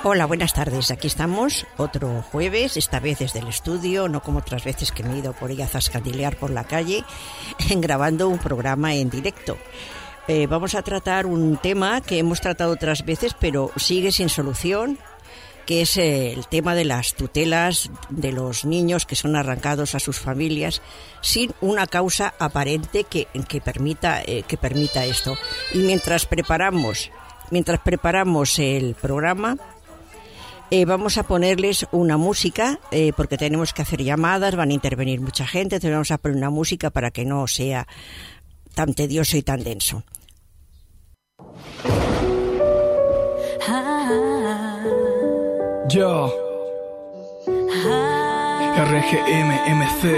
Hola, buenas tardes. Aquí estamos otro jueves, esta vez desde el estudio, no como otras veces que me he ido por ahí a zascandilear por la calle, grabando un programa en directo. Vamos a tratar un tema que hemos tratado otras veces, pero sigue sin solución, que es el tema de las tutelas de los niños que son arrancados a sus familias sin una causa aparente que permita esto. Y mientras preparamos el programa, vamos a ponerles una música, porque tenemos que hacer llamadas, van a intervenir mucha gente, entonces vamos a poner una música para que no sea tan tedioso y tan denso. Yo RGMMC,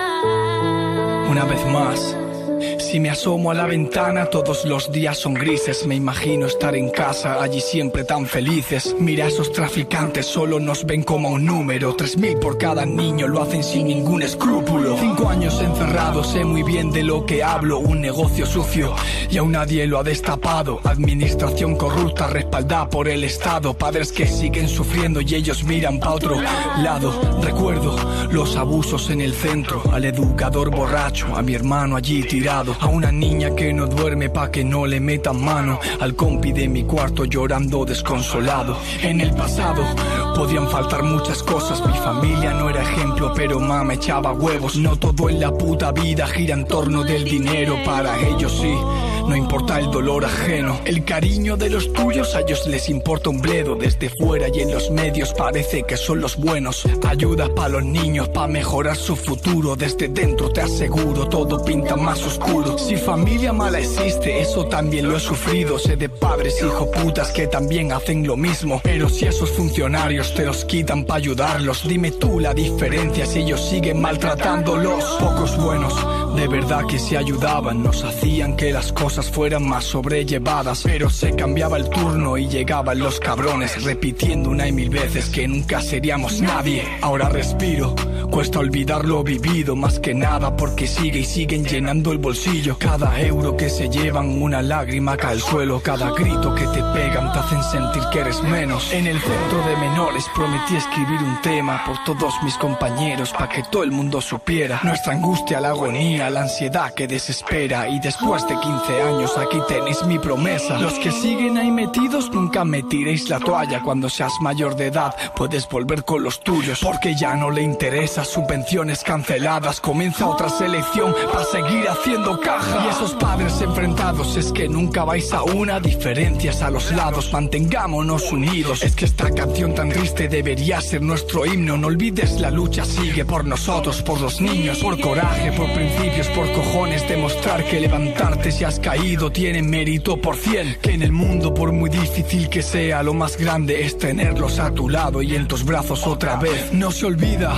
una vez más. Si me asomo a la ventana, todos los días son grises. Me imagino estar en casa, allí siempre tan felices. Mira, esos traficantes solo nos ven como un número. 3.000 por cada niño, lo hacen sin ningún escrúpulo. 5 años encerrado, sé muy bien de lo que hablo. Un negocio sucio y aún nadie lo ha destapado. Administración corrupta respaldada por el Estado. Padres que siguen sufriendo y ellos miran pa' otro lado. Recuerdo los abusos en el centro, al educador borracho, a mi hermano allí tirado, a una niña que no duerme pa' que no le metan mano, al compi de mi cuarto llorando desconsolado. En el pasado podían faltar muchas cosas, mi familia no era ejemplo, pero mamá echaba huevos. No todo en la puta vida gira en torno del dinero, para ellos sí, no importa el dolor ajeno. El cariño de los tuyos a ellos les importa un bledo. Desde fuera y en los medios parece que son los buenos. Ayuda pa' los niños, pa' mejorar su futuro. Desde dentro te aseguro, todo pinta más oscuro. Si familia mala existe, eso también lo he sufrido. Sé de padres hijoputas que también hacen lo mismo. Pero si esos funcionarios te los quitan pa' ayudarlos, dime tú la diferencia si ellos siguen maltratándolos. Pocos buenos, de verdad que se ayudaban, nos hacían que las cosas fueran más sobrellevadas. Pero se cambiaba el turno y llegaban los cabrones, repitiendo una y mil veces que nunca seríamos nadie. Ahora respiro, cuesta olvidar lo vivido, más que nada porque siguen llenando el bolsillo. Cada euro que se llevan, una lágrima cae al suelo. Cada grito que te pegan te hacen sentir que eres menos. En el centro de menores prometí escribir un tema por todos mis compañeros, pa' que todo el mundo supiera nuestra angustia, la agonía, la ansiedad que desespera. Y después de 15 años aquí tenéis mi promesa. Los que siguen ahí metidos, nunca me tiréis la toalla. Cuando seas mayor de edad puedes volver con los tuyos, porque ya no le interesa. Subvenciones canceladas, comienza otra selección para seguir haciendo caja. Y esos padres enfrentados, es que nunca vais a una. Diferencias a los lados, mantengámonos unidos. Es que esta canción tan triste debería ser nuestro himno. No olvides, la lucha sigue por nosotros, por los niños. Por coraje, por principios, por cojones. Demostrar que levantarte si has caído tiene mérito por 100. Que en el mundo, por muy difícil que sea, lo más grande es tenerlos a tu lado y en tus brazos otra vez. No se olvida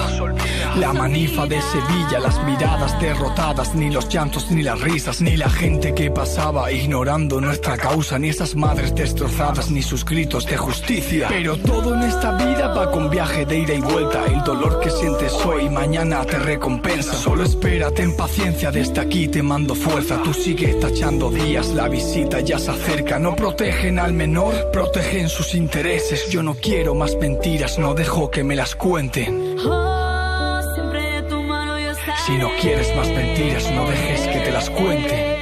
la manifa de Sevilla, las miradas derrotadas, ni los llantos ni las risas, ni la gente que pasaba ignorando nuestra causa, ni esas madres destrozadas, ni sus gritos de justicia. Pero todo en esta vida va con viaje de ida y vuelta. El dolor que sientes hoy, mañana te recompensa. Solo espera, ten paciencia, desde aquí te mando fuerza. Tú sigue tachando días, la visita ya se acerca. No protegen al menor, protegen sus intereses. Yo no quiero más mentiras, no dejo que me las cuenten. Si no quieres más mentiras, no dejes que te las cuenten.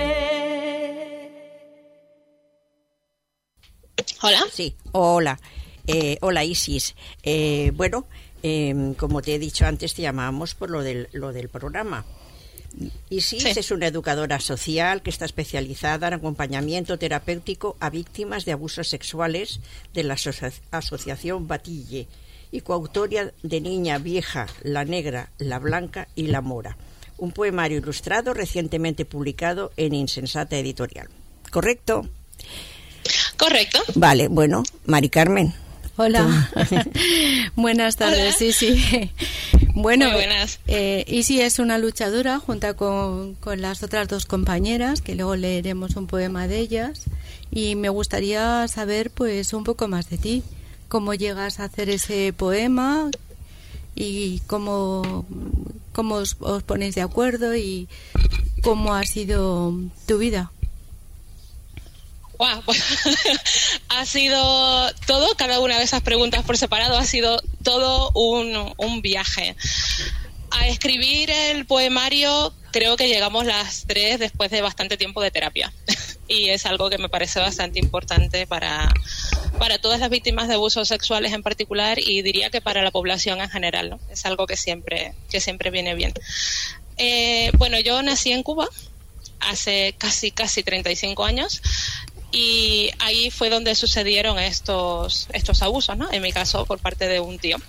Hola. Sí, hola. Hola, Isis. Bueno, como te he dicho antes, te llamábamos por lo del programa. Isis es una educadora social que está especializada en acompañamiento terapéutico a víctimas de abusos sexuales de la Asociación Batille y coautora de Niña Vieja, La Negra, La Blanca y La Mora, un poemario ilustrado recientemente publicado en Insensata Editorial. ¿Correcto? Correcto. Vale, bueno, Mari Carmen. Hola. Buenas tardes. Hola. Sí. Bueno, muy buenas. Isi es una luchadora junto con las otras dos compañeras, que luego leeremos un poema de ellas, y me gustaría saber pues un poco más de ti. ¿Cómo llegas a hacer ese poema y cómo os ponéis de acuerdo y cómo ha sido tu vida? Wow, pues, ha sido todo, cada una de esas preguntas por separado ha sido todo un viaje. A escribir el poemario creo que llegamos las 3 después de bastante tiempo de terapia y es algo que me parece bastante importante para todas las víctimas de abusos sexuales en particular y diría que para la población en general, ¿no? Es algo que siempre viene bien. Bueno, yo nací en Cuba hace casi 35 años y ahí fue donde sucedieron estos abusos, ¿no? En mi caso por parte de un tío.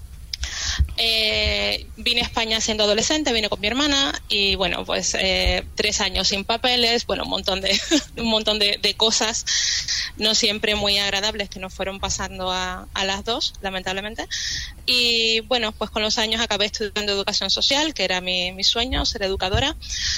Vine a España siendo adolescente, vine con mi hermana y bueno, pues 3 años sin papeles, bueno, un montón de cosas no siempre muy agradables que nos fueron pasando a las dos, lamentablemente. Y bueno, pues con los años acabé estudiando educación social, que era mi sueño, ser educadora.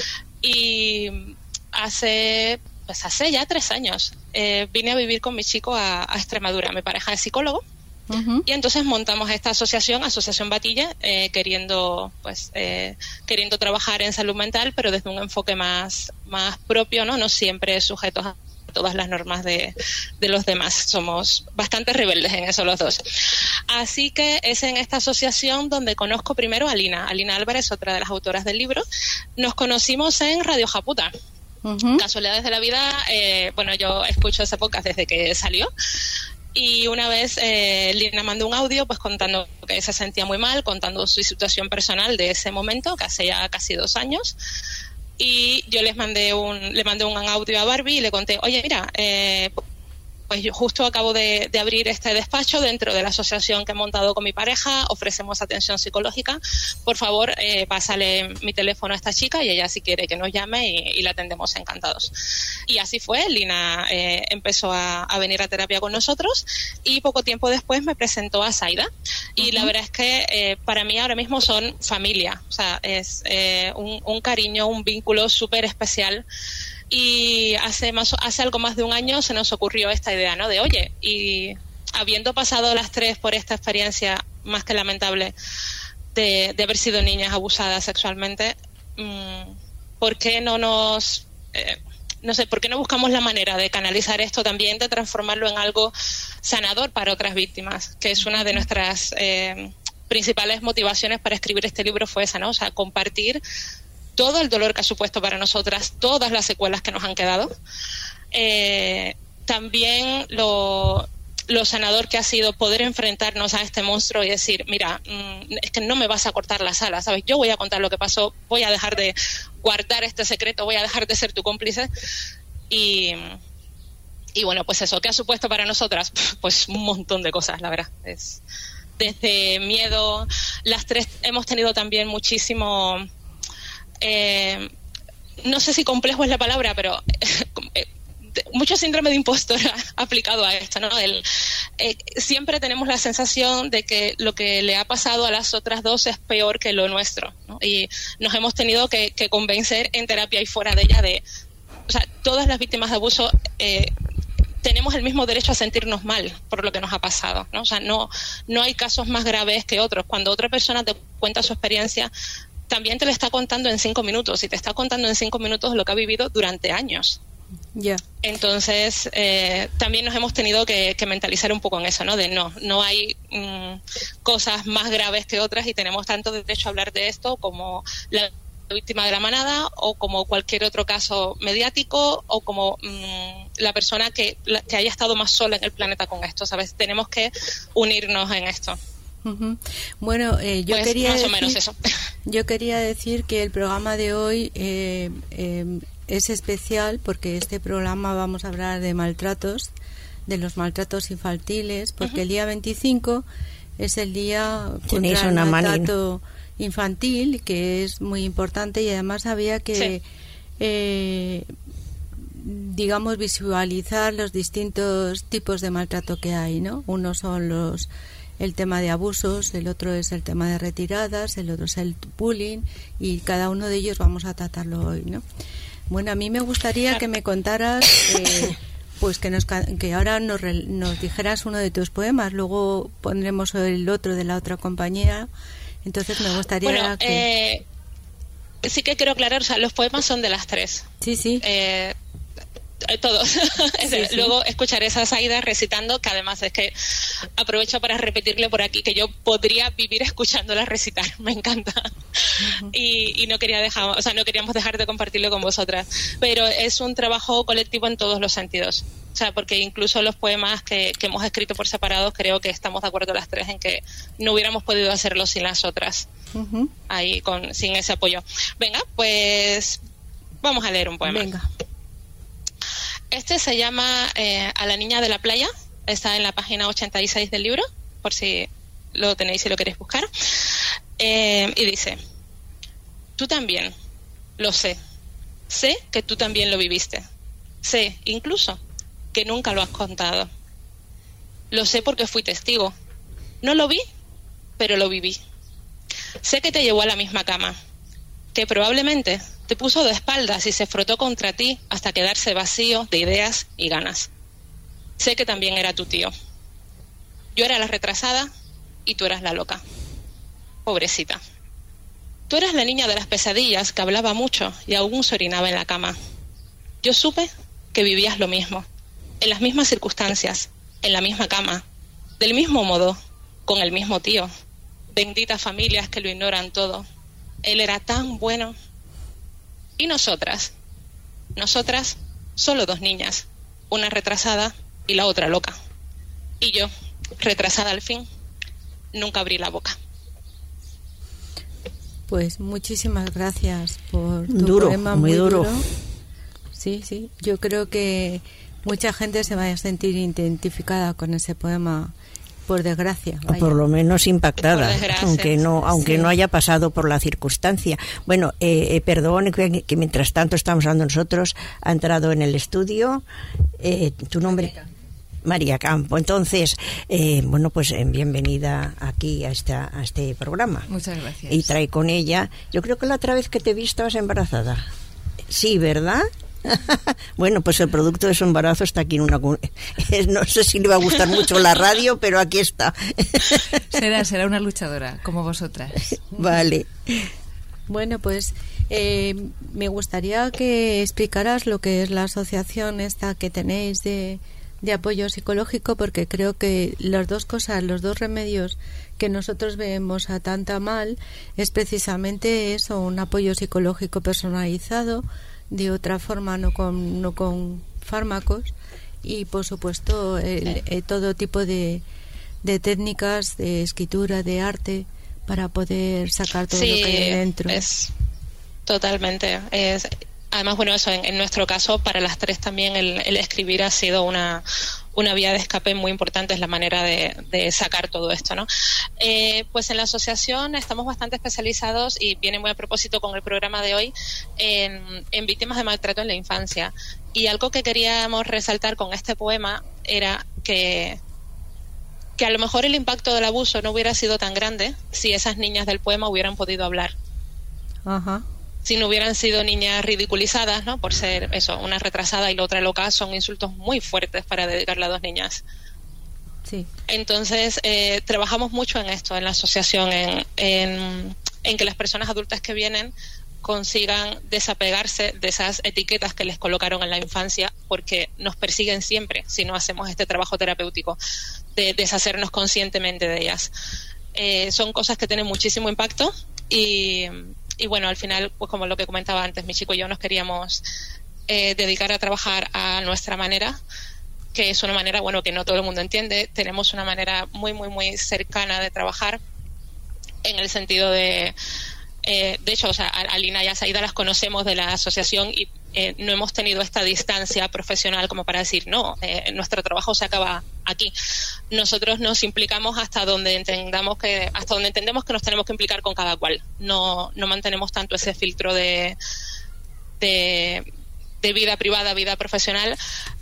Y hace ya 3 años vine a vivir con mi chico a Extremadura. Mi pareja es psicólogo. Uh-huh. Y entonces montamos esta Asociación Batilla, queriendo trabajar en salud mental, pero desde un enfoque más propio, no siempre sujetos a todas las normas de los demás. Somos bastante rebeldes en eso los dos. Así que es en esta asociación donde conozco primero a Lina Álvarez, otra de las autoras del libro. Nos conocimos en Radio Japuta. Uh-huh. Casualidades de la vida. Bueno, yo escucho ese podcast desde que salió. Y una vez Lina mandó un audio pues contando que se sentía muy mal, contando su situación personal de ese momento, que hace ya casi 2 años. Y yo le mandé un audio a Barbie y le conté, oye, mira, pues yo justo acabo de abrir este despacho dentro de la asociación que he montado con mi pareja, ofrecemos atención psicológica, por favor, pásale mi teléfono a esta chica y ella si quiere que nos llame y la atendemos encantados. Y así fue, Lina empezó a venir a terapia con nosotros y poco tiempo después me presentó a Zaida. Y uh-huh. La verdad es que para mí ahora mismo son familia, o sea, es un cariño, un vínculo súper especial. Y hace algo más de 1 año se nos ocurrió esta idea, ¿no? De, oye, y habiendo pasado las 3 por esta experiencia más que lamentable de haber sido niñas abusadas sexualmente, ¿por qué no por qué no buscamos la manera de canalizar esto también, de transformarlo en algo sanador para otras víctimas? Que es una de nuestras principales motivaciones para escribir este libro, fue esa, ¿no? O sea, compartir todo el dolor que ha supuesto para nosotras, todas las secuelas que nos han quedado. También lo sanador que ha sido poder enfrentarnos a este monstruo y decir, mira, es que no me vas a cortar las alas, ¿sabes? Yo voy a contar lo que pasó, voy a dejar de guardar este secreto, voy a dejar de ser tu cómplice. Y bueno, pues eso, ¿qué ha supuesto para nosotras? Pues un montón de cosas, la verdad. Es desde miedo, las 3 hemos tenido también muchísimo... no sé si complejo es la palabra, pero mucho síndrome de impostora aplicado a esto, ¿no? Siempre tenemos la sensación de que lo que le ha pasado a las otras 2 es peor que lo nuestro, ¿no? Y nos hemos tenido que convencer en terapia y fuera de ella o sea, todas las víctimas de abuso tenemos el mismo derecho a sentirnos mal por lo que nos ha pasado, ¿no? O sea, no hay casos más graves que otros. Cuando otra persona te cuenta su experiencia, también te lo está contando en 5 minutos y te está contando en 5 minutos lo que ha vivido durante años. Ya. Yeah. Entonces, también nos hemos tenido que mentalizar un poco en eso, ¿no? De no hay cosas más graves que otras y tenemos tanto derecho a hablar de esto como la víctima de la manada o como cualquier otro caso mediático o como la persona que haya estado más sola en el planeta con esto, ¿sabes? Tenemos que unirnos en esto. Uh-huh. Bueno, yo quería decir que el programa de hoy es especial porque este programa vamos a hablar de maltratos, de los maltratos infantiles, porque uh-huh. El día 25 es el día contra el maltrato infantil, que es muy importante, y además había que digamos visualizar los distintos tipos de maltrato que hay, ¿no? Unos son el tema de abusos, el otro es el tema de retiradas, el otro es el bullying, y cada uno de ellos vamos a tratarlo hoy, ¿no? Bueno, a mí me gustaría que me contaras, pues que ahora nos dijeras uno de tus poemas, luego pondremos el otro de la otra compañera. Entonces me gustaría sí que quiero aclarar, o sea, los poemas son de las 3. Sí. Todos. Sí. Luego escucharé a Zaida recitando, que además es que aprovecho para repetirle por aquí que yo podría vivir escuchándola recitar, me encanta. Y no queríamos dejar de compartirlo con vosotras. Pero es un trabajo colectivo en todos los sentidos. O sea, porque incluso los poemas que hemos escrito por separados, creo que estamos de acuerdo las tres en que no hubiéramos podido hacerlo sin las otras. Ahí sin ese apoyo. Venga, pues vamos a leer un poema. Venga. Este se llama A la niña de la playa. Está en la página 86 del libro, por si lo tenéis y lo queréis buscar. Y dice: tú también, lo sé. Sé que tú también lo viviste. Sé, incluso, que nunca lo has contado. Lo sé porque fui testigo. No lo vi, pero lo viví. Sé que te llevó a la misma cama, que probablemente te puso de espaldas y se frotó contra ti hasta quedarse vacío de ideas y ganas. Sé que también era tu tío. Yo era la retrasada y tú eras la loca. Pobrecita. Tú eras la niña de las pesadillas que hablaba mucho y aún se orinaba en la cama. Yo supe que vivías lo mismo, en las mismas circunstancias, en la misma cama, del mismo modo, con el mismo tío. Benditas familias que lo ignoran todo. Él era tan bueno. Y nosotras, solo dos niñas, una retrasada y la otra loca. Y yo, retrasada al fin, nunca abrí la boca. Pues muchísimas gracias por tu Duro, poema, muy duro. Sí, yo creo que mucha gente se va a sentir identificada con ese poema, por desgracia. O por lo menos impactada, Por desgracia, aunque sí. no haya pasado por la circunstancia. Bueno, perdón, que mientras tanto estamos hablando nosotros, ha entrado en el estudio, ¿tu nombre? María Campo. Entonces, pues bienvenida aquí a este programa. Muchas gracias. Y trae con ella, yo creo que la otra vez que te vi estabas embarazada. Sí, ¿verdad? Bueno, pues el producto de su embarazo está aquí en una... No sé si le va a gustar mucho la radio, pero aquí está. Será una luchadora, como vosotras. Vale. Bueno, pues me gustaría que explicaras lo que es la asociación esta que tenéis de apoyo psicológico, porque creo que las dos cosas, los dos remedios que nosotros vemos a tanta mal es precisamente eso, un apoyo psicológico personalizado, de otra forma no con fármacos, y por supuesto todo tipo de técnicas de escritura, de arte, para poder sacar todo lo que hay dentro. Es totalmente. Además, bueno, eso en nuestro caso, para las tres también el escribir ha sido una vía de escape muy importante, es la manera de sacar todo esto, ¿no? Pues en la asociación estamos bastante especializados, y viene muy a propósito con el programa de hoy, en víctimas de maltrato en la infancia. Y algo que queríamos resaltar con este poema era que a lo mejor el impacto del abuso no hubiera sido tan grande si esas niñas del poema hubieran podido hablar. Ajá. Si no hubieran sido niñas ridiculizadas, ¿no? Por ser eso, una retrasada y la otra loca, son insultos muy fuertes para dedicarle a dos niñas. Sí. Entonces, trabajamos mucho en esto, en la asociación, en que las personas adultas que vienen consigan desapegarse de esas etiquetas que les colocaron en la infancia, porque nos persiguen siempre si no hacemos este trabajo terapéutico de deshacernos conscientemente de ellas. Son cosas que tienen muchísimo impacto, y bueno, al final, pues como lo que comentaba antes, mi chico y yo nos queríamos dedicar a trabajar a nuestra manera, que es una manera, bueno, que no todo el mundo entiende. Tenemos una manera muy, muy, muy cercana de trabajar, en el sentido de hecho, o sea, a Lina y a Zaida las conocemos de la asociación, y no hemos tenido esta distancia profesional como para decir, no, nuestro trabajo se acaba aquí. Nosotros nos implicamos hasta donde entendemos que nos tenemos que implicar con cada cual. No mantenemos tanto ese filtro de vida privada, vida profesional,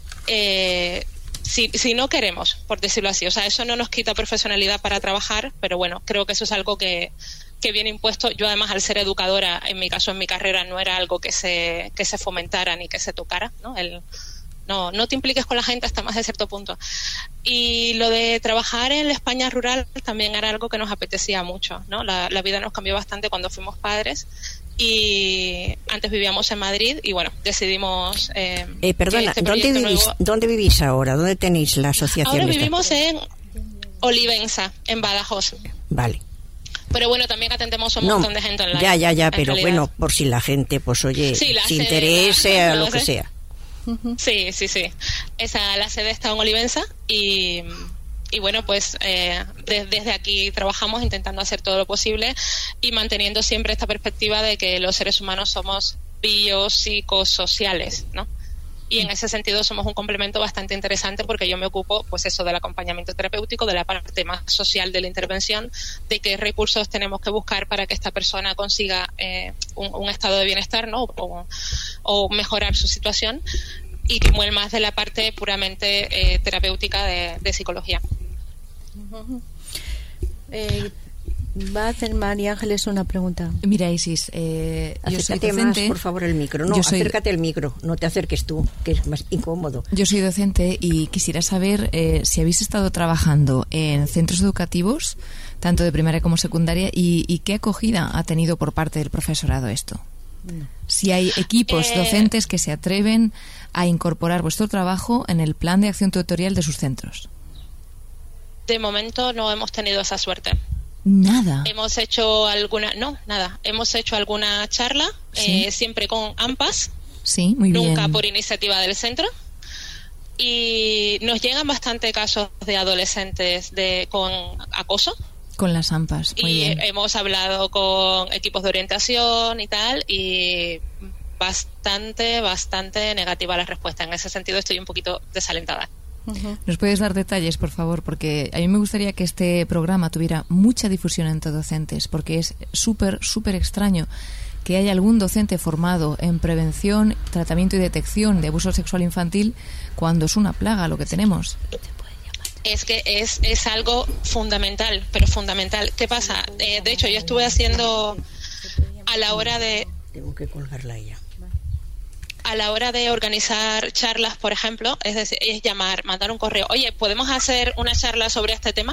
si no queremos, por decirlo así. O sea, eso no nos quita profesionalidad para trabajar, pero bueno, creo que eso es algo que viene impuesto. Yo, además, al ser educadora, en mi caso, en mi carrera, no era algo que se fomentara ni que se tocara, ¿no? no te impliques con la gente hasta más de cierto punto. Y lo de trabajar en la España rural también era algo que nos apetecía mucho, ¿no? La vida nos cambió bastante cuando fuimos padres, y antes vivíamos en Madrid y bueno, decidimos... perdona, ¿dónde vivís ahora? ¿Dónde tenéis la asociación? Ahora vivimos en Olivenza, en Badajoz. Vale. Pero bueno, también atendemos a un montón de gente online. Ya, pero realidad. Bueno, por si la gente, pues oye, si interese a lo que sea. Sí. La sede está en Olivenza y bueno, pues desde aquí trabajamos intentando hacer todo lo posible y manteniendo siempre esta perspectiva de que los seres humanos somos biopsicosociales, ¿no? Y en ese sentido somos un complemento bastante interesante, porque yo me ocupo, pues eso, del acompañamiento terapéutico, de la parte más social de la intervención, de qué recursos tenemos que buscar para que esta persona consiga un estado de bienestar, ¿no? O mejorar su situación, y que mueve más de la parte puramente terapéutica de psicología. Va a hacer María Ángeles una pregunta. Mira, Isis, yo soy docente. Más, por favor, el micro. No, acércate al micro, no te acerques tú, que es más incómodo. Yo soy docente y quisiera saber si habéis estado trabajando en centros educativos, tanto de primaria como secundaria, y qué acogida ha tenido por parte del profesorado esto. Si hay equipos docentes que se atreven a incorporar vuestro trabajo en el plan de acción tutorial de sus centros. De momento no hemos tenido esa suerte. Nada. Hemos hecho Hemos hecho alguna charla, ¿sí? Siempre con AMPAs. Sí, muy bien. Nunca por iniciativa del centro. Y nos llegan bastante casos de adolescentes con acoso. Con las AMPAs, muy bien. Hemos hablado con equipos de orientación y tal, y bastante negativa la respuesta. En ese sentido estoy un poquito desalentada. ¿Nos puedes dar detalles, por favor? Porque a mí me gustaría que este programa tuviera mucha difusión entre docentes, porque es súper extraño que haya algún docente formado en prevención, tratamiento y detección de abuso sexual infantil cuando es una plaga lo que tenemos. Es que es algo fundamental, pero fundamental. ¿Qué pasa? De hecho, yo estuve haciendo a la hora de... Tengo que colgarla ella. A la hora de organizar charlas, por ejemplo, es decir, es mandar un correo. Oye, ¿podemos hacer una charla sobre este tema?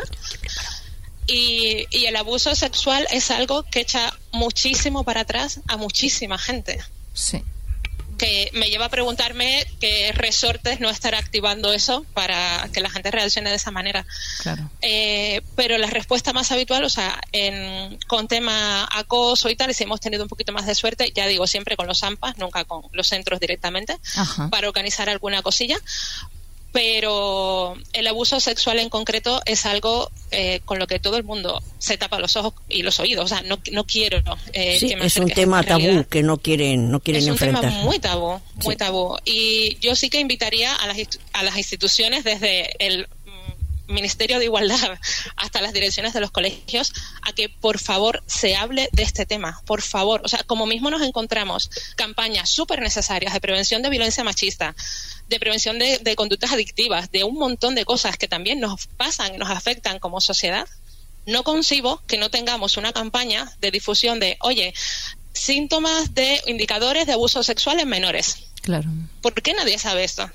Y el abuso sexual es algo que echa muchísimo para atrás a muchísima gente. Sí. Que me lleva a preguntarme qué resortes no estará activando eso para que la gente reaccione de esa manera. Claro. Pero la respuesta más habitual, o sea, con tema acoso y tal, si hemos tenido un poquito más de suerte, ya digo, siempre con los AMPAs, nunca con los centros directamente, para organizar alguna cosilla. Pero el abuso sexual en concreto es algo con lo que todo el mundo se tapa los ojos y los oídos. O sea, no quiero sí, que me es un tema tabú que no quieren enfrentar. Es un tema muy tabú. Y yo sí que invitaría a las instituciones, desde el Ministerio de Igualdad hasta las direcciones de los colegios, a que por favor se hable de este tema, por favor. O sea, como mismo nos encontramos campañas súper necesarias de prevención de violencia machista, de prevención de conductas adictivas, de un montón de cosas que también nos pasan y nos afectan como sociedad, no concibo que no tengamos una campaña de difusión de, oye, síntomas de indicadores de abuso sexual en menores. Claro. ¿Por qué nadie sabe esto?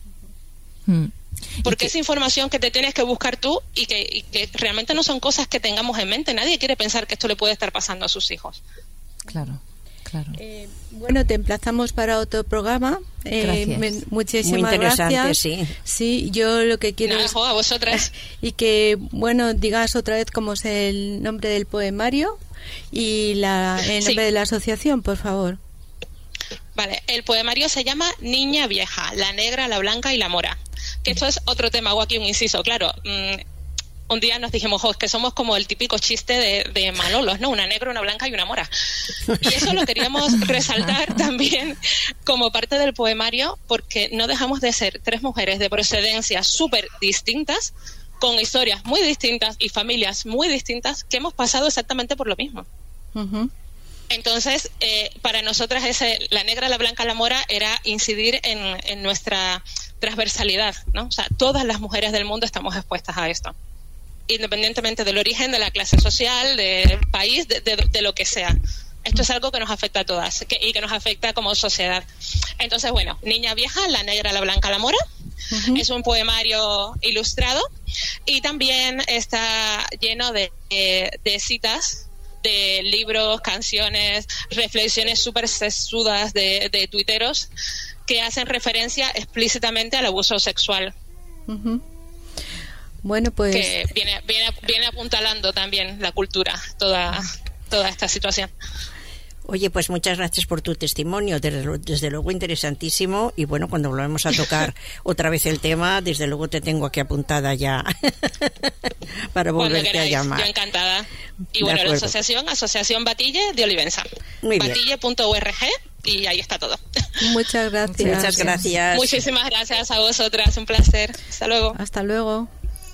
Porque es información que te tienes que buscar tú y que realmente no son cosas que tengamos en mente. Nadie quiere pensar que esto le puede estar pasando a sus hijos. Claro. Bueno, te emplazamos para otro programa. Muchísimas muy interesante, gracias. Sí, yo lo que quiero es a vosotras. Y que, bueno, digas otra vez cómo es el nombre del poemario y el nombre de la asociación, por favor. Vale, el poemario se llama Niña Vieja, la negra, la blanca y la mora. Que esto es otro tema, hago aquí un inciso, claro. Un día nos dijimos, que somos como el típico chiste de Manolos, ¿no? Una negra, una blanca y una mora. Y eso lo queríamos resaltar también como parte del poemario, porque no dejamos de ser tres mujeres de procedencias súper distintas, con historias muy distintas y familias muy distintas, que hemos pasado exactamente por lo mismo. Entonces, para nosotras la negra, la blanca, la mora era incidir en nuestra transversalidad, ¿no? O sea, todas las mujeres del mundo estamos expuestas a esto, independientemente del origen, de la clase social, del país, de lo que sea. Esto es algo que nos afecta a todas y que nos afecta como sociedad. Entonces, bueno, Niña Vieja, la negra, la blanca, la mora. Es un poemario ilustrado y también está lleno de citas de libros, canciones, reflexiones súper sesudas de tuiteros que hacen referencia explícitamente al abuso sexual. Bueno, pues... Que viene apuntalando también la cultura, toda esta situación. Oye, pues muchas gracias por tu testimonio, desde luego interesantísimo, y bueno, cuando volvemos a tocar otra vez el tema, desde luego te tengo aquí apuntada ya para volverte a llamar. Yo encantada. Y bueno, la Asociación Batille de Olivenza. Batille.org, y ahí está todo. Muchas gracias. Muchas gracias. Muchísimas gracias a vosotras, un placer. Hasta luego. Hasta luego.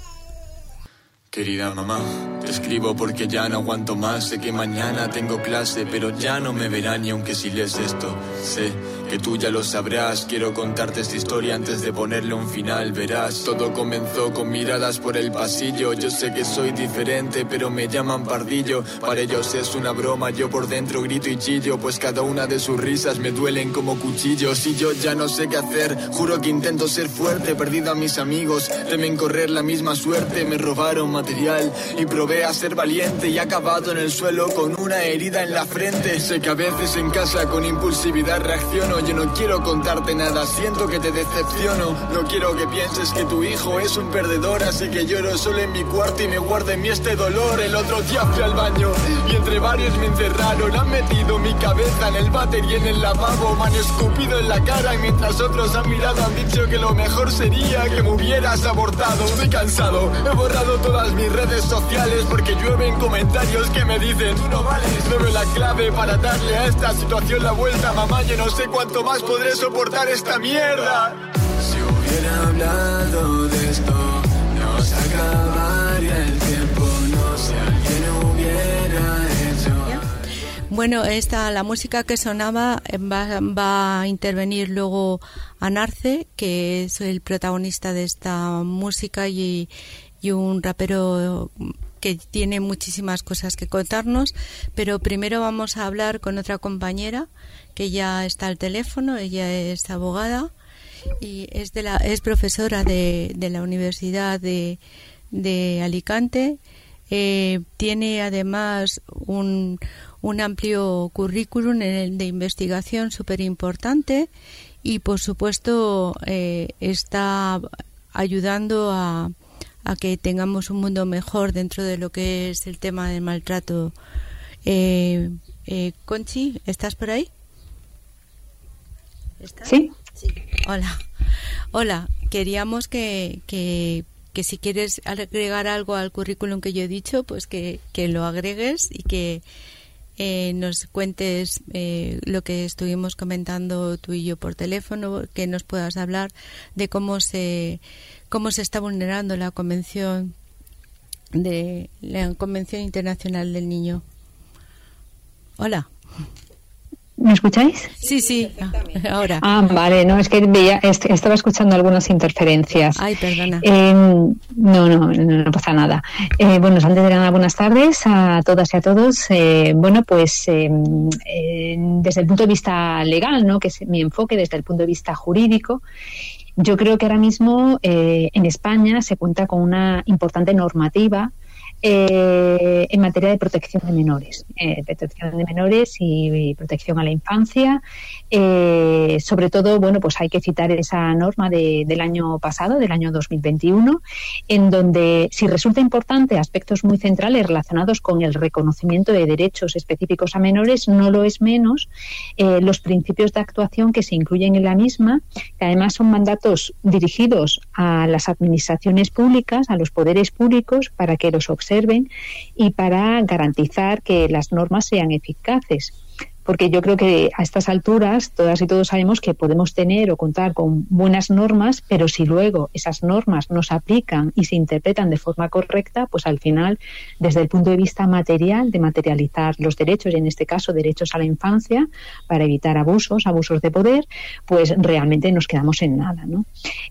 Querida mamá, te escribo porque ya no aguanto más. Sé que mañana tengo clase, pero ya no me verán ni aunque si lees esto. Sé que tú ya lo sabrás. Quiero contarte esta historia antes de ponerle un final. Verás, todo comenzó con miradas por el pasillo. Yo sé que soy diferente, pero me llaman pardillo. Para ellos es una broma, yo por dentro grito y chillo, pues cada una de sus risas me duelen como cuchillos. Y yo ya no sé qué hacer, juro que intento ser fuerte. Perdido a mis amigos, temen correr la misma suerte. Me robaron material y probé a ser valiente, y he acabado en el suelo con una herida en la frente. Sé que a veces en casa con impulsividad reacciono. Yo no quiero contarte nada, siento que te decepciono. No quiero que pienses que tu hijo es un perdedor, así que lloro solo en mi cuarto y me guardo en mí este dolor. El otro día fui al baño y entre varios me encerraron. Han metido mi cabeza en el váter y en el lavabo. Me han escupido en la cara y mientras otros han mirado han dicho que lo mejor sería que me hubieras abortado. Estoy cansado, he borrado todas mis redes sociales porque llueven comentarios que me dicen: tú no vales. No veo la clave para darle a esta situación la vuelta. Mamá, yo no sé cuánto más podré soportar esta mierda. Si hubiera hablado de esto, no se acabaría el tiempo. No sé, alguien hubiera hecho. Bueno, la música que sonaba va a intervenir luego Anarce, que es el protagonista de esta música y un rapero que tiene muchísimas cosas que contarnos, pero primero vamos a hablar con otra compañera que ya está al teléfono. Ella es abogada y es profesora de la Universidad de Alicante. Tiene además un amplio currículum de investigación súper importante y por supuesto está ayudando a que tengamos un mundo mejor dentro de lo que es el tema del maltrato. Conchi, ¿estás por ahí? ¿Estás? Sí. Hola. Queríamos que si quieres agregar algo al currículum que yo he dicho, pues que lo agregues y que nos cuentes lo que estuvimos comentando tú y yo por teléfono, que nos puedas hablar de cómo se está vulnerando la Convención Internacional del Niño. Hola. ¿Me escucháis? Sí, ahora. Vale, no, es que estaba escuchando algunas interferencias. Ay, perdona. No pasa nada. Bueno, antes de nada, buenas tardes a todas y a todos. Desde el punto de vista legal, ¿no?, que es mi enfoque desde el punto de vista jurídico, yo creo que ahora mismo en España se cuenta con una importante normativa en materia de protección de menores, y protección a la infancia. Sobre todo, pues hay que citar esa norma del año pasado, del año 2021, en donde sí resulta importante aspectos muy centrales relacionados con el reconocimiento de derechos específicos a menores, no lo es menos los principios de actuación que se incluyen en la misma, que además son mandatos dirigidos a las administraciones públicas, a los poderes públicos, para que los observen y para garantizar que las normas sean eficaces. Porque yo creo que a estas alturas todas y todos sabemos que podemos tener o contar con buenas normas, pero si luego esas normas no se aplican y se interpretan de forma correcta, pues al final, desde el punto de vista material, de materializar los derechos, y en este caso derechos a la infancia, para evitar abusos de poder, pues realmente nos quedamos en nada, ¿no?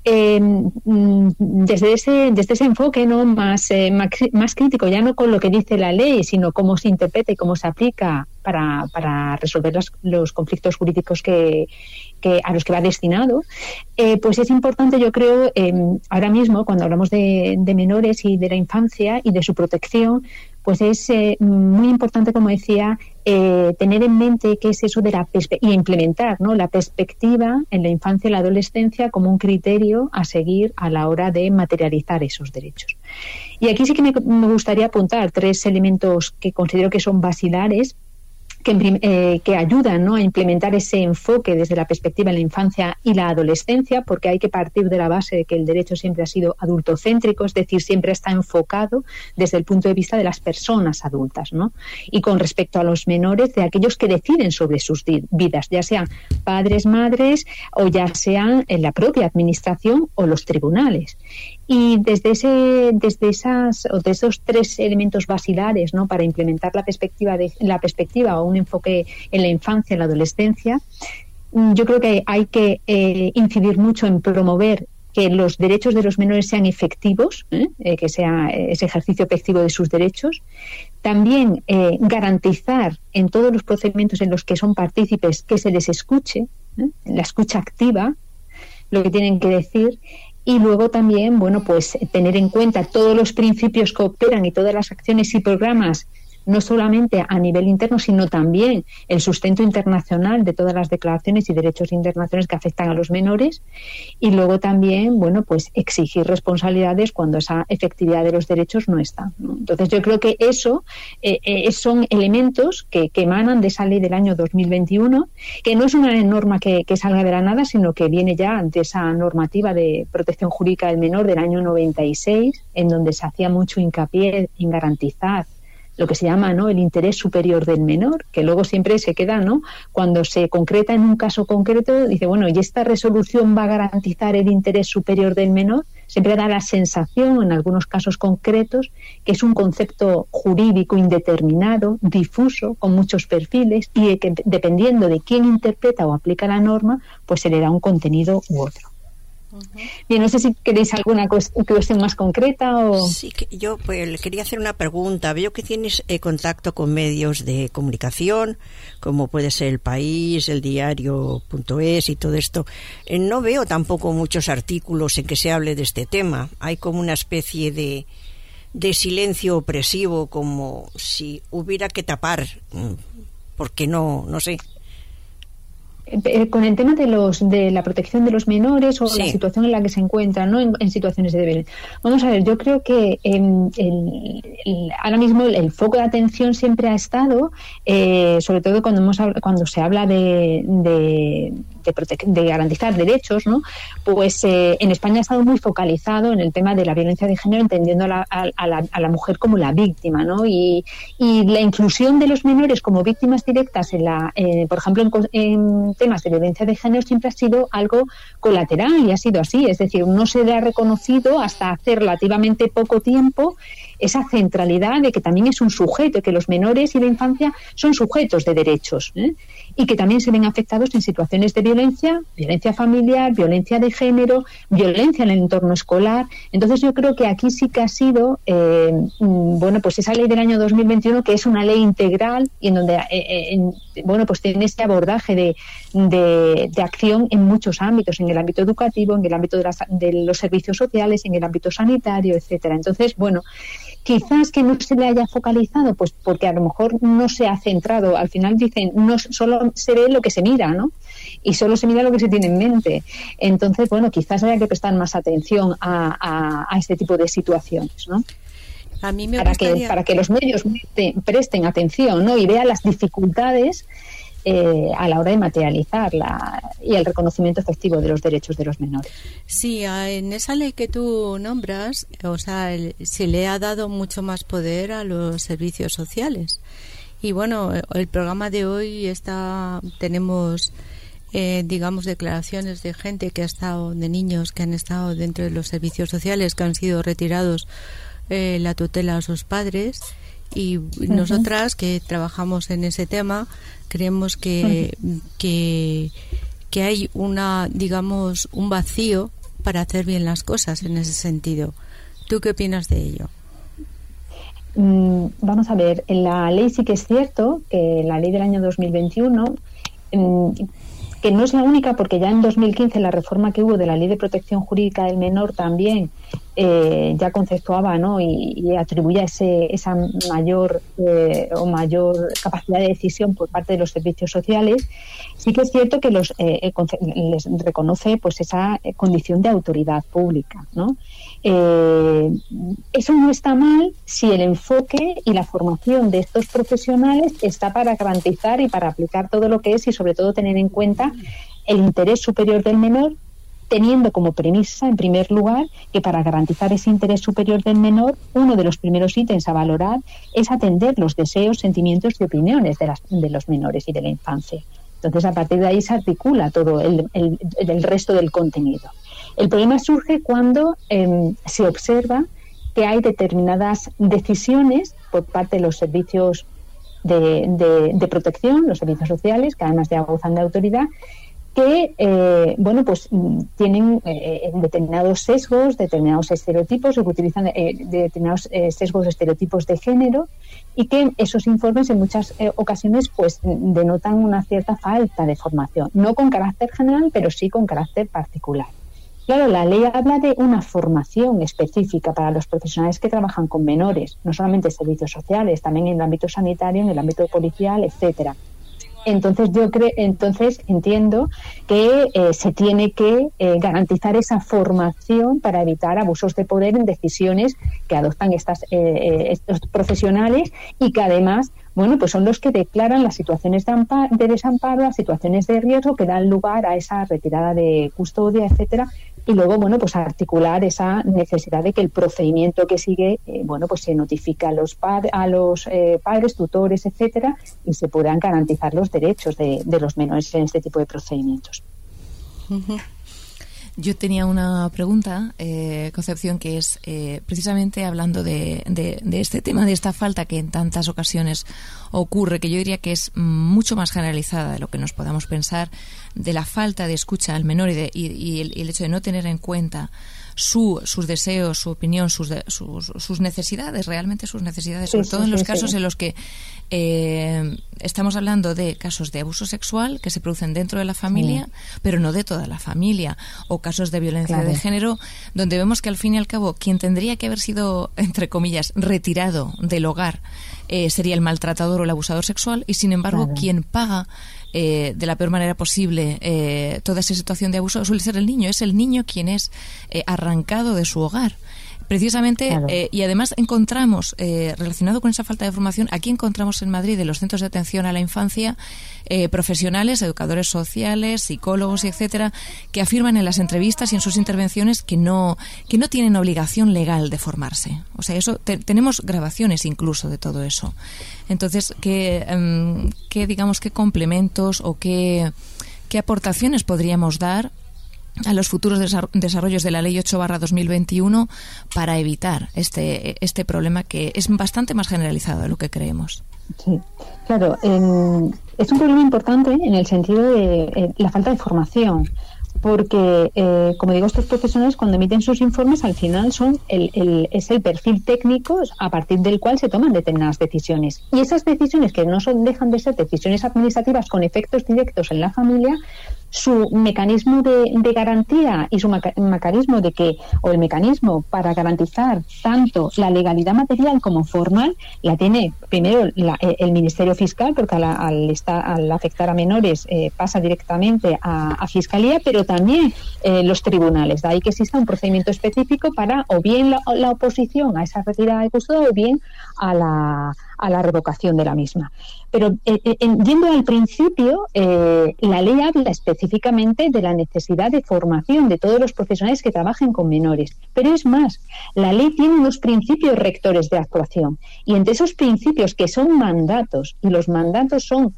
Desde ese enfoque, ¿no?, más crítico, ya no con lo que dice la ley, sino cómo se interpreta y cómo se aplica para resolver los conflictos jurídicos que a los que va destinado, pues es importante, yo creo, ahora mismo cuando hablamos de menores y de la infancia y de su protección, pues es muy importante, como decía, tener en mente qué es eso de y implementar, ¿no?, la perspectiva en la infancia y la adolescencia como un criterio a seguir a la hora de materializar esos derechos. Y aquí sí que me gustaría apuntar 3 elementos que considero que son basilares, que ayudan, ¿no?, a implementar ese enfoque desde la perspectiva de la infancia y la adolescencia, porque hay que partir de la base de que el derecho siempre ha sido adultocéntrico, es decir, siempre está enfocado desde el punto de vista de las personas adultas, ¿no? Y con respecto a los menores, de aquellos que deciden sobre sus vidas, ya sean padres, madres, o ya sean en la propia administración o los tribunales. Y desde esos 3 elementos basilares, ¿no?, para implementar la perspectiva o un enfoque en la infancia y la adolescencia, yo creo que hay que incidir mucho en promover que los derechos de los menores sean efectivos, que sea ese ejercicio efectivo de sus derechos. También garantizar en todos los procedimientos en los que son partícipes que se les escuche, la escucha activa, lo que tienen que decir. Y luego también, bueno, pues tener en cuenta todos los principios que operan y todas las acciones y programas, no solamente a nivel interno, sino también el sustento internacional de todas las declaraciones y derechos internacionales que afectan a los menores. Y luego también, bueno, pues exigir responsabilidades cuando esa efectividad de los derechos no está, ¿no? Entonces yo creo que eso son elementos que emanan de esa ley del año 2021, que no es una norma que salga de la nada, sino que viene ya de esa normativa de protección jurídica del menor del año 96, en donde se hacía mucho hincapié en garantizar lo que se llama, ¿no?, el interés superior del menor, que luego siempre se queda, ¿no?, cuando se concreta en un caso concreto, dice, bueno, ¿y esta resolución va a garantizar el interés superior del menor? Siempre da la sensación, en algunos casos concretos, que es un concepto jurídico indeterminado, difuso, con muchos perfiles, y que dependiendo de quién interpreta o aplica la norma, pues se le da un contenido u otro. Bien, no sé si queréis alguna cuestión más concreta o... Sí, yo pues le quería hacer una pregunta. Veo que tienes contacto con medios de comunicación, como puede ser El País, El Diario.es y todo esto. No veo tampoco muchos artículos en que se hable de este tema. Hay como una especie de silencio opresivo, como si hubiera que tapar, porque no sé. Con el tema de la protección de los menores o la situación en la que se encuentran, ¿no?, en situaciones de violencia. Vamos a ver, yo creo que ahora mismo el foco de atención siempre ha estado, sobre todo cuando se habla de garantizar derechos, ¿no?, pues en España ha estado muy focalizado en el tema de la violencia de género, entendiendo a la mujer como la víctima, ¿no? Y la inclusión de los menores como víctimas directas por ejemplo, en temas de violencia de género siempre ha sido algo colateral, y ha sido así, es decir, no se le ha reconocido hasta hace relativamente poco tiempo esa centralidad de que también es un sujeto, que los menores y la infancia son sujetos de derechos, y que también se ven afectados en situaciones de violencia familiar, violencia de género, violencia en el entorno escolar. Entonces yo creo que aquí sí que ha sido bueno, pues esa ley del año 2021, que es una ley integral y en donde bueno, pues tiene este abordaje de acción en muchos ámbitos, en el ámbito educativo, en el ámbito de los servicios sociales, en el ámbito sanitario, etcétera. Entonces, bueno, quizás que no se le haya focalizado, pues porque a lo mejor no se ha centrado. Al final dicen, no solo se ve lo que se mira, ¿no?, y solo se mira lo que se tiene en mente. Entonces, bueno, quizás haya que prestar más atención a este tipo de situaciones, ¿no? A mí me gustaría... para que los medios presten atención, ¿no?, y vean las dificultades a la hora de materializar y el reconocimiento efectivo de los derechos de los menores. Sí, en esa ley que tú nombras, o sea, se le ha dado mucho más poder a los servicios sociales. Y bueno, el programa de hoy tenemos digamos declaraciones de gente que ha estado, de niños que han estado dentro de los servicios sociales, que han sido retirados la tutela a sus padres, y nosotras que trabajamos en ese tema creemos que hay digamos un vacío para hacer bien las cosas en ese sentido. ¿Tú qué opinas de ello? vamos a ver, en la ley sí que es cierto que la ley del año 2021, que no es la única, porque ya en 2015 la reforma que hubo de la Ley de Protección Jurídica del Menor también ya conceptuaba, ¿no?, y atribuía esa mayor capacidad de decisión por parte de los servicios sociales. Sí que es cierto que les reconoce pues esa condición de autoridad pública, ¿no? Eso no está mal si el enfoque y la formación de estos profesionales está para garantizar y para aplicar todo lo que es, y sobre todo tener en cuenta el interés superior del menor, teniendo como premisa, en primer lugar, que para garantizar ese interés superior del menor, uno de los primeros ítems a valorar es atender los deseos, sentimientos y opiniones de los menores y de la infancia. Entonces, a partir de ahí se articula todo el resto del contenido. El problema surge cuando se observa que hay determinadas decisiones por parte de los servicios de protección, los servicios sociales, que además ya gozan de autoridad, que tienen determinados sesgos, determinados estereotipos, o que utilizan determinados sesgos, estereotipos de género, y que esos informes en muchas ocasiones pues denotan una cierta falta de formación, no con carácter general, pero sí con carácter particular. Claro, la ley habla de una formación específica para los profesionales que trabajan con menores, no solamente en servicios sociales, también en el ámbito sanitario, en el ámbito policial, etcétera. Entonces entiendo que se tiene que garantizar esa formación para evitar abusos de poder en decisiones que adoptan estos profesionales, y que además, bueno, pues son los que declaran las situaciones de desamparo, las situaciones de riesgo que dan lugar a esa retirada de custodia, etcétera, y luego, bueno, pues articular esa necesidad de que el procedimiento que sigue, pues se notifica a los padres, tutores, etcétera, y se puedan garantizar los derechos de los menores en este tipo de procedimientos. Yo tenía una pregunta, Concepción, que es precisamente hablando de este tema, de esta falta que en tantas ocasiones ocurre, que yo diría que es mucho más generalizada de lo que nos podamos pensar, de la falta de escucha al menor y el hecho de no tener en cuenta sus deseos, su opinión, sus necesidades, realmente sus necesidades, sobre todo en los casos en los que estamos hablando de casos de abuso sexual que se producen dentro de la familia, pero no de toda la familia, o casos de violencia de género, donde vemos que al fin y al cabo quien tendría que haber sido, entre comillas, retirado del hogar sería el maltratador o el abusador sexual, y sin embargo quien paga de la peor manera posible toda esa situación de abuso suele ser el niño. Es el niño quien es arrancado de su hogar. Precisamente, y además encontramos, relacionado con esa falta de formación, aquí encontramos en Madrid, en los centros de atención a la infancia, profesionales, educadores sociales, psicólogos, etcétera, que afirman en las entrevistas y en sus intervenciones que no tienen obligación legal de formarse. O sea, eso tenemos grabaciones incluso de todo eso. Entonces, ¿qué complementos o qué aportaciones podríamos dar a los futuros desarrollos de la Ley 8/2021 para evitar este problema, que es bastante más generalizado de lo que creemos? Sí, claro, es un problema importante en el sentido de la falta de formación, porque, como digo, estos profesionales cuando emiten sus informes al final es el perfil técnico a partir del cual se toman determinadas decisiones, y esas decisiones, que no dejan de ser decisiones administrativas con efectos directos en la familia, su mecanismo de garantía y su mecanismo el mecanismo para garantizar tanto la legalidad material como formal la tiene primero el Ministerio Fiscal, porque al afectar a menores pasa directamente a Fiscalía, pero también los tribunales. De ahí que exista un procedimiento específico para o bien la oposición a esa retirada de custodia o bien a la revocación de la misma. Pero yendo al principio, la ley habla específicamente de la necesidad de formación de todos los profesionales que trabajen con menores. Pero es más, la ley tiene unos principios rectores de actuación, y entre esos principios, que son mandatos, y los mandatos son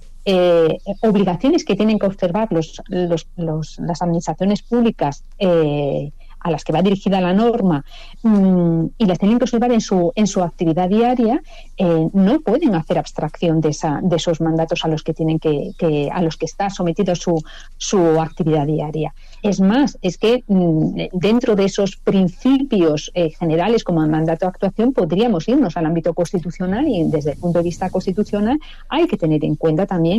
obligaciones que tienen que observar las administraciones públicas a las que va dirigida la norma y las tienen que observar en su actividad diaria, no pueden hacer abstracción de esos mandatos a los que tienen a los que está sometido su actividad diaria. Es más, es que dentro de esos principios generales como el mandato de actuación podríamos irnos al ámbito constitucional, y desde el punto de vista constitucional hay que tener en cuenta también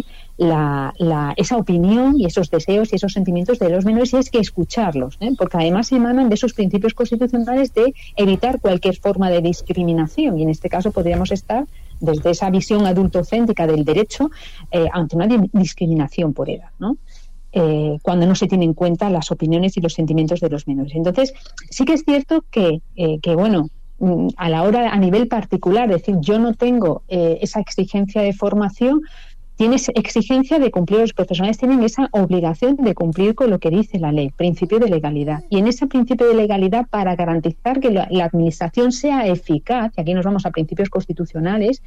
esa opinión y esos deseos y esos sentimientos de los menores, y es que escucharlos, porque además emanan de esos principios constitucionales de evitar cualquier forma de discriminación, y en este caso podríamos estar desde esa visión adultocéntrica del derecho ante una discriminación por edad, ¿no? Cuando no se tienen en cuenta las opiniones y los sentimientos de los menores. Entonces, sí que es cierto que bueno, a la hora, a nivel particular, es decir, yo no tengo esa exigencia de formación, tienes exigencia de cumplir, los profesionales tienen esa obligación de cumplir con lo que dice la ley, principio de legalidad. Y en ese principio de legalidad, para garantizar que la administración sea eficaz, y aquí nos vamos a principios constitucionales,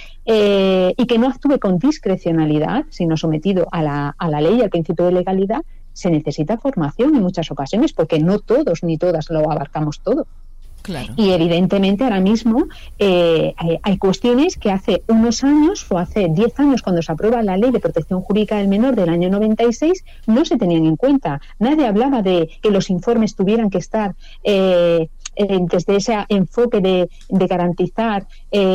y que no actúe con discrecionalidad, sino sometido a la ley y al principio de legalidad, se necesita formación en muchas ocasiones, porque no todos ni todas lo abarcamos todo. Claro. Y evidentemente ahora mismo hay cuestiones que hace unos años o hace 10 años, cuando se aprueba la Ley de Protección Jurídica del Menor del año 96, no se tenían en cuenta. Nadie hablaba de que los informes tuvieran que estar desde ese enfoque de garantizar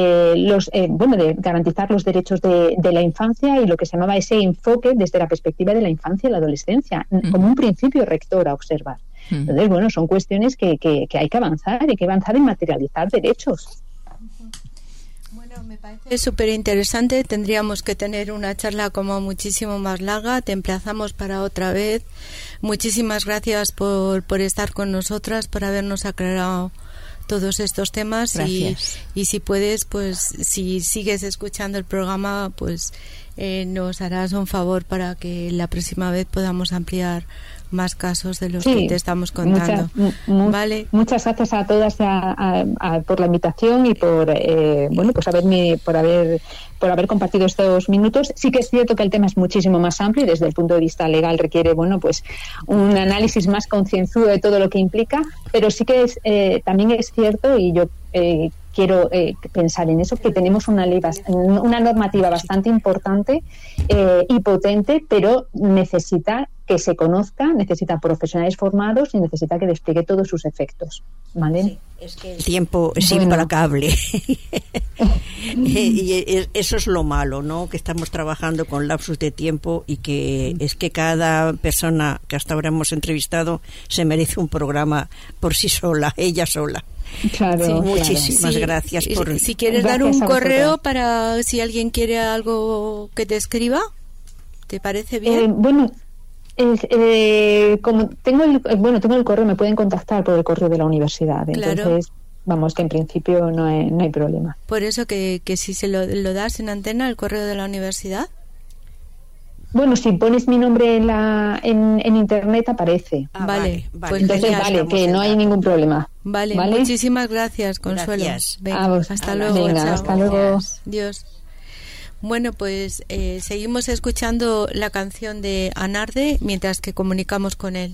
de garantizar los derechos de la infancia, y lo que se llamaba ese enfoque desde la perspectiva de la infancia y la adolescencia, como un principio rector a observar. Entonces, bueno, son cuestiones que hay que avanzar, en materializar derechos. Bueno, me parece súper interesante. Tendríamos que tener una charla como muchísimo más larga. Te emplazamos para otra vez. Muchísimas gracias por estar con nosotras, por habernos aclarado todos estos temas. Y si puedes, pues si sigues escuchando el programa, pues nos harás un favor para que la próxima vez podamos ampliar más casos de los que te estamos contando. ¿Vale? Muchas gracias a todas por la invitación y por haber compartido estos minutos. Sí que es cierto que el tema es muchísimo más amplio y desde el punto de vista legal requiere un análisis más concienzudo de todo lo que implica, pero sí que también es cierto, y yo quiero pensar en eso, que tenemos una normativa bastante importante y potente, pero necesita que se conozca, necesita profesionales formados y necesita que despliegue todos sus efectos, ¿vale? Sí, es que el tiempo es implacable. Y eso es lo malo, ¿no? Que estamos trabajando con lapsus de tiempo, y que es que cada persona que hasta ahora hemos entrevistado se merece un programa por sí sola, ella sola. Claro, sí, muchísimas gracias por... Si quieres dar un correo para si alguien quiere algo que te escriba, ¿te parece bien? Como tengo el correo, me pueden contactar por el correo de la universidad. Claro. Entonces, vamos, que en principio no hay problema. Por eso que si se lo das en antena, el correo de la universidad. Bueno, si pones mi nombre en internet aparece. Vale. Pues entonces que no hay ningún problema. Vale. Muchísimas gracias, Consuelo. Gracias. Venga, hasta luego. Venga, hasta luego. Dios. Bueno, pues seguimos escuchando la canción de Anarde mientras que comunicamos con él.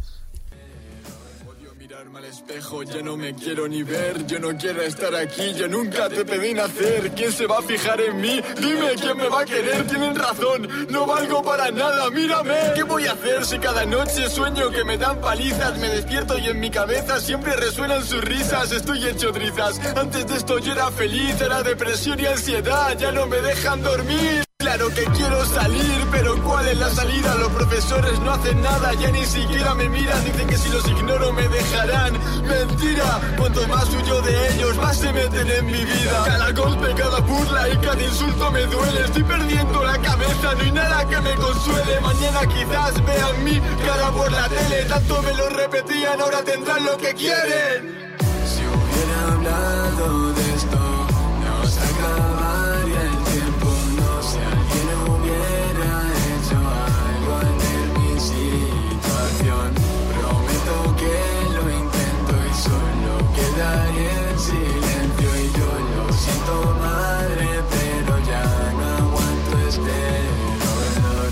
Al espejo, ya no me quiero ni ver, yo no quiero estar aquí, yo nunca te pedí nacer. ¿Quién se va a fijar en mí? Dime, ¿quién me va a querer? Tienen razón, no valgo para nada, mírame. ¿Qué voy a hacer si cada noche sueño que me dan palizas? Me despierto y en mi cabeza siempre resuenan sus risas. Estoy hecho trizas, antes de esto yo era feliz, era depresión y ansiedad, ya no me dejan dormir. Claro que quiero salir, pero ¿cuál es la salida? Los profesores no hacen nada, ya ni siquiera me miran. Dicen que si los ignoro me dejarán. Mentira, cuanto más huyo de ellos, más se meten en mi vida. Cada golpe, cada burla y cada insulto me duele. Estoy perdiendo la cabeza, no hay nada que me consuele. Mañana quizás vean mi cara por la tele. Tanto me lo repetían, ahora tendrán lo que quieren. Si hubiera hablado de esto, no se acabaría el tiempo. Si alguien hubiera hecho algo en mi situación, prometo que lo intento y solo quedaré en silencio. Y yo lo siento, madre, pero ya no aguanto este dolor. El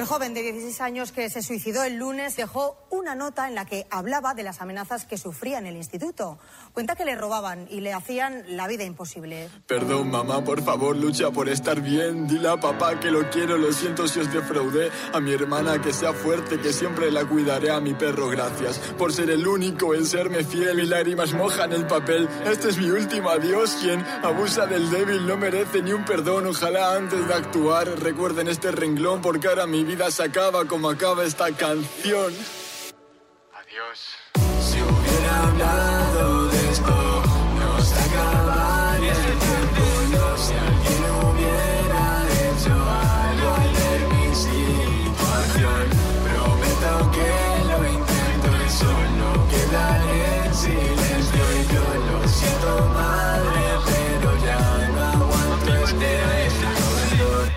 joven de 16 años que se suicidó el lunes dejó una nota en la que hablaba de las amenazas que sufría en el instituto. Cuenta que le robaban y le hacían la vida imposible. Perdón, mamá, por favor, lucha por estar bien. Dile a papá que lo quiero, lo siento si os defraudé. A mi hermana que sea fuerte, que siempre la cuidaré. A mi perro, gracias por ser el único en serme fiel. Mis lágrimas mojan el papel. Este es mi último adiós. Quien abusa del débil no merece ni un perdón. Ojalá antes de actuar recuerden este renglón, porque ahora mi vida se acaba como acaba esta canción. Adiós. Si hubiera hablado de esto, no se acabaría el tiempo. No, si alguien hubiera hecho algo al ver mi situación, prometo que lo intento y solo quedaré en silencio. Y yo lo siento, madre, pero ya no aguanto este dolor.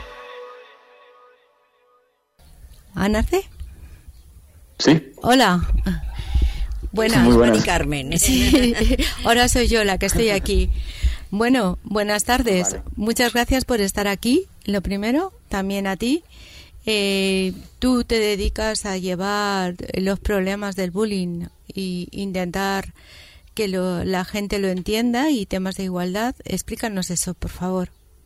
¿Ana C? Sí. Hola. Buenas. Muy buenas. Mari Carmen. Sí, ahora soy yo la que estoy aquí. Bueno, buenas tardes. Vale. Muchas gracias por estar aquí. Lo primero, también a ti. Tú te dedicas a llevar los problemas del bullying e intentar que la gente lo entienda y temas de igualdad. Explícanos eso, por favor.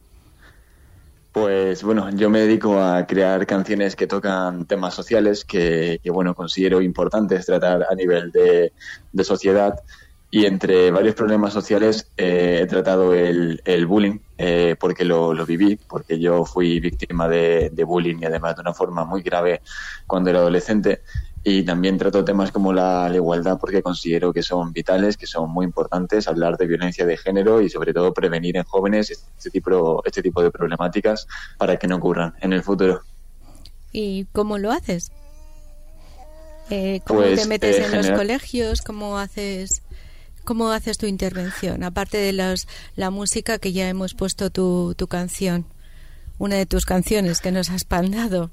Pues bueno, yo me dedico a crear canciones que tocan temas sociales que bueno, considero importantes tratar a nivel de sociedad, y entre varios problemas sociales he tratado el bullying, porque lo viví, porque yo fui víctima de bullying, y además de una forma muy grave cuando era adolescente. Y también trato temas como la igualdad, porque considero que son vitales, que son muy importantes, hablar de violencia de género y sobre todo prevenir en jóvenes este tipo de problemáticas para que no ocurran en el futuro. ¿Y cómo lo haces? ¿Cómo Pues, te metes en los colegios? ¿Cómo haces tu intervención? Aparte de la música, que ya hemos puesto tu canción, una de tus canciones que nos has mandado.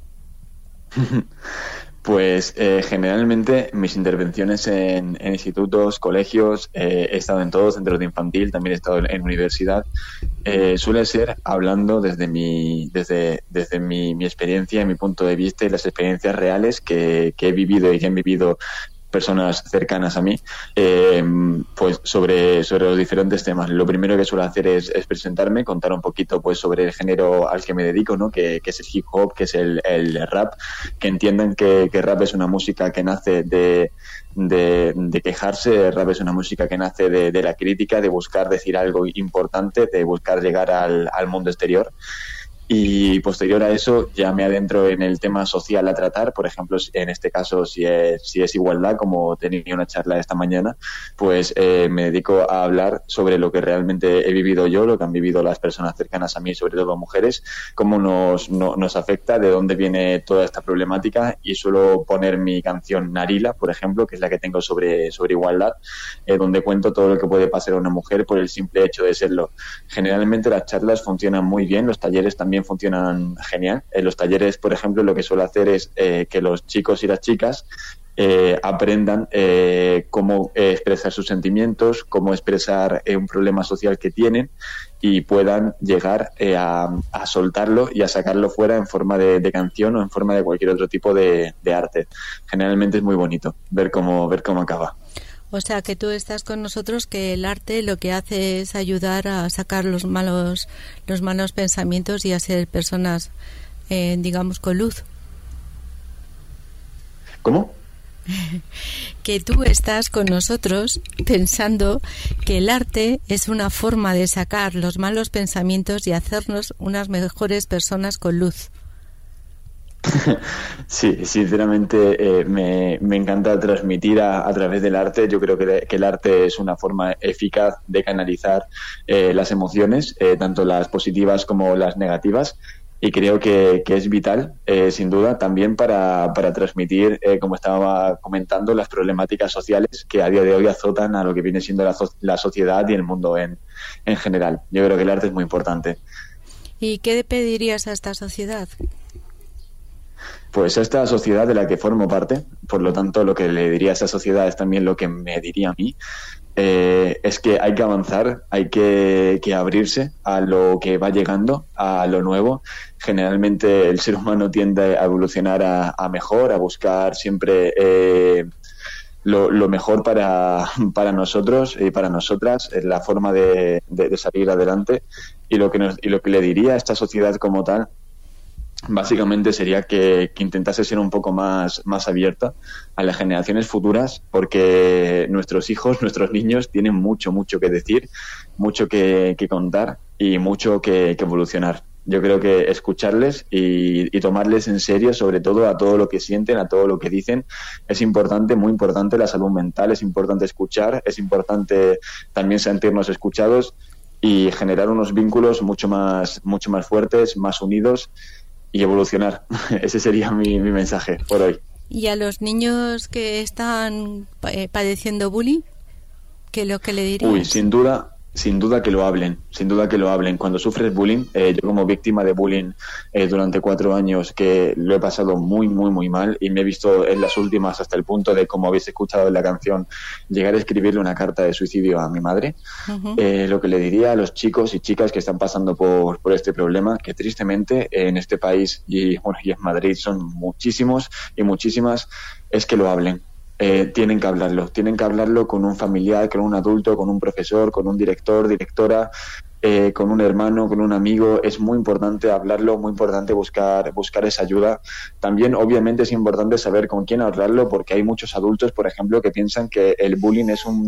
Pues generalmente mis intervenciones en institutos, colegios, he estado en todos, centros de infantil, también he estado en universidad, suele ser hablando desde mi experiencia y mi punto de vista y las experiencias reales que he vivido y que han vivido personas cercanas a mí, pues sobre los diferentes temas. Lo primero que suelo hacer es presentarme, contar un poquito pues sobre el género al que me dedico, ¿no? Que es el hip hop, que es el rap, que entiendan que rap es una música que nace de quejarse. El rap es una música que nace de la crítica, de buscar decir algo importante, de buscar llegar al mundo exterior. Y posterior a eso ya me adentro en el tema social a tratar. Por ejemplo, en este caso, si es igualdad, como tenía una charla esta mañana, pues me dedico a hablar sobre lo que realmente he vivido yo, lo que han vivido las personas cercanas a mí, sobre todo mujeres, cómo nos afecta, de dónde viene toda esta problemática. Y suelo poner mi canción Narila, por ejemplo, que es la que tengo sobre igualdad, donde cuento todo lo que puede pasar a una mujer por el simple hecho de serlo. Generalmente las charlas funcionan muy bien, los talleres también funcionan genial. En los talleres, por ejemplo, lo que suelo hacer es que los chicos y las chicas aprendan cómo expresar sus sentimientos, cómo expresar un problema social que tienen, y puedan llegar a soltarlo y a sacarlo fuera en forma de canción o en forma de cualquier otro tipo de arte. Generalmente es muy bonito ver cómo acaba. O sea, que tú estás con nosotros, que el arte lo que hace es ayudar a sacar los malos pensamientos y a ser personas, digamos, con luz. ¿Cómo? Que tú estás con nosotros pensando que el arte es una forma de sacar los malos pensamientos y hacernos unas mejores personas con luz. Sí, sinceramente me encanta transmitir a través del arte. Yo creo que el arte es una forma eficaz de canalizar las emociones, tanto las positivas como las negativas, y creo que es vital, sin duda, también para transmitir, como estaba comentando, las problemáticas sociales que a día de hoy azotan a lo que viene siendo la sociedad y el mundo en general. Yo creo que el arte es muy importante. ¿Y qué le pedirías a esta sociedad? Pues a esta sociedad de la que formo parte, por lo tanto lo que le diría a esa sociedad es también lo que me diría a mí, es que hay que avanzar, hay que abrirse a lo que va llegando, a lo nuevo. Generalmente el ser humano tiende a evolucionar a mejor, a buscar siempre lo mejor para nosotros y para nosotras, es la forma de salir adelante. Y lo que le diría a esta sociedad como tal, básicamente sería que intentase ser un poco más abierta a las generaciones futuras, porque nuestros hijos, nuestros niños tienen mucho que decir, mucho que contar y mucho que evolucionar. Yo creo que escucharles y tomarles en serio, sobre todo a todo lo que sienten, a todo lo que dicen, es importante, muy importante. La salud mental, es importante escuchar, es importante también sentirnos escuchados y generar unos vínculos mucho más fuertes, más unidos y evolucionar. Ese sería mi mensaje por hoy. ¿Y a los niños que están padeciendo bullying, qué es lo que le dirías? Uy, sin duda que lo hablen, Cuando sufres bullying, yo como víctima de bullying durante 4 años, que lo he pasado muy mal y me he visto en las últimas hasta el punto de, como habéis escuchado en la canción, llegar a escribirle una carta de suicidio a mi madre. Uh-huh. Lo que le diría a los chicos y chicas que están pasando por este problema, que tristemente en este país y en Madrid son muchísimos y muchísimas, es que lo hablen. Tienen que hablarlo con un familiar, con un adulto, con un profesor, con un director, directora, con un hermano, con un amigo. Es muy importante hablarlo, muy importante buscar esa ayuda. También, obviamente, es importante saber con quién hablarlo, porque hay muchos adultos, por ejemplo, que piensan que el bullying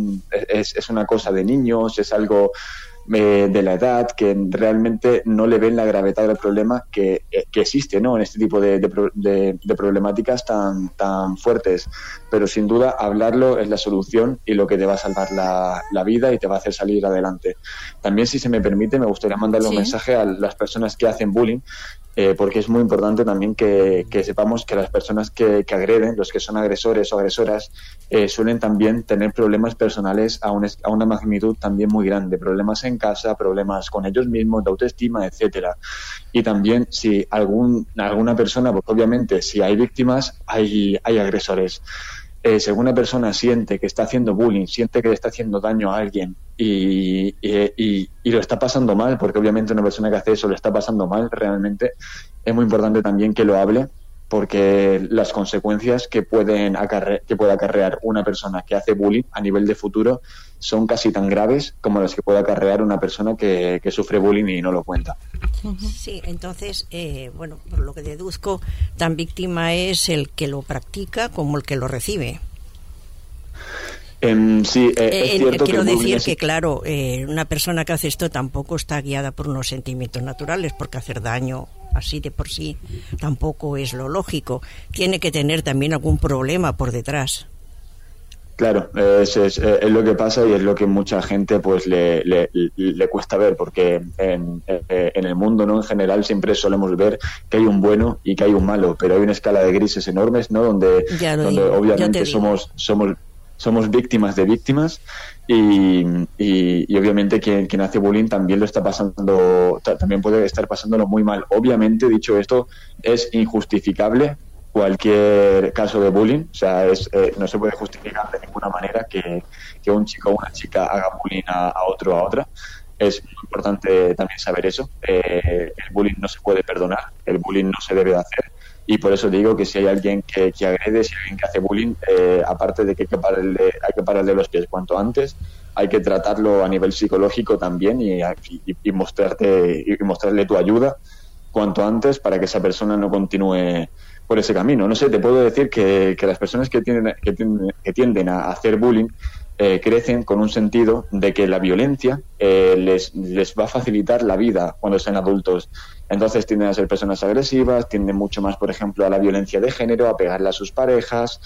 es una cosa de niños, es algo de la edad, que realmente no le ven la gravedad del problema que existe, ¿no?, en este tipo de problemáticas tan fuertes. Pero sin duda hablarlo es la solución y lo que te va a salvar la vida y te va a hacer salir adelante. También, si se me permite, me gustaría mandarle un mensaje a las personas que hacen bullying, porque es muy importante también que sepamos que las personas que agreden, los que son agresores o agresoras, suelen también tener problemas personales a una magnitud también muy grande, problemas en casa, problemas con ellos mismos, de autoestima, etcétera. Y también, si alguna persona, porque obviamente si hay víctimas, hay agresores. Si alguna persona siente que está haciendo bullying, siente que le está haciendo daño a alguien y lo está pasando mal, porque obviamente una persona que hace eso lo está pasando mal realmente, es muy importante también que lo hable, porque las consecuencias que puede acarrear una persona que hace bullying a nivel de futuro son casi tan graves como las que puede acarrear una persona que sufre bullying y no lo cuenta. Sí, entonces, por lo que deduzco, tan víctima es el que lo practica como el que lo recibe. Sí, es cierto. Quiero decir que, claro, una persona que hace esto tampoco está guiada por unos sentimientos naturales, porque hacer daño así de por sí tampoco es lo lógico. Tiene que tener también algún problema por detrás. Claro, es lo que pasa y es lo que mucha gente pues le cuesta ver, porque en el mundo, ¿no?, en general siempre solemos ver que hay un bueno y que hay un malo, pero hay una escala de grises enormes, ¿no?, donde obviamente somos víctimas de víctimas y obviamente quien hace bullying también lo está pasando, también puede estar pasándolo muy mal. Obviamente, dicho esto, es injustificable cualquier caso de bullying, o sea, no se puede justificar de ninguna manera que un chico o una chica haga bullying a otro o a otra. Es muy importante también saber eso. El bullying no se puede perdonar, el bullying no se debe de hacer, y por eso digo que si hay alguien que agrede, si hay alguien que hace bullying, aparte de que hay que pararle los pies cuanto antes, hay que tratarlo a nivel psicológico también y mostrarle tu ayuda cuanto antes para que esa persona no continúe por ese camino. No sé, te puedo decir que las personas que tienden a hacer bullying crecen con un sentido de que la violencia les va a facilitar la vida cuando sean adultos. Entonces tienden a ser personas agresivas, tienden mucho más, por ejemplo, a la violencia de género, a pegarle a sus parejas,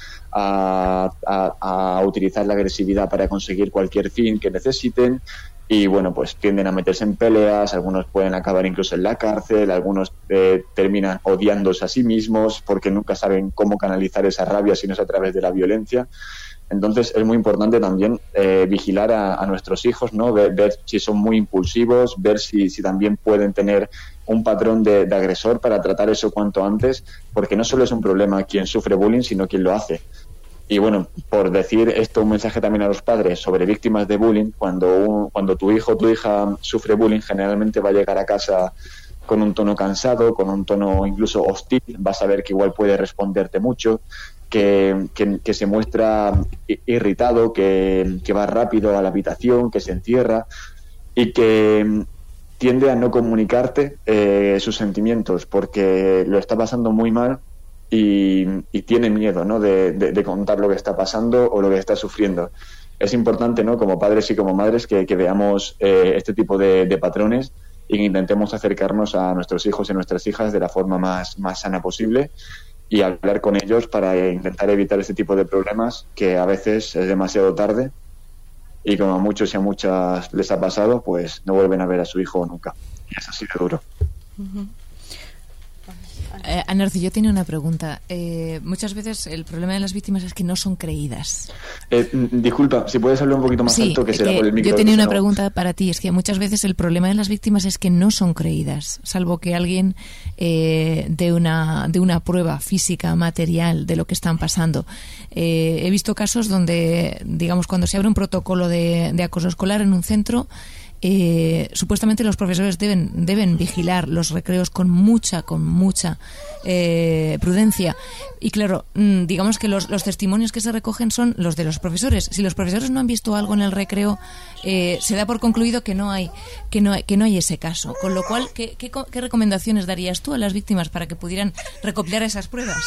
a utilizar la agresividad para conseguir cualquier fin que necesiten. Y bueno, pues tienden a meterse en peleas, algunos pueden acabar incluso en la cárcel, algunos terminan odiándose a sí mismos porque nunca saben cómo canalizar esa rabia si no es a través de la violencia. Entonces es muy importante también vigilar a nuestros hijos, ¿no? Ver si son muy impulsivos, ver si también pueden tener un patrón de agresor para tratar eso cuanto antes, porque no solo es un problema quien sufre bullying, sino quien lo hace. Y bueno, por decir esto, un mensaje también a los padres sobre víctimas de bullying: cuando tu hijo o tu hija sufre bullying, generalmente va a llegar a casa con un tono cansado, con un tono incluso hostil. Vas a ver que igual puede responderte mucho, que se muestra irritado, que va rápido a la habitación, que se encierra y que tiende a no comunicarte sus sentimientos porque lo está pasando muy mal y tiene miedo, ¿no?, de contar lo que está pasando o lo que está sufriendo. Es importante, ¿no?, como padres y como madres, que veamos este tipo de patrones y que intentemos acercarnos a nuestros hijos y nuestras hijas de la forma más sana posible y hablar con ellos para intentar evitar este tipo de problemas, que a veces es demasiado tarde y como a muchos y a muchas les ha pasado, pues no vuelven a ver a su hijo nunca. Y es así de duro. Uh-huh. Anarci, yo tenía una pregunta. Muchas veces el problema de las víctimas es que no son creídas. Disculpa, si puedes hablar un poquito más alto, que será por el micro. Yo tenía una pregunta para ti. Es que muchas veces el problema de las víctimas es que no son creídas, salvo que alguien dé una prueba física, material de lo que están pasando. He visto casos donde, digamos, cuando se abre un protocolo de acoso escolar en un centro, supuestamente los profesores deben vigilar los recreos con mucha prudencia, y claro, digamos que los testimonios que se recogen son los de los profesores. Si los profesores no han visto algo en el recreo, se da por concluido que no hay ese caso, con lo cual ¿qué recomendaciones darías tú a las víctimas para que pudieran recopilar esas pruebas?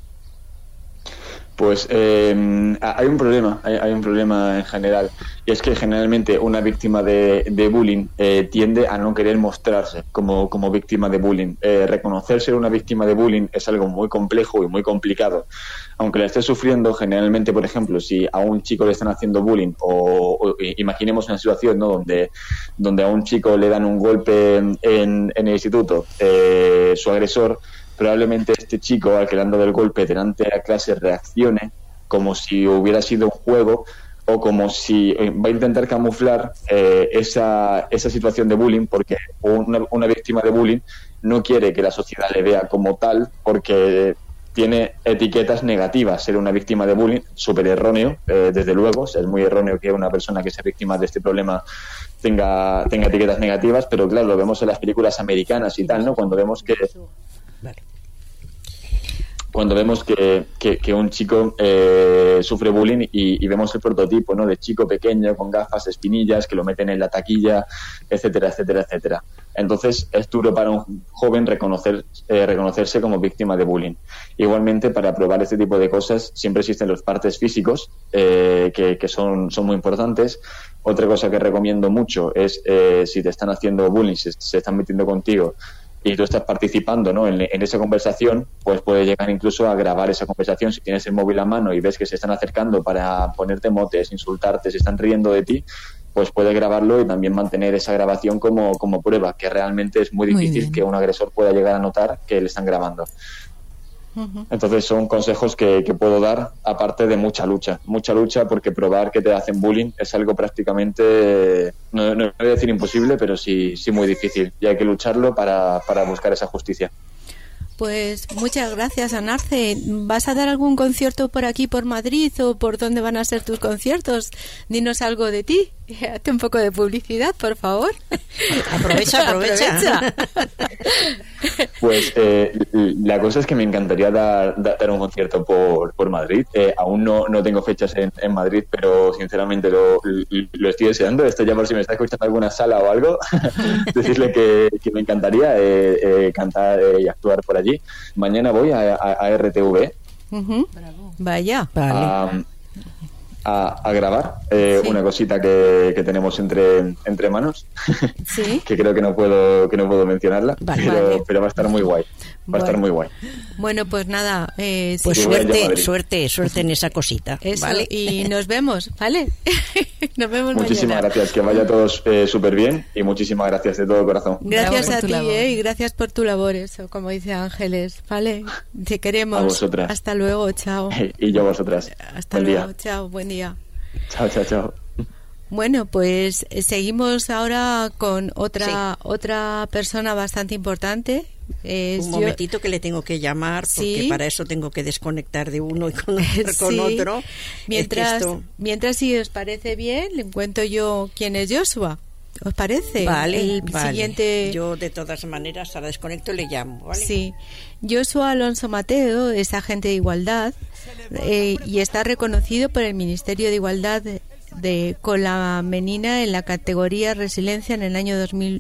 Pues hay un problema en general, y es que generalmente una víctima de bullying tiende a no querer mostrarse como víctima de bullying. Reconocer ser una víctima de bullying es algo muy complejo y muy complicado. Aunque la esté sufriendo, generalmente, por ejemplo, si a un chico le están haciendo bullying, o imaginemos una situación, ¿no?, donde a un chico le dan un golpe en el instituto, su agresor, probablemente este chico al que le han dado el golpe delante de la clase reaccione como si hubiera sido un juego, o como si va a intentar camuflar esa situación de bullying, porque una víctima de bullying no quiere que la sociedad le vea como tal, porque tiene etiquetas negativas. Ser una víctima de bullying, súper erróneo, desde luego. Es muy erróneo que una persona que sea víctima de este problema tenga etiquetas negativas, pero claro, lo vemos en las películas americanas y tal, ¿no? Cuando vemos que un chico sufre bullying y vemos el prototipo, ¿no?, de chico pequeño con gafas, espinillas, que lo meten en la taquilla, etcétera, etcétera, etcétera. Entonces es duro para un joven reconocerse como víctima de bullying. Igualmente, para probar este tipo de cosas siempre existen los partes físicos, que son muy importantes. Otra cosa que recomiendo mucho es, si te están haciendo bullying, si se están metiendo contigo y tú estás participando, ¿no?, en esa conversación, pues puedes llegar incluso a grabar esa conversación. Si tienes el móvil a mano y ves que se están acercando para ponerte motes, insultarte, se están riendo de ti, pues puedes grabarlo y también mantener esa grabación como prueba, que realmente es muy difícil que un agresor pueda llegar a notar que le están grabando. Entonces son consejos que puedo dar, aparte de mucha lucha, porque probar que te hacen bullying es algo prácticamente, no voy a decir imposible, pero sí muy difícil, y hay que lucharlo para buscar esa justicia. Pues muchas gracias, Anarce. ¿Vas a dar algún concierto por aquí, por Madrid, o por dónde van a ser tus conciertos? Dinos algo de ti. Hazte un poco de publicidad, por favor. Aprovecha. Pues la cosa es que me encantaría dar un concierto por Madrid. Aún no tengo fechas en Madrid, pero sinceramente lo estoy deseando. Esto ya, por si me está escuchando alguna sala o algo, decirle que me encantaría cantar y actuar por allí. Mañana voy a RTV. Vaya. Vale. A grabar una cosita que tenemos entre manos. ¿Sí? Que creo que no puedo mencionarla, pero va a estar muy guay. Va a estar muy guay. Bueno, pues nada, pues suerte en esa cosita. Eso, ¿vale? Y nos vemos, ¿vale? Nos vemos muchísimas mañana. Gracias, que vaya todos súper bien, y muchísimas gracias de todo corazón. Gracias a ti, y gracias por tu labor, eso, como dice Ángeles, ¿vale? Te queremos. A vosotras. Hasta luego, chao. Y yo a vosotras. Hasta buen luego, día. chao, buen día. Chao. Bueno, pues seguimos ahora con otra persona bastante importante, Un momentito que le tengo que llamar, porque para eso tengo que desconectar de uno y conectar con otro. Mientras, si os parece bien, le cuento yo quién es Joshua. ¿Os parece? Vale. Siguiente... Yo, de todas maneras, ahora desconecto y le llamo, ¿vale? Sí. Joshua Alonso Mateo es agente de igualdad y está reconocido por el Ministerio de Igualdad con la menina en la categoría Resiliencia en el año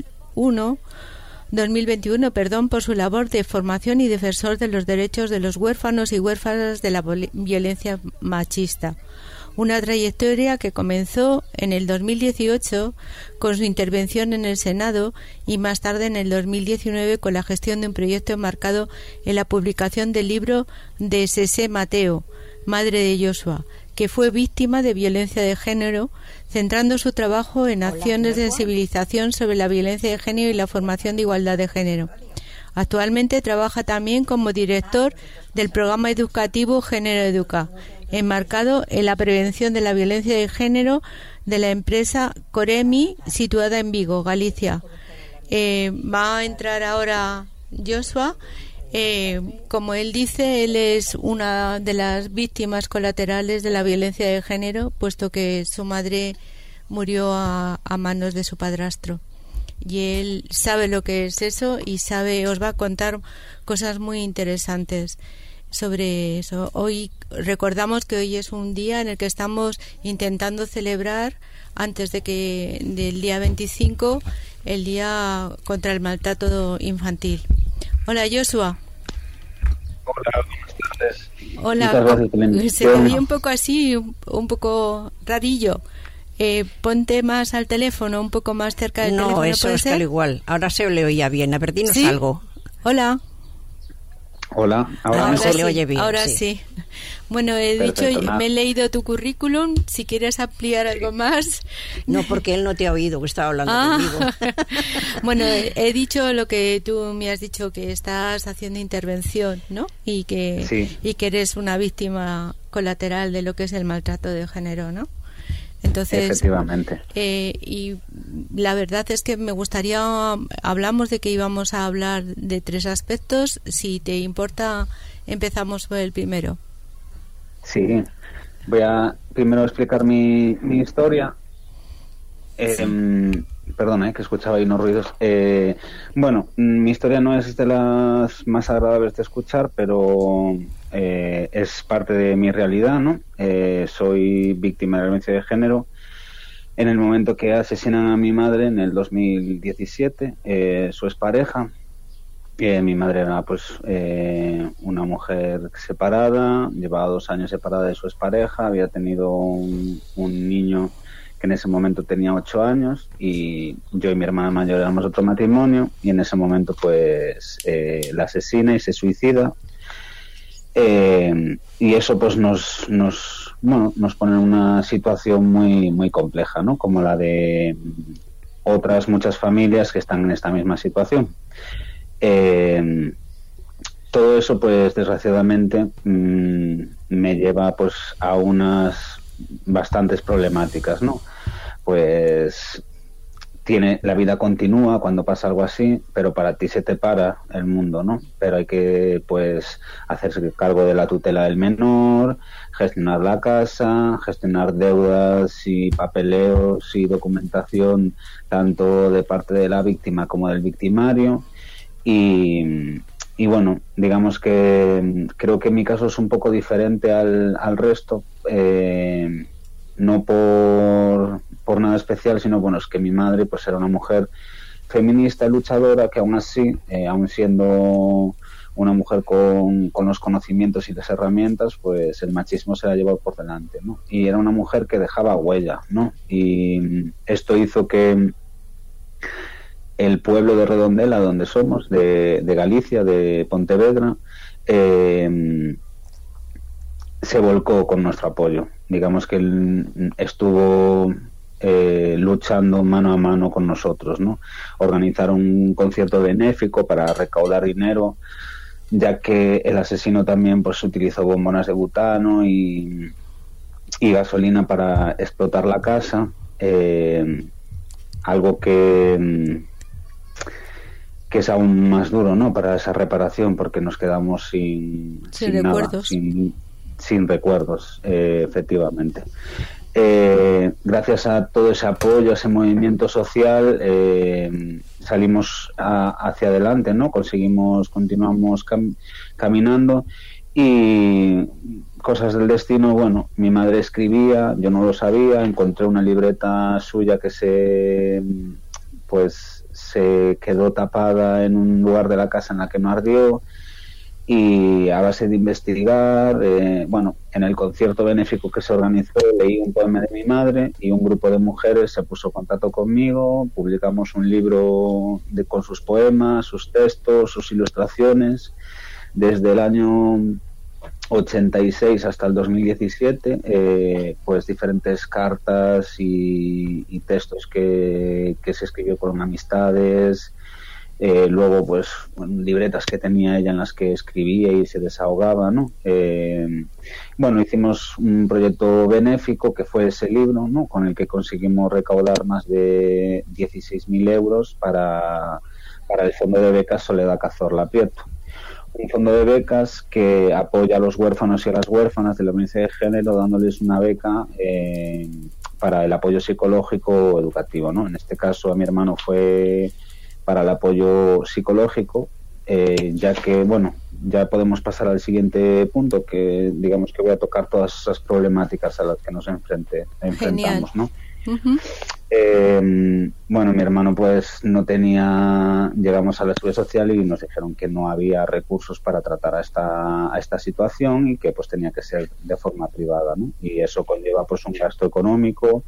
2021, por su labor de formación y defensor de los derechos de los huérfanos y huérfanas de la violencia machista. Una trayectoria que comenzó en el 2018 con su intervención en el Senado y más tarde en el 2019 con la gestión de un proyecto enmarcado en la publicación del libro de Sese Mateo, madre de Joshua, que fue víctima de violencia de género, centrando su trabajo en acciones de sensibilización sobre la violencia de género y la formación de igualdad de género. Actualmente trabaja también como director del programa educativo Género Educa, enmarcado en la prevención de la violencia de género de la empresa Coremi, situada en Vigo, Galicia. Va a entrar ahora Joshua. Como él dice, él es una de las víctimas colaterales de la violencia de género, puesto que su madre murió a manos de su padrastro. Y él sabe lo que es eso y os va a contar cosas muy interesantes sobre eso. Hoy recordamos que hoy es un día en el que estamos intentando celebrar, antes del día 25, el día contra el maltrato infantil. Hola, Joshua. Hola, buenas tardes. Hola, se te oye un poco así, un poco rarillo. Ponte más al teléfono, un poco más cerca del teléfono. No, eso es tal igual. Ahora se le oía bien. A ver, dinos algo. Hola. Hola, ahora se le oye bien. Ahora sí. Bueno, me he leído tu currículum. Si quieres ampliar algo más. No, porque él no te ha oído, que estaba hablando conmigo. Bueno, he dicho lo que tú me has dicho, que estás haciendo intervención, ¿no? Y que eres una víctima colateral de lo que es el maltrato de género, ¿no? Entonces, efectivamente. Y la verdad es que me gustaría, hablamos de que íbamos a hablar de 3 aspectos. Si te importa, empezamos por el primero. Sí, voy a primero explicar mi historia. Perdona, que escuchaba ahí unos ruidos. Bueno, mi historia no es de las más agradables de escuchar, pero es parte de mi realidad, ¿no? Soy víctima de violencia de género. En el momento que asesinan a mi madre, en el 2017, su expareja, mi madre era pues una mujer separada, llevaba 2 años separada de su expareja, había tenido un niño que en ese momento tenía 8 años, y yo y mi hermana mayor éramos otro matrimonio, y en ese momento pues la asesina y se suicida. Y eso pues nos pone en una situación muy compleja, ¿no? Como la de otras muchas familias que están en esta misma situación. Todo eso pues desgraciadamente me lleva pues a unas bastantes problemáticas, ¿no? Pues la vida continúa cuando pasa algo así, pero para ti se te para el mundo, ¿no? Pero hay que pues hacerse cargo de la tutela del menor, gestionar la casa, gestionar deudas y papeleos y documentación tanto de parte de la víctima como del victimario. Y bueno, digamos que creo que mi caso es un poco diferente al resto, no por nada especial, sino bueno, es que mi madre pues era una mujer feminista, luchadora, que aún así, aún siendo una mujer con los conocimientos y las herramientas, pues el machismo se la llevó por delante, ¿no? Y era una mujer que dejaba huella, ¿no? Y esto hizo que el pueblo de Redondela, donde somos, de Galicia, de Pontevedra, se volcó con nuestro apoyo. Digamos que él estuvo luchando mano a mano con nosotros, ¿no? Organizaron un concierto benéfico para recaudar dinero, ya que el asesino también pues utilizó bombonas de butano y gasolina para explotar la casa, algo que que es aún más duro, ¿no? Para esa reparación, porque nos quedamos sin recuerdos. Nada, sin recuerdos, efectivamente. Gracias a todo ese apoyo, a ese movimiento social, salimos hacia adelante, ¿no? Continuamos caminando, y cosas del destino. Bueno, mi madre escribía, yo no lo sabía, encontré una libreta suya que se quedó tapada en un lugar de la casa en la que no ardió, y a base de investigar, en el concierto benéfico que se organizó, leí un poema de mi madre, y un grupo de mujeres se puso en contacto conmigo, publicamos un libro con sus poemas, sus textos, sus ilustraciones, desde el año 86 hasta el 2017, pues diferentes cartas y textos que se escribió con amistades, luego pues libretas que tenía ella en las que escribía y se desahogaba, ¿no? Hicimos un proyecto benéfico que fue ese libro, ¿no? Con el que conseguimos recaudar más de 16.000 euros para el Fondo de Becas Soledad Cazorla Prieto, un fondo de becas que apoya a los huérfanos y a las huérfanas de la violencia de género, dándoles una beca para el apoyo psicológico educativo, ¿no? En este caso a mi hermano fue para el apoyo psicológico, ya que, ya podemos pasar al siguiente punto, que digamos que voy a tocar todas esas problemáticas a las que nos enfrentamos, ¿no? Uh-huh. Mi hermano pues no tenía, llegamos a la seguridad social y nos dijeron que no había recursos para tratar a esta situación, y que pues tenía que ser de forma privada, ¿no? Y eso conlleva pues un gasto económico,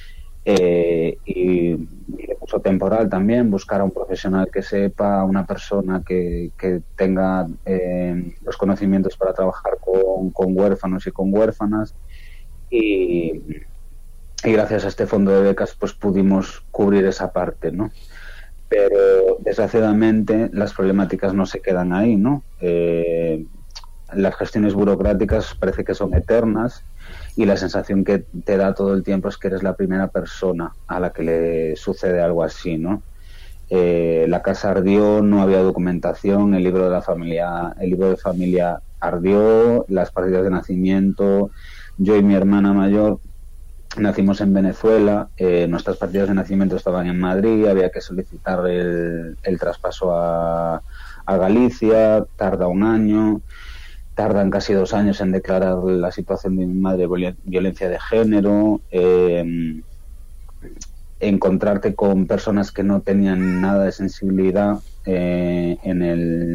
y recurso temporal también, buscar a un profesional que sepa, una persona que tenga los conocimientos para trabajar con huérfanos y con huérfanas, y gracias a este fondo de becas pues pudimos cubrir esa parte, ¿no? Pero desgraciadamente las problemáticas no se quedan ahí, ¿no? Las gestiones burocráticas parece que son eternas, y la sensación que te da todo el tiempo es que eres la primera persona a la que le sucede algo así, ¿no? La casa ardió, no había documentación, el libro de familia ardió, las partidas de nacimiento. Yo y mi hermana mayor nacimos en Venezuela, nuestras partidas de nacimiento estaban en Madrid, había que solicitar el traspaso a Galicia, tarda un año, tardan casi 2 años en declarar la situación de mi madre violencia de género, encontrarte con personas que no tenían nada de sensibilidad en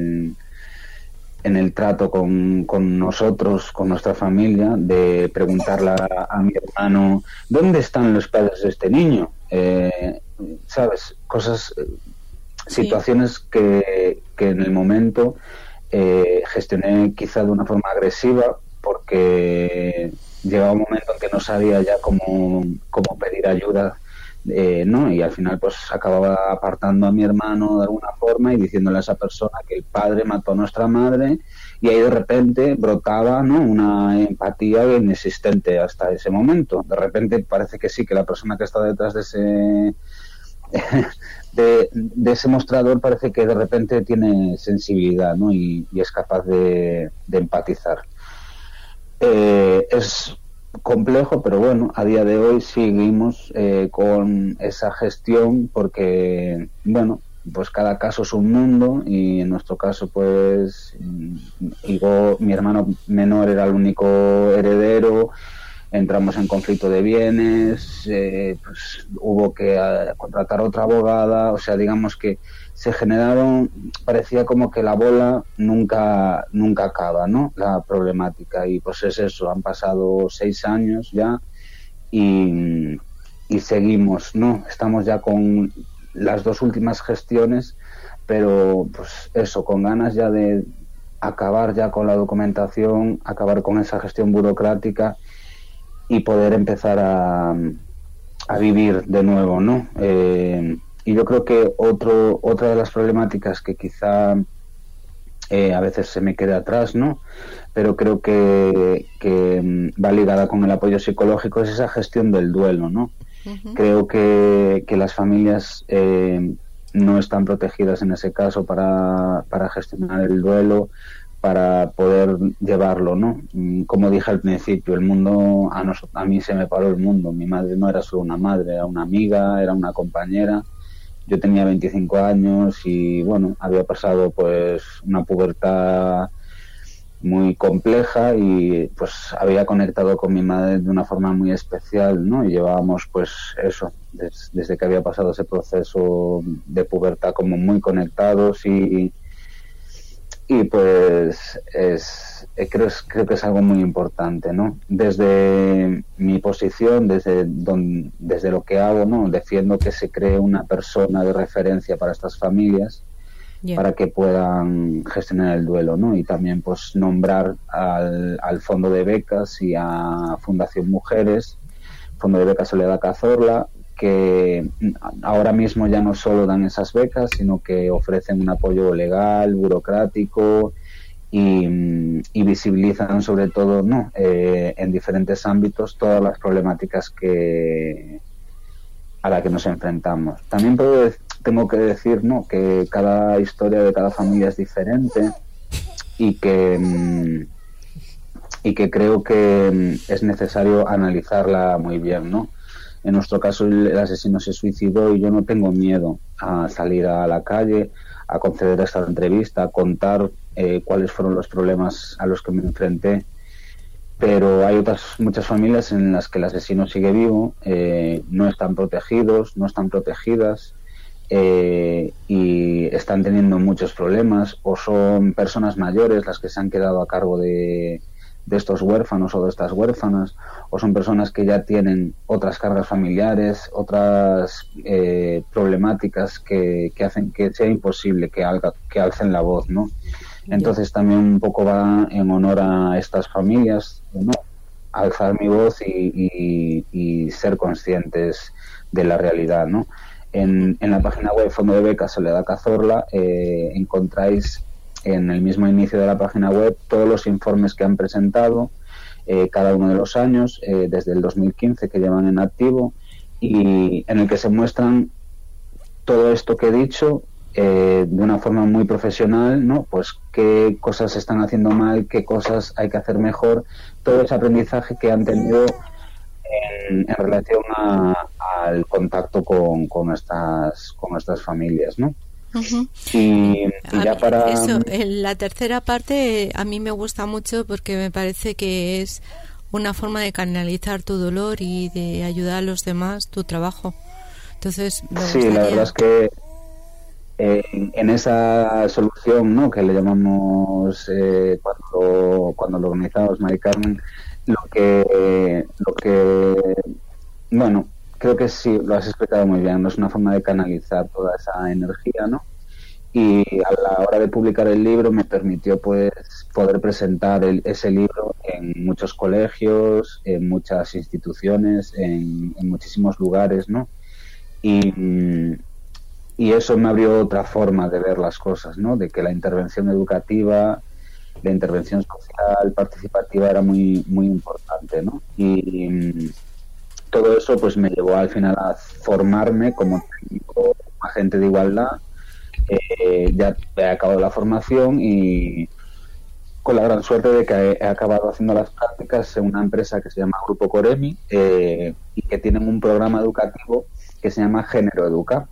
el trato con nosotros, con nuestra familia, de preguntarle a mi hermano ¿dónde están los padres de este niño? ¿Sabes? Cosas, situaciones que en el momento gestioné quizá de una forma agresiva, porque llegaba un momento en que no sabía ya cómo pedir ayuda, ¿no? Y al final pues acababa apartando a mi hermano de alguna forma y diciéndole a esa persona que el padre mató a nuestra madre, y ahí de repente brotaba, ¿no?, una empatía inexistente hasta ese momento. De repente parece que sí, que la persona que está detrás de ese de ese mostrador parece que de repente tiene sensibilidad, ¿no?, y es capaz de empatizar. Es complejo, pero bueno, a día de hoy seguimos con esa gestión, porque bueno, pues cada caso es un mundo, y en nuestro caso pues mi hermano menor era el único heredero, entramos en conflicto de bienes, pues hubo que contratar otra abogada, o sea, digamos que se generaron, parecía como que la bola nunca acaba, ¿no?, la problemática, y pues es eso, han pasado 6 años ya y seguimos, ¿no? Estamos ya con las 2 últimas gestiones, pero pues eso, con ganas ya de acabar ya con la documentación, acabar con esa gestión burocrática y poder empezar a vivir de nuevo, ¿no? Y yo creo que otra de las problemáticas que quizá a veces se me queda atrás, ¿no?, pero creo que va ligada con el apoyo psicológico, es esa gestión del duelo, ¿no? Uh-huh. Creo que las familias no están protegidas en ese caso para gestionar el duelo, para poder llevarlo, ¿no? Como dije al principio, el mundo, a mí se me paró el mundo. Mi madre no era solo una madre, era una amiga, era una compañera. Yo tenía 25 años y, bueno, había pasado pues una pubertad muy compleja y pues había conectado con mi madre de una forma muy especial, ¿no? Y llevábamos pues eso, desde que había pasado ese proceso de pubertad como muy conectados y pues creo que es algo muy importante, ¿no? Desde mi posición, desde lo que hago, ¿no? Defiendo que se cree una persona de referencia para estas familias, para que puedan gestionar el duelo, ¿no? Y también pues nombrar al Fondo de Becas y a Fundación Mujeres, Fondo de Becas Soledad Cazorla, que ahora mismo ya no solo dan esas becas, sino que ofrecen un apoyo legal, burocrático y visibilizan sobre todo, ¿no? En diferentes ámbitos todas las problemáticas a las que nos enfrentamos. También tengo que decir, ¿no? Que cada historia de cada familia es diferente y que creo que es necesario analizarla muy bien, ¿no? En nuestro caso el asesino se suicidó y yo no tengo miedo a salir a la calle, a conceder esta entrevista, a contar cuáles fueron los problemas a los que me enfrenté. Pero hay muchas familias en las que el asesino sigue vivo, no están protegidos, no están protegidas y están teniendo muchos problemas, o son personas mayores las que se han quedado a cargo de estos huérfanos o de estas huérfanas, o son personas que ya tienen otras cargas familiares, otras problemáticas que hacen que sea imposible que alcen la voz, ¿no? Entonces también un poco va en honor a estas familias, ¿no? Alzar mi voz y ser conscientes de la realidad, ¿no? En la página web Fondo de Becas Soledad Cazorla encontráis en el mismo inicio de la página web todos los informes que han presentado cada uno de los años, desde el 2015 que llevan en activo, y en el que se muestran todo esto que he dicho de una forma muy profesional, ¿no? Pues qué cosas se están haciendo mal, qué cosas hay que hacer mejor, todo ese aprendizaje que han tenido en relación al contacto con estas familias, ¿no? Uh-huh. Y ya para eso, en la tercera parte a mí me gusta mucho porque me parece que es una forma de canalizar tu dolor y de ayudar a los demás, tu trabajo. Entonces me gustaría... Sí, la verdad es que en esa solución, ¿no?, que le llamamos cuando lo organizamos, Mari Carmen, lo que bueno, creo que sí, lo has explicado muy bien, ¿no? Es una forma de canalizar toda esa energía, ¿no? Y a la hora de publicar el libro me permitió pues poder presentar ese libro en muchos colegios, en muchas instituciones, en muchísimos lugares, ¿no? Y eso me abrió otra forma de ver las cosas, ¿no? De que la intervención educativa, la intervención social, participativa era muy, muy importante, ¿no? Y todo eso pues me llevó al final a formarme como técnico, agente de igualdad. Ya he acabado la formación y con la gran suerte de que he acabado haciendo las prácticas en una empresa que se llama Grupo Coremi y que tienen un programa educativo que se llama Género Educa.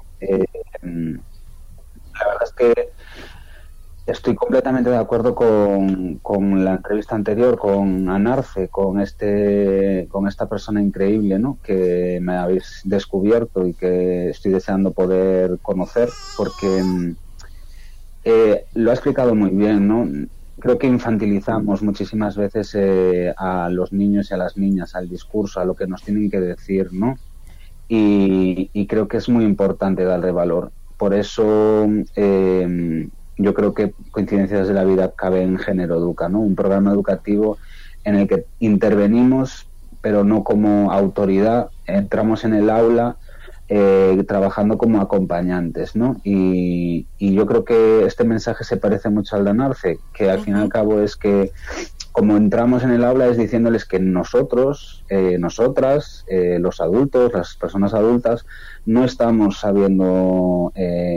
La verdad es que estoy completamente de acuerdo con la entrevista anterior, con Anarce, con esta persona increíble, ¿no?, que me habéis descubierto y que estoy deseando poder conocer, porque lo ha explicado muy bien, ¿no? Creo que infantilizamos muchísimas veces a los niños y a las niñas, al discurso, a lo que nos tienen que decir, ¿no? Y creo que es muy importante darle valor. Por eso yo creo que Coincidencias de la Vida cabe en Género Educa, ¿no? Un programa educativo en el que intervenimos, pero no como autoridad, entramos en el aula trabajando como acompañantes, ¿no? Y yo creo que este mensaje se parece mucho al de Anarce, que al fin y al cabo es que como entramos en el aula es diciéndoles que nosotros, nosotras, los adultos, las personas adultas, no estamos sabiendo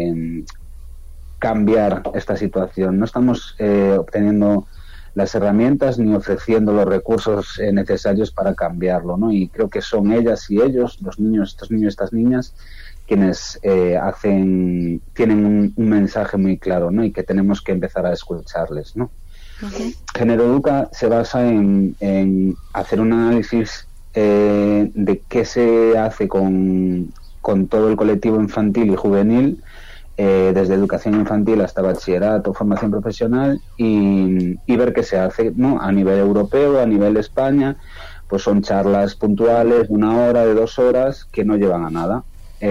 cambiar esta situación, no estamos obteniendo las herramientas ni ofreciendo los recursos necesarios para cambiarlo, ¿no? Y creo que son ellas y ellos, los niños, estos niños, estas niñas, quienes tienen un mensaje muy claro, ¿no? Y que tenemos que empezar a escucharles, ¿no? Okay. Generoeduca se basa en hacer un análisis de qué se hace con todo el colectivo infantil y juvenil, desde educación infantil hasta bachillerato, formación profesional, y ver qué se hace, ¿no? A nivel europeo, a nivel España, pues son charlas puntuales de 1 hora, de 2 horas, que no llevan a nada.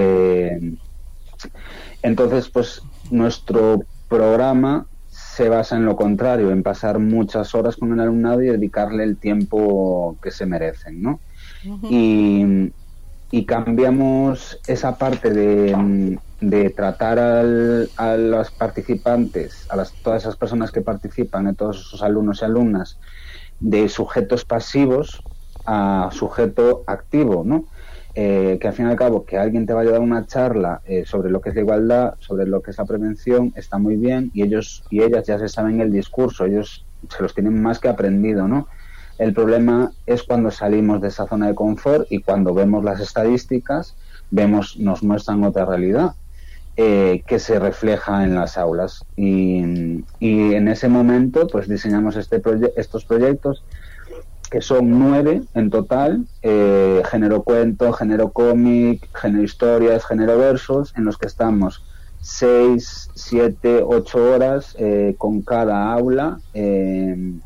Entonces, pues nuestro programa se basa en lo contrario, en pasar muchas horas con el alumnado y dedicarle el tiempo que se merecen, ¿no? Uh-huh. Y cambiamos esa parte de tratar a los participantes, todas esas personas que participan, todos esos alumnos y alumnas, de sujetos pasivos a sujeto activo, ¿no? Que al fin y al cabo que alguien te vaya a dar una charla sobre lo que es la igualdad, sobre lo que es la prevención, está muy bien, y ellos y ellas ya se saben el discurso, ellos se los tienen más que aprendido, ¿no? El problema es cuando salimos de esa zona de confort y cuando vemos las estadísticas, nos muestran otra realidad que se refleja en las aulas, y en ese momento pues diseñamos estos proyectos, que son 9 en total, género cuento, género cómic, género historias, género versos, en los que estamos 6, 7, 8 horas con cada aula, en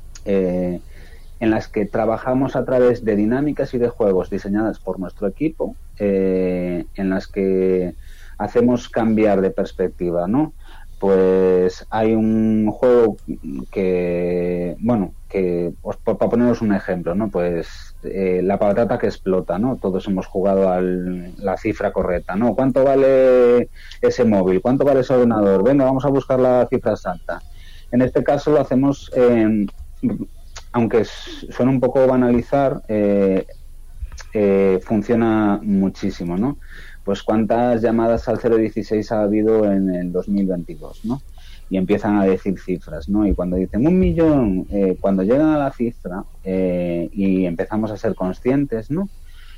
las que trabajamos a través de dinámicas y de juegos diseñadas por nuestro equipo, en las que hacemos cambiar de perspectiva, ¿no? Pues hay un juego que, bueno, para poneros un ejemplo, ¿no? Pues la patata que explota, ¿no? Todos hemos jugado a la cifra correcta, ¿no? ¿Cuánto vale ese móvil? ¿Cuánto vale ese ordenador? Venga, vamos a buscar la cifra exacta. En este caso lo hacemos, aunque suena un poco banalizar, funciona muchísimo, ¿no? Pues cuántas llamadas al 016 ha habido en el 2022, ¿no? Y empiezan a decir cifras, ¿no? Y cuando dicen 1 millón, cuando llegan a la cifra y empezamos a ser conscientes, ¿no?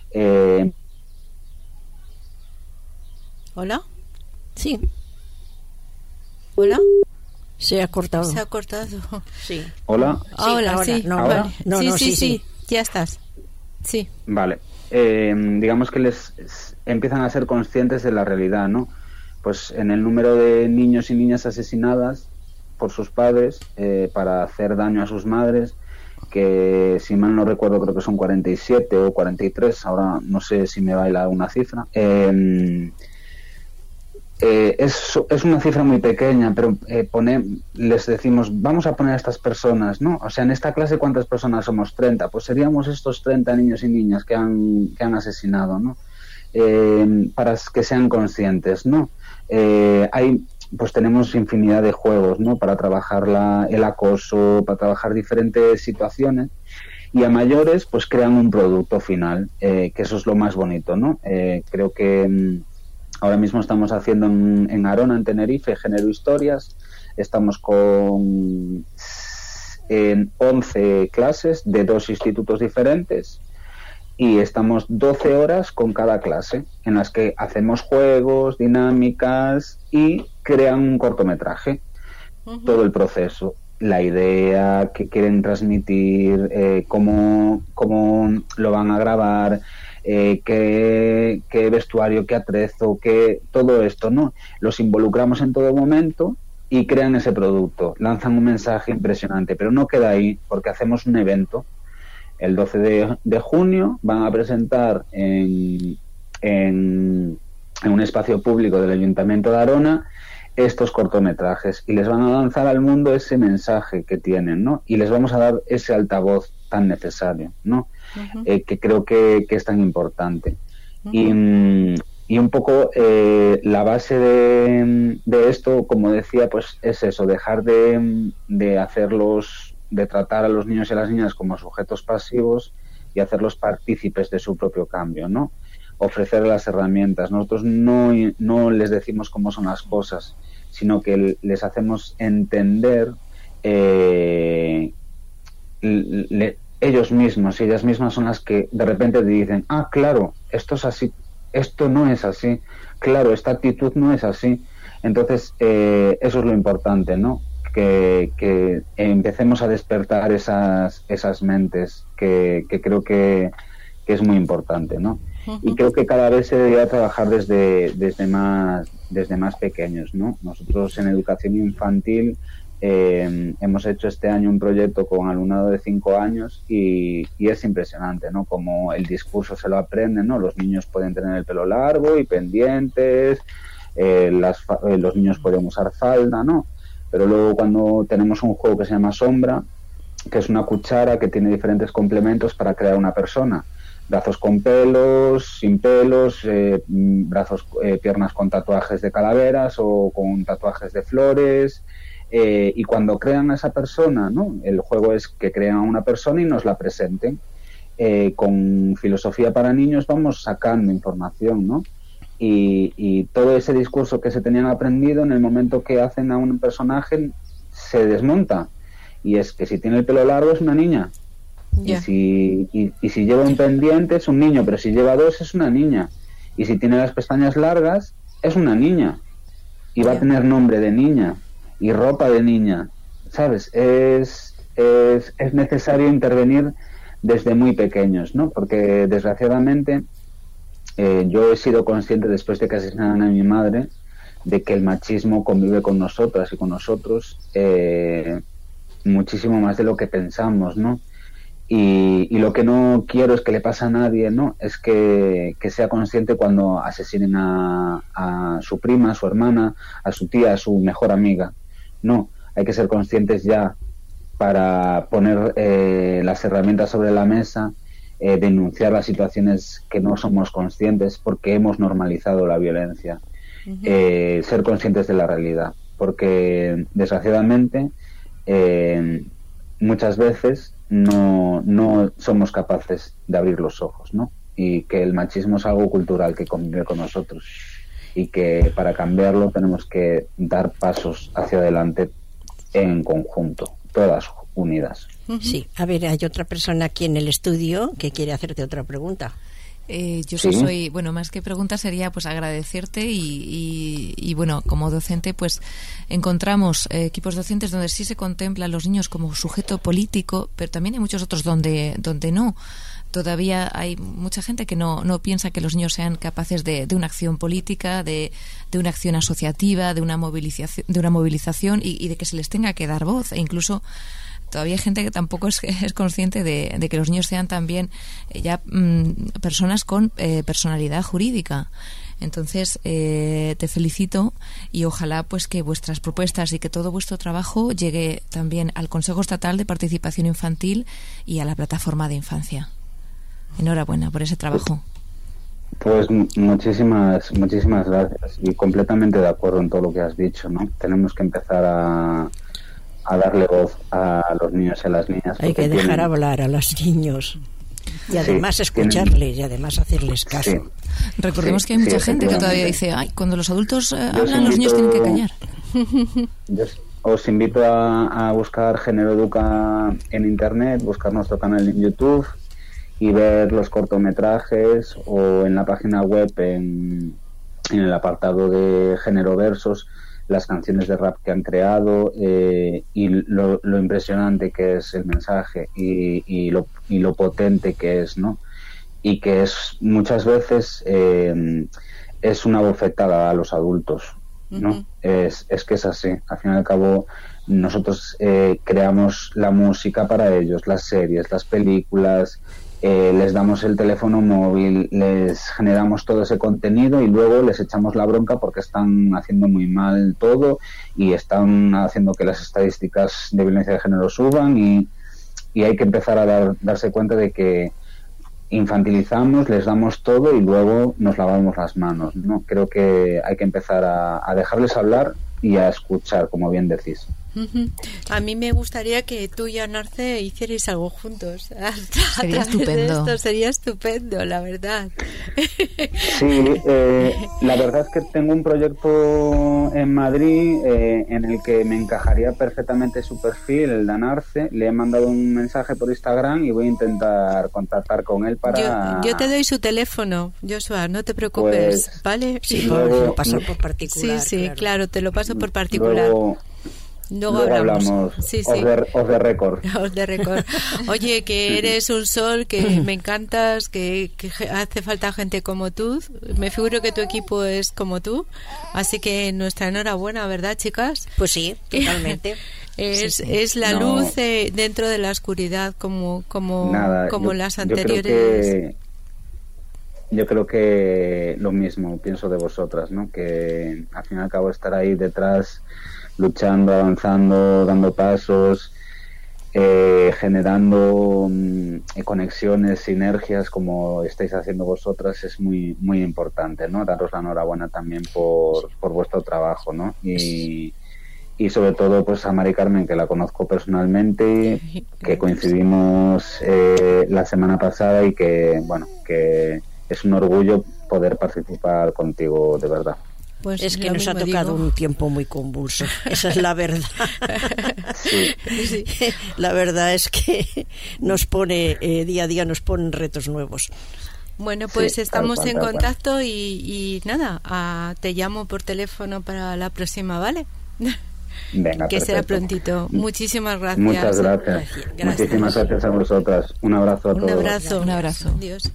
¿Hola? Sí. ¿Hola? Se ha cortado. Se ha cortado. Sí. ¿Hola? Ahora, sí. No, ¿Ahora? Vale. No, sí. Ya estás. Sí. Vale. Digamos que les empiezan a ser conscientes de la realidad, ¿no? Pues en el número de niños y niñas asesinadas por sus padres para hacer daño a sus madres, que si mal no recuerdo creo que son 47 o 43, ahora no sé si me baila una cifra. Es una cifra muy pequeña, pero les decimos, vamos a poner a estas personas, ¿no? O sea, en esta clase, ¿cuántas personas somos? 30. Pues seríamos estos 30 niños y niñas que han asesinado, ¿no? Para que sean conscientes, ¿no? Pues tenemos infinidad de juegos, ¿no? Para trabajar el acoso, para trabajar diferentes situaciones. Y a mayores, pues crean un producto final, que eso es lo más bonito, ¿no? Creo que ahora mismo estamos haciendo en Arona, en Tenerife, género historias. Estamos con 11 clases de 2 institutos diferentes y estamos 12 horas con cada clase, en las que hacemos juegos, dinámicas y crean un cortometraje. Uh-huh. Todo el proceso, la idea que quieren transmitir, cómo lo van a grabar, qué vestuario, qué atrezo, todo esto, ¿no? Los involucramos en todo momento y crean ese producto, lanzan un mensaje impresionante, pero no queda ahí, porque hacemos un evento. El 12 de junio van a presentar en un espacio público del Ayuntamiento de Arona estos cortometrajes y les van a lanzar al mundo ese mensaje que tienen, ¿no? Y les vamos a dar ese altavoz tan necesario, ¿no? Uh-huh. Que creo que es tan importante. Uh-huh. Y un poco la base de esto, como decía, pues es eso, dejar de hacer los de tratar a los niños y a las niñas como sujetos pasivos y hacerlos partícipes de su propio cambio, ¿no? Ofrecer las herramientas. Nosotros no les decimos cómo son las cosas, sino que les hacemos entender ellos mismos y ellas mismas son las que de repente te dicen, ah, claro, esto es así, esto no es así, claro, esta actitud no es así. Entonces, eso es lo importante, ¿no? Que empecemos a despertar esas mentes, que creo que es muy importante, ¿no? Y creo que cada vez se debería trabajar desde más pequeños, ¿no? Nosotros en educación infantil hemos hecho este año un proyecto con alumnado de 5 años y es impresionante, ¿no? Como el discurso se lo aprenden, ¿no? Los niños pueden tener el pelo largo y pendientes, los niños pueden usar falda, ¿no? Pero luego cuando tenemos un juego que se llama Sombra, que es una cuchara que tiene diferentes complementos para crear una persona. Brazos con pelos, sin pelos, piernas con tatuajes de calaveras o con tatuajes de flores. Y cuando crean a esa persona, ¿no? El juego es que crean a una persona y nos la presenten. Con filosofía para niños vamos sacando información, ¿no? Y todo ese discurso que se tenían aprendido, en el momento que hacen a un personaje, se desmonta. Y es que si tiene el pelo largo es una niña. Yeah. Y si lleva un pendiente es un niño, pero si lleva 2 es una niña. Y si tiene las pestañas largas es una niña. Y va a tener nombre de niña y ropa de niña. ¿Sabes? Es necesario intervenir desde muy pequeños, ¿no? Porque desgraciadamente yo he sido consciente, después de que asesinaran a mi madre, de que el machismo convive con nosotras y con nosotros muchísimo más de lo que pensamos, ¿no? Y lo que no quiero es que le pase a nadie, ¿no? Es que sea consciente cuando asesinen a su prima, a su hermana, a su tía, a su mejor amiga. No, hay que ser conscientes ya para poner las herramientas sobre la mesa, denunciar las situaciones que no somos conscientes porque hemos normalizado la violencia. Ser conscientes de la realidad, porque desgraciadamente muchas veces no somos capaces de abrir los ojos, ¿no? Y que el machismo es algo cultural que convive con nosotros y que para cambiarlo tenemos que dar pasos hacia adelante en conjunto, todas unidas. Sí, a ver, hay otra persona aquí en el estudio que quiere hacerte otra pregunta. Yo soy, bueno, más que pregunta sería pues agradecerte y bueno, como docente pues encontramos equipos docentes donde sí se contempla a los niños como sujeto político, pero también hay muchos otros donde no. Todavía hay mucha gente que no piensa que los niños sean capaces de una acción política, de una acción asociativa, de una movilización y de que se les tenga que dar voz, e incluso todavía hay gente que tampoco es consciente de que los niños sean también personas con personalidad jurídica. Entonces, te felicito y ojalá pues que vuestras propuestas y que todo vuestro trabajo llegue también al Consejo Estatal de Participación Infantil y a la Plataforma de Infancia. Enhorabuena por ese trabajo. Pues muchísimas gracias y completamente de acuerdo en todo lo que has dicho, ¿no? Tenemos que empezar a darle voz a los niños y a las niñas. Hay que dejar hablar a los niños y además escucharles y además hacerles caso. Sí. Recordemos que hay mucha gente que todavía dice, ay, cuando los adultos hablan, los niños tienen que callar. Yo os invito a buscar Género Educa en internet, buscar nuestro canal en YouTube y ver los cortometrajes, o en la página web en el apartado de Género Versos, las canciones de rap que han creado, y lo impresionante que es el mensaje y lo potente que es, ¿no? Y que es muchas veces es una bofetada a los adultos, ¿no? Es que es así. Al fin y al cabo nosotros creamos la música para ellos, las series, las películas, les damos el teléfono móvil, les generamos todo ese contenido y luego les echamos la bronca porque están haciendo muy mal todo y están haciendo que las estadísticas de violencia de género suban, y hay que empezar a darse cuenta de que infantilizamos, les damos todo y luego nos lavamos las manos, ¿no? Creo que hay que empezar a dejarles hablar y a escuchar, como bien decís. A mí me gustaría que tú y Anarce hicierais algo juntos. Sería estupendo. Esto sería estupendo, la verdad. Sí, la verdad es que tengo un proyecto en Madrid en el que me encajaría perfectamente su perfil, el de Anarce. Le he mandado un mensaje por Instagram y voy a intentar contactar con él para... Yo te doy su teléfono, Joshua, no te preocupes, pues, ¿vale? Sí, luego, lo paso por particular. Sí, claro, te lo paso por particular. Luego hablamos. Sí. Off the record. Off the record. Oye, que eres un sol, que me encantas, que hace falta gente como tú. Me figuro que tu equipo es como tú. Así que nuestra enhorabuena, ¿verdad, chicas? Pues sí, totalmente. Es la luz dentro de la oscuridad, como las anteriores. Yo creo que lo mismo pienso de vosotras, ¿no? Que al fin y al cabo estar ahí detrás, luchando, avanzando, dando pasos, generando conexiones, sinergias como estáis haciendo vosotras es muy muy importante, ¿no? Daros la enhorabuena también por vuestro trabajo, ¿no? Y sobre todo pues a Mari Carmen, que la conozco personalmente, que coincidimos la semana pasada y que es un orgullo poder participar contigo, de verdad. Pues es que nos ha tocado un tiempo muy convulso, esa es la verdad. Sí. La verdad es que nos pone, día a día nos ponen retos nuevos. Bueno, pues estamos en contacto y nada, te llamo por teléfono para la próxima, ¿vale? Venga, que será prontito. Muchísimas gracias. Muchas gracias. Muchísimas gracias a vosotras. Un abrazo a todos. Un abrazo. Adiós.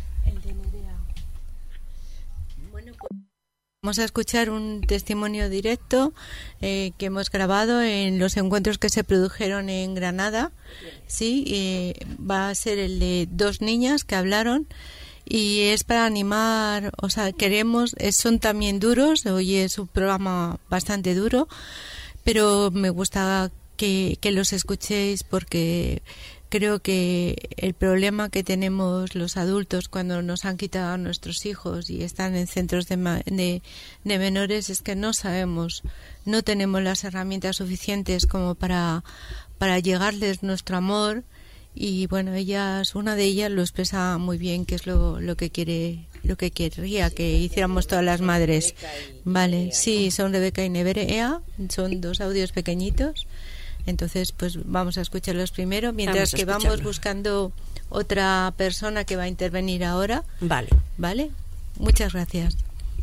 Vamos a escuchar un testimonio directo que hemos grabado en los encuentros que se produjeron en Granada. Sí, va a ser el de 2 niñas que hablaron y es para animar, o sea, son también duros, hoy es un programa bastante duro, pero me gusta que los escuchéis porque creo que el problema que tenemos los adultos cuando nos han quitado a nuestros hijos y están en centros de menores es que no tenemos las herramientas suficientes como para llegarles nuestro amor. Y bueno, una de ellas lo expresa muy bien, que es lo que querría que hiciéramos todas las madres. Vale, sí, son Rebeca y Neverea, son 2 audios pequeñitos. Entonces, pues vamos a escucharlos primero, mientras que vamos buscando otra persona que va a intervenir ahora. Vale. Muchas gracias.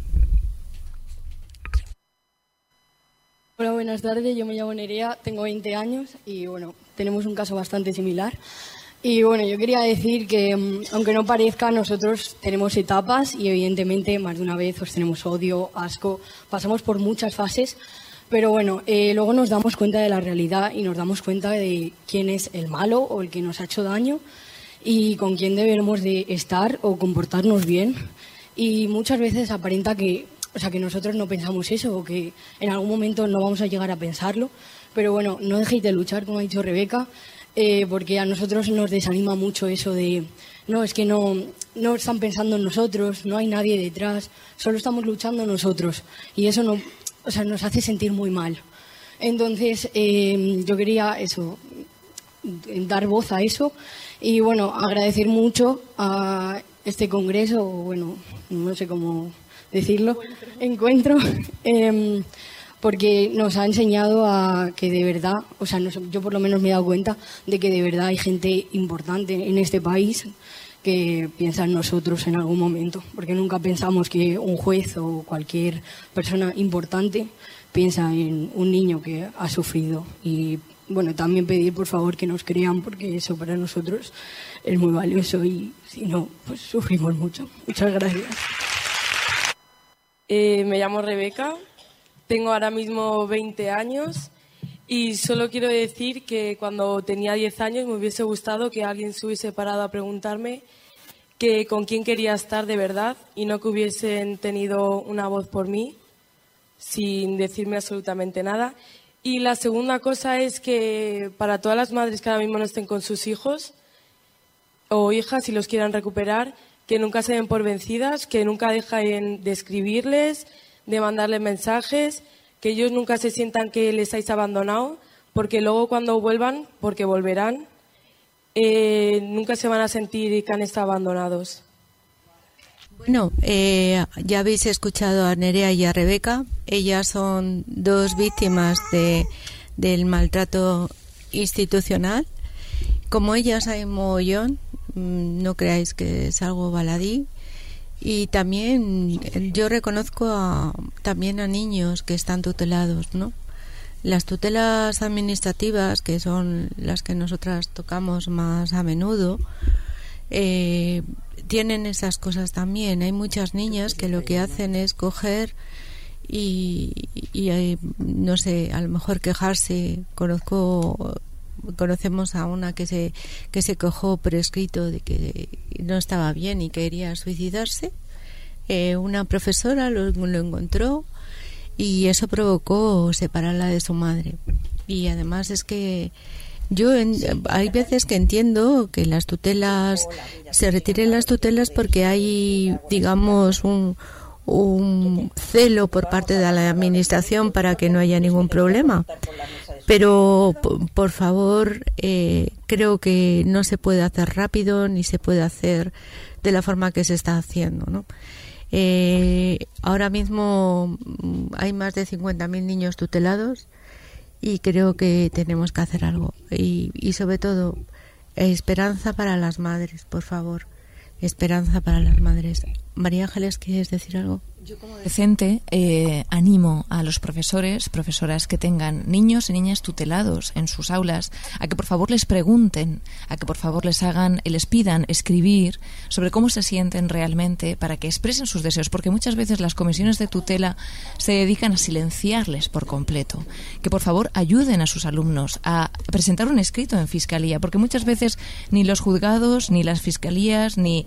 Hola, buenas tardes. Yo me llamo Nerea, tengo 20 años y bueno, tenemos un caso bastante similar. Y bueno, yo quería decir que aunque no parezca, nosotros tenemos etapas y evidentemente más de una vez pues tenemos odio, asco, pasamos por muchas fases. Pero bueno, luego nos damos cuenta de la realidad y nos damos cuenta de quién es el malo o el que nos ha hecho daño y con quién debemos de estar o comportarnos bien. Y muchas veces aparenta que nosotros no pensamos eso o que en algún momento no vamos a llegar a pensarlo. Pero bueno, no dejéis de luchar, como ha dicho Rebeca, porque a nosotros nos desanima mucho eso de no, es que no están pensando en nosotros, no hay nadie detrás, solo estamos luchando nosotros. Y eso nos hace sentir muy mal. Entonces, yo quería dar voz a eso y, bueno, agradecer mucho a este congreso, bueno, no sé cómo decirlo, encuentro, porque nos ha enseñado a que de verdad, yo por lo menos me he dado cuenta de que de verdad hay gente importante en este país que piensa en nosotros en algún momento, porque nunca pensamos que un juez o cualquier persona importante piensa en un niño que ha sufrido. Y bueno, también pedir por favor que nos crean, porque eso para nosotros es muy valioso y si no, pues sufrimos mucho. Muchas gracias. Me llamo Rebeca, tengo ahora mismo 20 años y solo quiero decir que cuando tenía 10 años me hubiese gustado que alguien se hubiese parado a preguntarme que con quién quería estar de verdad y no que hubiesen tenido una voz por mí sin decirme absolutamente nada. Y la segunda cosa es que para todas las madres que ahora mismo no estén con sus hijos o hijas, si los quieran recuperar, que nunca se den por vencidas, que nunca dejen de escribirles, de mandarles mensajes, que ellos nunca se sientan que les habéis abandonado, porque luego cuando vuelvan, porque volverán, nunca se van a sentir que han estado abandonados. Bueno, ya habéis escuchado a Nerea y a Rebeca. Ellas son dos víctimas del maltrato institucional. Como ellas hay mogollón, no creáis que es algo baladí. Y también yo reconozco también a niños que están tutelados, ¿no? Las tutelas administrativas, que son las que nosotras tocamos más a menudo, tienen esas cosas también. Hay muchas niñas que lo que hacen es coger y no sé, a lo mejor quejarse. Conocemos a una que se quejó por escrito de que no estaba bien y quería suicidarse. Una profesora lo encontró y eso provocó separarla de su madre. Y además es que hay veces que entiendo que las tutelas se retiren las tutelas porque hay, digamos, un celo por parte de la administración para que no haya ningún problema. Pero, por favor, creo que no se puede hacer rápido ni se puede hacer de la forma que se está haciendo, ¿no? Ahora mismo hay más de 50.000 niños tutelados y creo que tenemos que hacer algo. Y sobre todo, esperanza para las madres, por favor. Esperanza para las madres. María Ángeles, ¿quieres decir algo? Yo como docente animo a los profesoras que tengan niños y niñas tutelados en sus aulas a que por favor les pregunten, a que por favor les pidan escribir sobre cómo se sienten realmente para que expresen sus deseos, porque muchas veces las comisiones de tutela se dedican a silenciarles por completo. Que por favor ayuden a sus alumnos a presentar un escrito en fiscalía, porque muchas veces ni los juzgados, ni las fiscalías, ni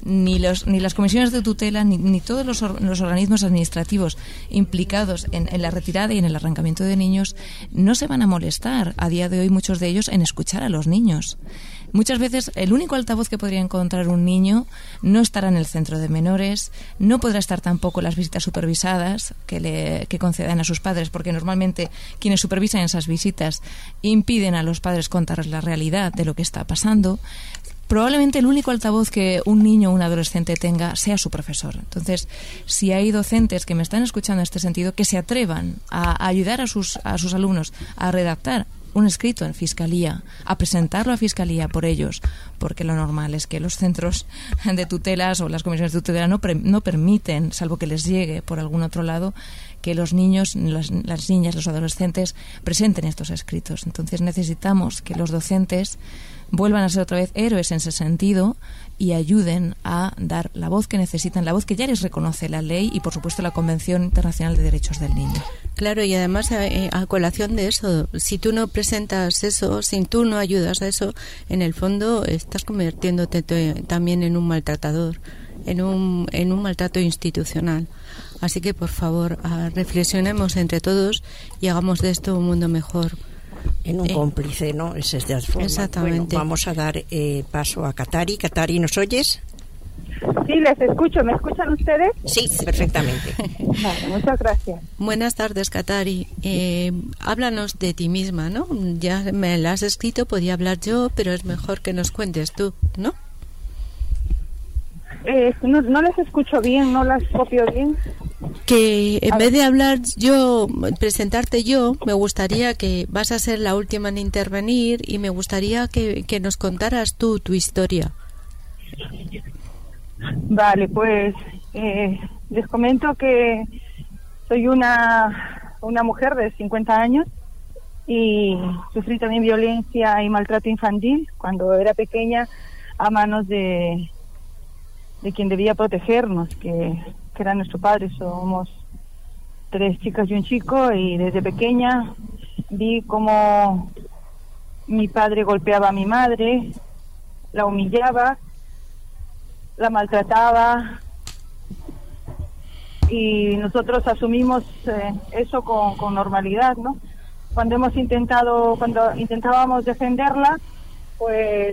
las comisiones de tutela, ni todos los organismos administrativos implicados en la retirada y en el arrancamiento de niños no se van a molestar a día de hoy, muchos de ellos, en escuchar a los niños. Muchas veces el único altavoz que podría encontrar un niño no estará en el centro de menores, no podrá estar tampoco las visitas supervisadas que concedan a sus padres, porque normalmente quienes supervisan esas visitas impiden a los padres contarles la realidad de lo que está pasando. Probablemente el único altavoz que un niño o un adolescente tenga sea su profesor. Entonces, si hay docentes que me están escuchando en este sentido, que se atrevan a ayudar a sus alumnos a redactar un escrito en fiscalía, a presentarlo a fiscalía por ellos, porque lo normal es que los centros de tutelas o las comisiones de tutela no permiten, salvo que les llegue por algún otro lado, que los niños, las niñas, los adolescentes presenten estos escritos. Entonces necesitamos que los docentes vuelvan a ser otra vez héroes en ese sentido y ayuden a dar la voz que necesitan, la voz que ya les reconoce la ley y, por supuesto, la Convención Internacional de Derechos del Niño. Claro, y además, a colación de eso, si tú no presentas eso, si tú no ayudas a eso, en el fondo estás convirtiéndote también en un maltratador, en un maltrato institucional. Así que, por favor, reflexionemos entre todos y hagamos de esto un mundo mejor. En un cómplice, ¿no? Esa es de las formas. Exactamente. Bueno, vamos a dar paso a Katari. Katari, ¿nos oyes? Sí, les escucho. ¿Me escuchan ustedes? Sí, perfectamente. Vale, muchas gracias. Buenas tardes, Katari. Háblanos de ti misma, ¿no? Ya me la has escrito, podía hablar yo, pero es mejor que nos cuentes tú, ¿no? No les escucho bien, no las copio bien. Que en vez de hablar yo, presentarte yo, me gustaría que vas a ser la última en intervenir y me gustaría que nos contaras tú tu historia. Vale, pues les comento que soy una mujer de 50 años y sufrí también violencia y maltrato infantil cuando era pequeña a manos de quien debía protegernos, que era nuestro padre. Somos 3 chicas y un chico, y desde pequeña vi cómo mi padre golpeaba a mi madre, la humillaba, la maltrataba, y nosotros asumimos eso con normalidad, ¿no? Cuando intentábamos defenderla, pues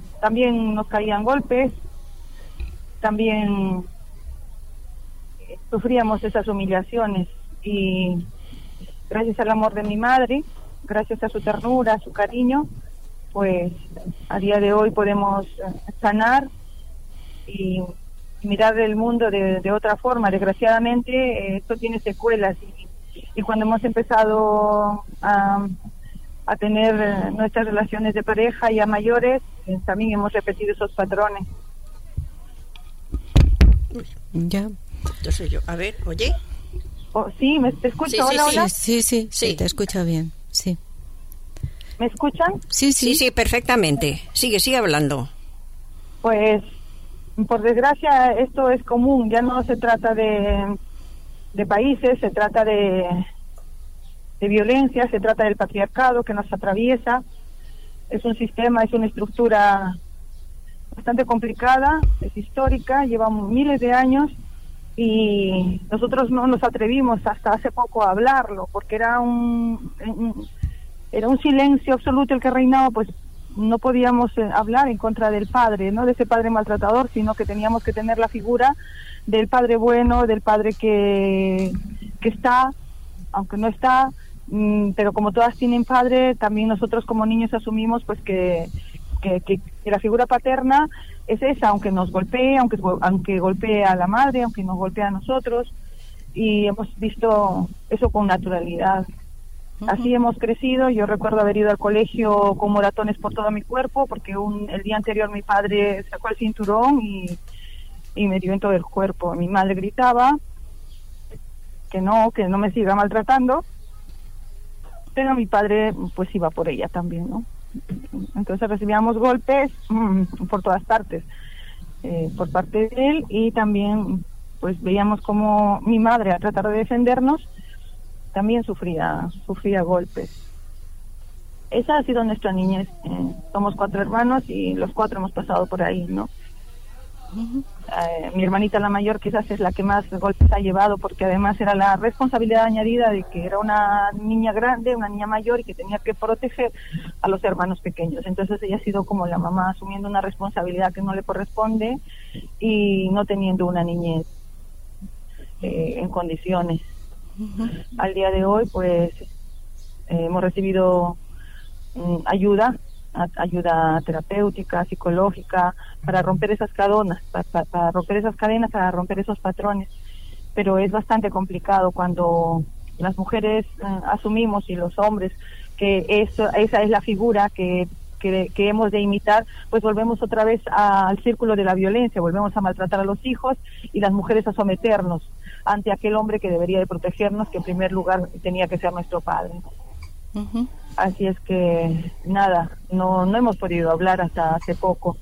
también nos caían golpes, también sufríamos esas humillaciones, y gracias al amor de mi madre, gracias a su ternura, a su cariño, pues a día de hoy podemos sanar y mirar el mundo de otra forma. Desgraciadamente esto tiene secuelas, y cuando hemos empezado a tener nuestras relaciones de pareja ya mayores, también hemos repetido esos patrones. Ya. Entonces yo, a ver, oye. Sí, ¿te escucho? Sí, hola, hola. Sí, te escucho bien, sí. ¿Me escuchan? Sí, perfectamente. Sigue hablando. Pues, por desgracia, esto es común. Ya no se trata de países, se trata de violencia, se trata del patriarcado que nos atraviesa. Es un sistema, es una estructura bastante complicada, es histórica, lleva miles de años, y nosotros no nos atrevimos hasta hace poco a hablarlo, porque era un silencio absoluto el que reinaba. Pues no podíamos hablar en contra del padre, no de ese padre maltratador, sino que teníamos que tener la figura del padre bueno, del padre que está, aunque no está, pero como todas tienen padre, también nosotros como niños asumimos pues que la figura paterna es esa, aunque nos golpee, aunque golpee a la madre, aunque nos golpee a nosotros, y hemos visto eso con naturalidad. Así hemos crecido. Yo recuerdo haber ido al colegio con moratones por todo mi cuerpo, porque el día anterior mi padre sacó el cinturón y me dio en todo el cuerpo. Mi madre gritaba que no me siga maltratando, pero mi padre pues iba por ella también, ¿no? Entonces recibíamos golpes por todas partes, por parte de él, y también pues veíamos como mi madre, al tratar de defendernos, también sufría golpes. Esa ha sido nuestra niñez. Somos 4 hermanos y los 4 hemos pasado por ahí, ¿no? Mi hermanita la mayor quizás es la que más golpes ha llevado, porque además era la responsabilidad añadida de que era una niña grande, una niña mayor, y que tenía que proteger a los hermanos pequeños. Entonces ella ha sido como la mamá, asumiendo una responsabilidad que no le corresponde y no teniendo una niñez en condiciones. Al día de hoy pues hemos recibido ayuda terapéutica, psicológica, para romper esas cadenas, para romper esos patrones. Pero es bastante complicado cuando las mujeres asumimos, y los hombres, que esa es la figura que hemos de imitar, pues volvemos otra vez al círculo de la violencia, volvemos a maltratar a los hijos, y las mujeres a someternos ante aquel hombre que debería de protegernos, que en primer lugar tenía que ser nuestro padre. Así es que nada, no hemos podido hablar hasta hace poco.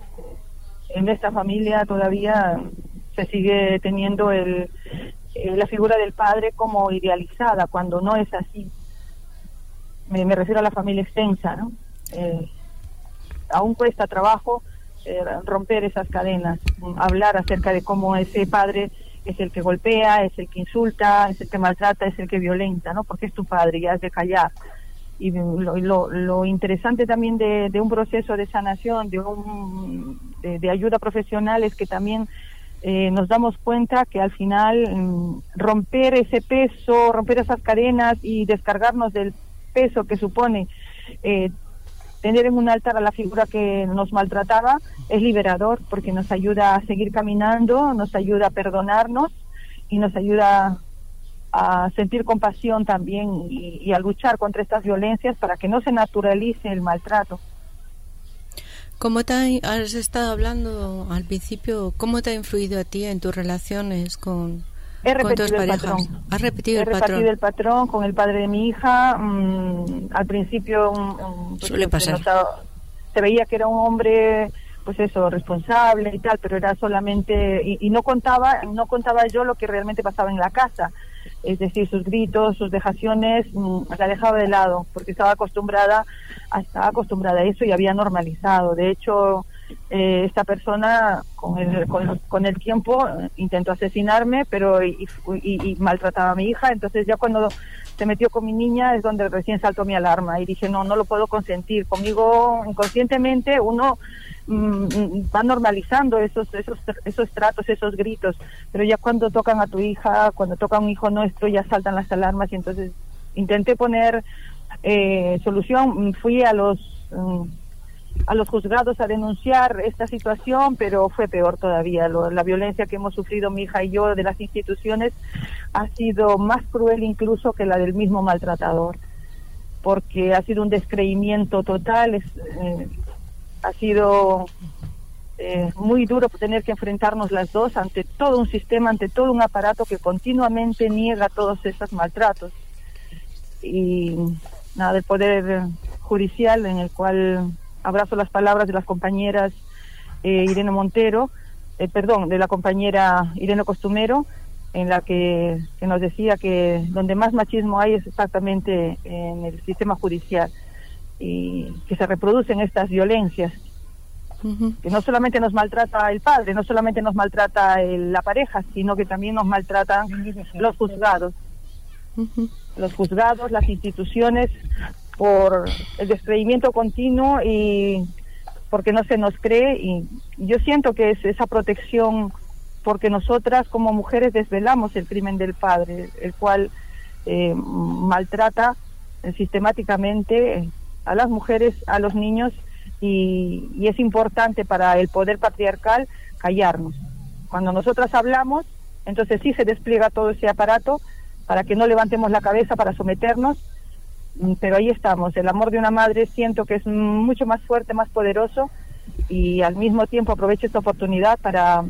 En esta familia todavía se sigue teniendo la figura del padre como idealizada, cuando no es así. Me refiero a la familia extensa, ¿no? Aún cuesta trabajo romper esas cadenas, hablar acerca de cómo ese padre es el que golpea, es el que insulta, es el que maltrata, es el que violenta, ¿no? Porque es tu padre, ya has de callar. Y lo interesante también de un proceso de sanación, de ayuda profesional, es que también nos damos cuenta que al final romper ese peso, romper esas cadenas y descargarnos del peso que supone tener en un altar a la figura que nos maltrataba, es liberador, porque nos ayuda a seguir caminando, nos ayuda a perdonarnos y nos ayuda a sentir compasión también, y a luchar contra estas violencias para que no se naturalice el maltrato. ¿Cómo has estado hablando al principio, cómo te ha influido a ti en tus relaciones con tus parejas? ¿Has repetido el patrón? He repetido el patrón con el padre de mi hija. Al principio suele pasar. Se veía que era un hombre, pues eso, responsable y tal, pero era solamente, y no contaba yo lo que realmente pasaba en la casa. Es decir, sus gritos, sus vejaciones, la dejaba de lado, porque estaba acostumbrada a eso y había normalizado. De hecho, esta persona con el tiempo intentó asesinarme, pero y maltrataba a mi hija. Entonces ya cuando se metió con mi niña es donde recién saltó mi alarma y dije no lo puedo consentir. Conmigo inconscientemente uno va normalizando esos tratos, esos gritos, pero ya cuando tocan a tu hija, cuando toca a un hijo nuestro, ya saltan las alarmas. Y entonces intenté poner solución. Fui a los juzgados a denunciar esta situación, pero fue peor todavía. La violencia que hemos sufrido mi hija y yo de las instituciones ha sido más cruel incluso que la del mismo maltratador, porque ha sido un descreimiento total. Ha sido muy duro tener que enfrentarnos las dos ante todo un sistema, ante todo un aparato que continuamente niega todos esos maltratos. Y nada, del Poder Judicial, en el cual abrazo las palabras de las compañeras Irene Montero, de la compañera Irene Costumero, en la que nos decía que donde más machismo hay es exactamente en el sistema judicial, y que se reproducen estas violencias, que no solamente nos maltrata el padre, no solamente nos maltrata la pareja, sino que también nos maltratan los juzgados. Los juzgados, las instituciones, por el descreimiento continuo y porque no se nos cree. Y yo siento que es esa protección, porque nosotras como mujeres desvelamos el crimen del padre, el cual maltrata sistemáticamente a las mujeres, a los niños, y es importante para el poder patriarcal callarnos. Cuando nosotras hablamos, entonces sí se despliega todo ese aparato para que no levantemos la cabeza para someternos, pero ahí estamos. El amor de una madre siento que es mucho más fuerte, más poderoso, y al mismo tiempo aprovecho esta oportunidad para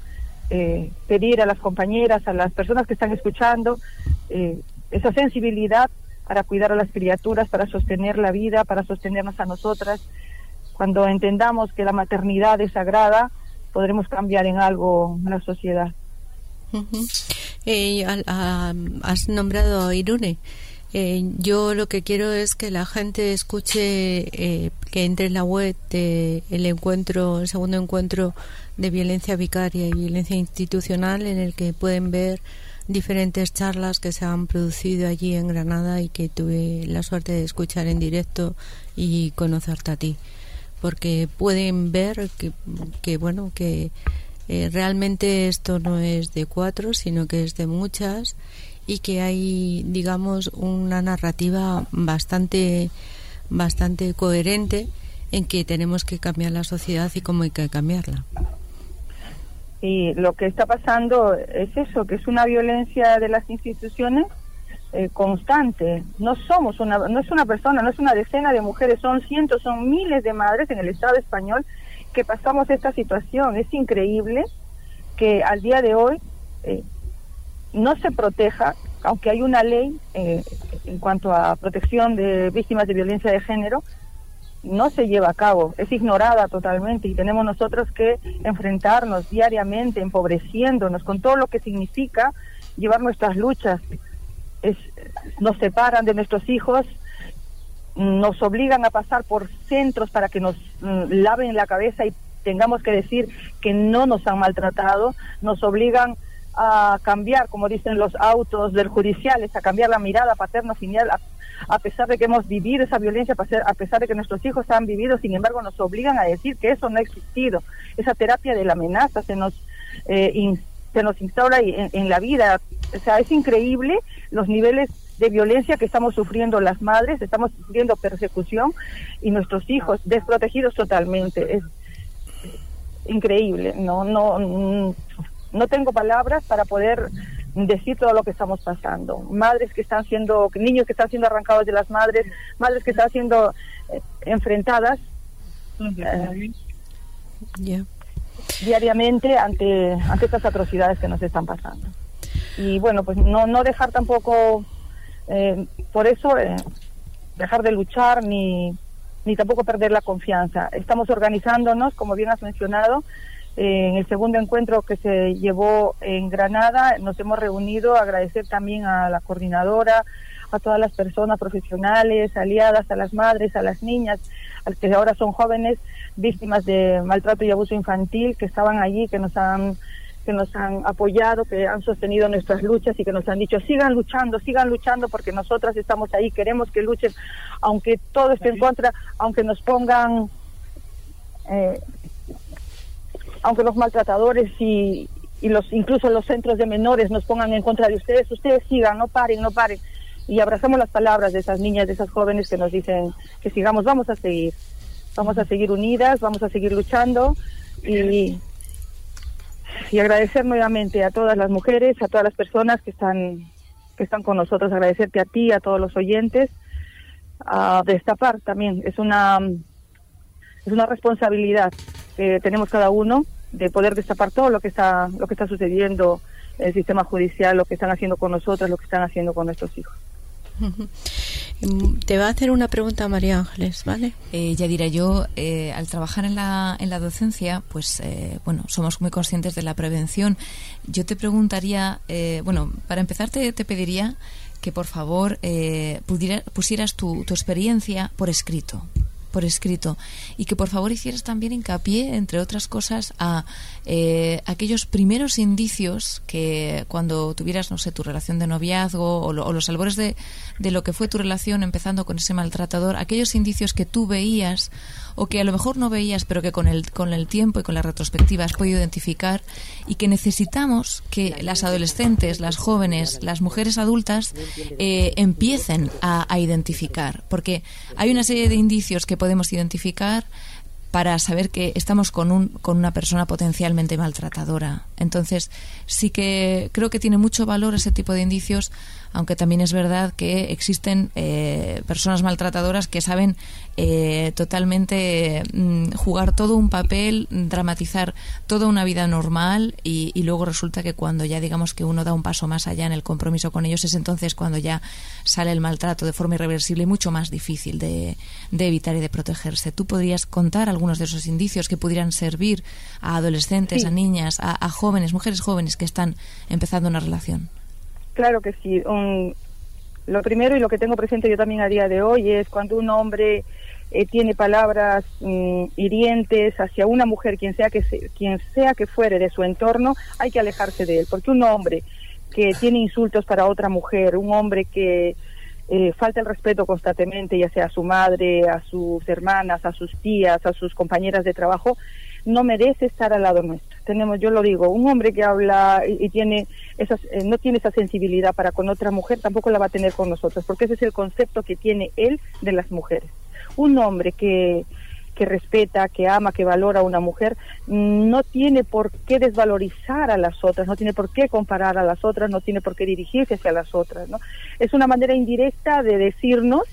pedir a las compañeras, a las personas que están escuchando, esa sensibilidad para cuidar a las criaturas, para sostener la vida, para sostenernos a nosotras. Cuando entendamos que la maternidad es sagrada, podremos cambiar en algo la sociedad. Has nombrado a Irune. Yo lo que quiero es que la gente escuche, que entre en la web de el segundo encuentro de violencia vicaria y violencia institucional, en el que pueden ver diferentes charlas que se han producido allí en Granada y que tuve la suerte de escuchar en directo y conocerte a ti, porque pueden ver que realmente esto no es de 4, sino que es de muchas, y que hay, digamos, una narrativa bastante coherente en que tenemos que cambiar la sociedad y cómo hay que cambiarla. Y lo que está pasando es eso, que es una violencia de las instituciones constante. No es una persona, no es una decena de mujeres, son cientos, son miles de madres en el Estado español que pasamos esta situación. Es increíble que al día de hoy no se proteja, aunque hay una ley en cuanto a protección de víctimas de violencia de género, no se lleva a cabo, es ignorada totalmente, y tenemos nosotros que enfrentarnos diariamente, empobreciéndonos con todo lo que significa llevar nuestras luchas. Nos separan de nuestros hijos, nos obligan a pasar por centros para que nos laven la cabeza y tengamos que decir que no nos han maltratado, nos obligan a cambiar, como dicen los autos del judiciales, a cambiar la mirada paterno-filial, a pesar de que hemos vivido esa violencia, a pesar de que nuestros hijos han vivido. Sin embargo, nos obligan a decir que eso no ha existido. Esa terapia de la amenaza se nos instaura en la vida. O sea, es increíble los niveles de violencia que estamos sufriendo las madres, estamos sufriendo persecución, y nuestros hijos desprotegidos totalmente. Es increíble. No tengo palabras para poder decir todo lo que estamos pasando. Niños que están siendo arrancados de las madres que están siendo enfrentadas diariamente ante estas atrocidades que nos están pasando. Y bueno, pues no dejar tampoco, por eso, dejar de luchar ni tampoco perder la confianza. Estamos organizándonos, como bien has mencionado. En el segundo encuentro que se llevó en Granada nos hemos reunido, agradecer también a la coordinadora, a todas las personas profesionales, aliadas, a las madres, a las niñas, a las que ahora son jóvenes, víctimas de maltrato y abuso infantil, que estaban allí, que nos han apoyado, que han sostenido nuestras luchas y que nos han dicho sigan luchando porque nosotras estamos ahí, queremos que luchen, aunque todo esté en contra, aunque nos pongan, aunque los maltratadores y incluso los centros de menores nos pongan en contra de ustedes sigan, no paren. Y abrazamos las palabras de esas niñas, de esas jóvenes que nos dicen que sigamos, vamos a seguir unidas, vamos a seguir luchando y agradecer nuevamente a todas las mujeres, a todas las personas que están con nosotros, agradecerte a ti, a todos los oyentes, a destapar también, es una responsabilidad que tenemos cada uno de poder destapar todo lo que está sucediendo en el sistema judicial, lo que están haciendo con nosotros, lo que están haciendo con nuestros hijos. Te va a hacer una pregunta María Ángeles, ¿vale? Yadira, yo al trabajar en la docencia, pues somos muy conscientes de la prevención. Yo te preguntaría, para empezar te pediría que por favor pusieras tu experiencia por escrito, y que por favor hicieras también hincapié, entre otras cosas, a aquellos primeros indicios que cuando tuvieras, no sé, tu relación de noviazgo o los albores de lo que fue tu relación empezando con ese maltratador, aquellos indicios que tú veías o que a lo mejor no veías, pero que con el tiempo y con la retrospectiva has podido identificar, y que necesitamos que las adolescentes, las jóvenes, las mujeres adultas empiecen a identificar, porque hay una serie de indicios que podemos identificar para saber que estamos con una persona potencialmente maltratadora. Entonces, sí que creo que tiene mucho valor ese tipo de indicios, aunque también es verdad que existen personas maltratadoras que saben totalmente jugar todo un papel, dramatizar toda una vida normal y luego resulta que cuando ya digamos que uno da un paso más allá en el compromiso con ellos, es entonces cuando ya sale el maltrato de forma irreversible y mucho más difícil de evitar y de protegerse. ¿Tú podrías contar algunos de esos indicios que pudieran servir a adolescentes, sí, a niñas, a jóvenes, mujeres jóvenes que están empezando una relación? Claro que sí. Lo primero y lo que tengo presente yo también a día de hoy es cuando un hombre tiene palabras hirientes hacia una mujer, quien sea que fuere de su entorno, hay que alejarse de él, porque un hombre que tiene insultos para otra mujer, un hombre que falta el respeto constantemente, ya sea a su madre, a sus hermanas, a sus tías, a sus compañeras de trabajo, no merece estar al lado nuestro. Yo lo digo, un hombre que habla y tiene no tiene esa sensibilidad para con otra mujer, tampoco la va a tener con nosotros, porque ese es el concepto que tiene él de las mujeres. Un hombre que respeta, que ama, que valora a una mujer, no tiene por qué desvalorizar a las otras, no tiene por qué comparar a las otras, no tiene por qué dirigirse hacia las otras, ¿no? Es una manera indirecta de decirnos,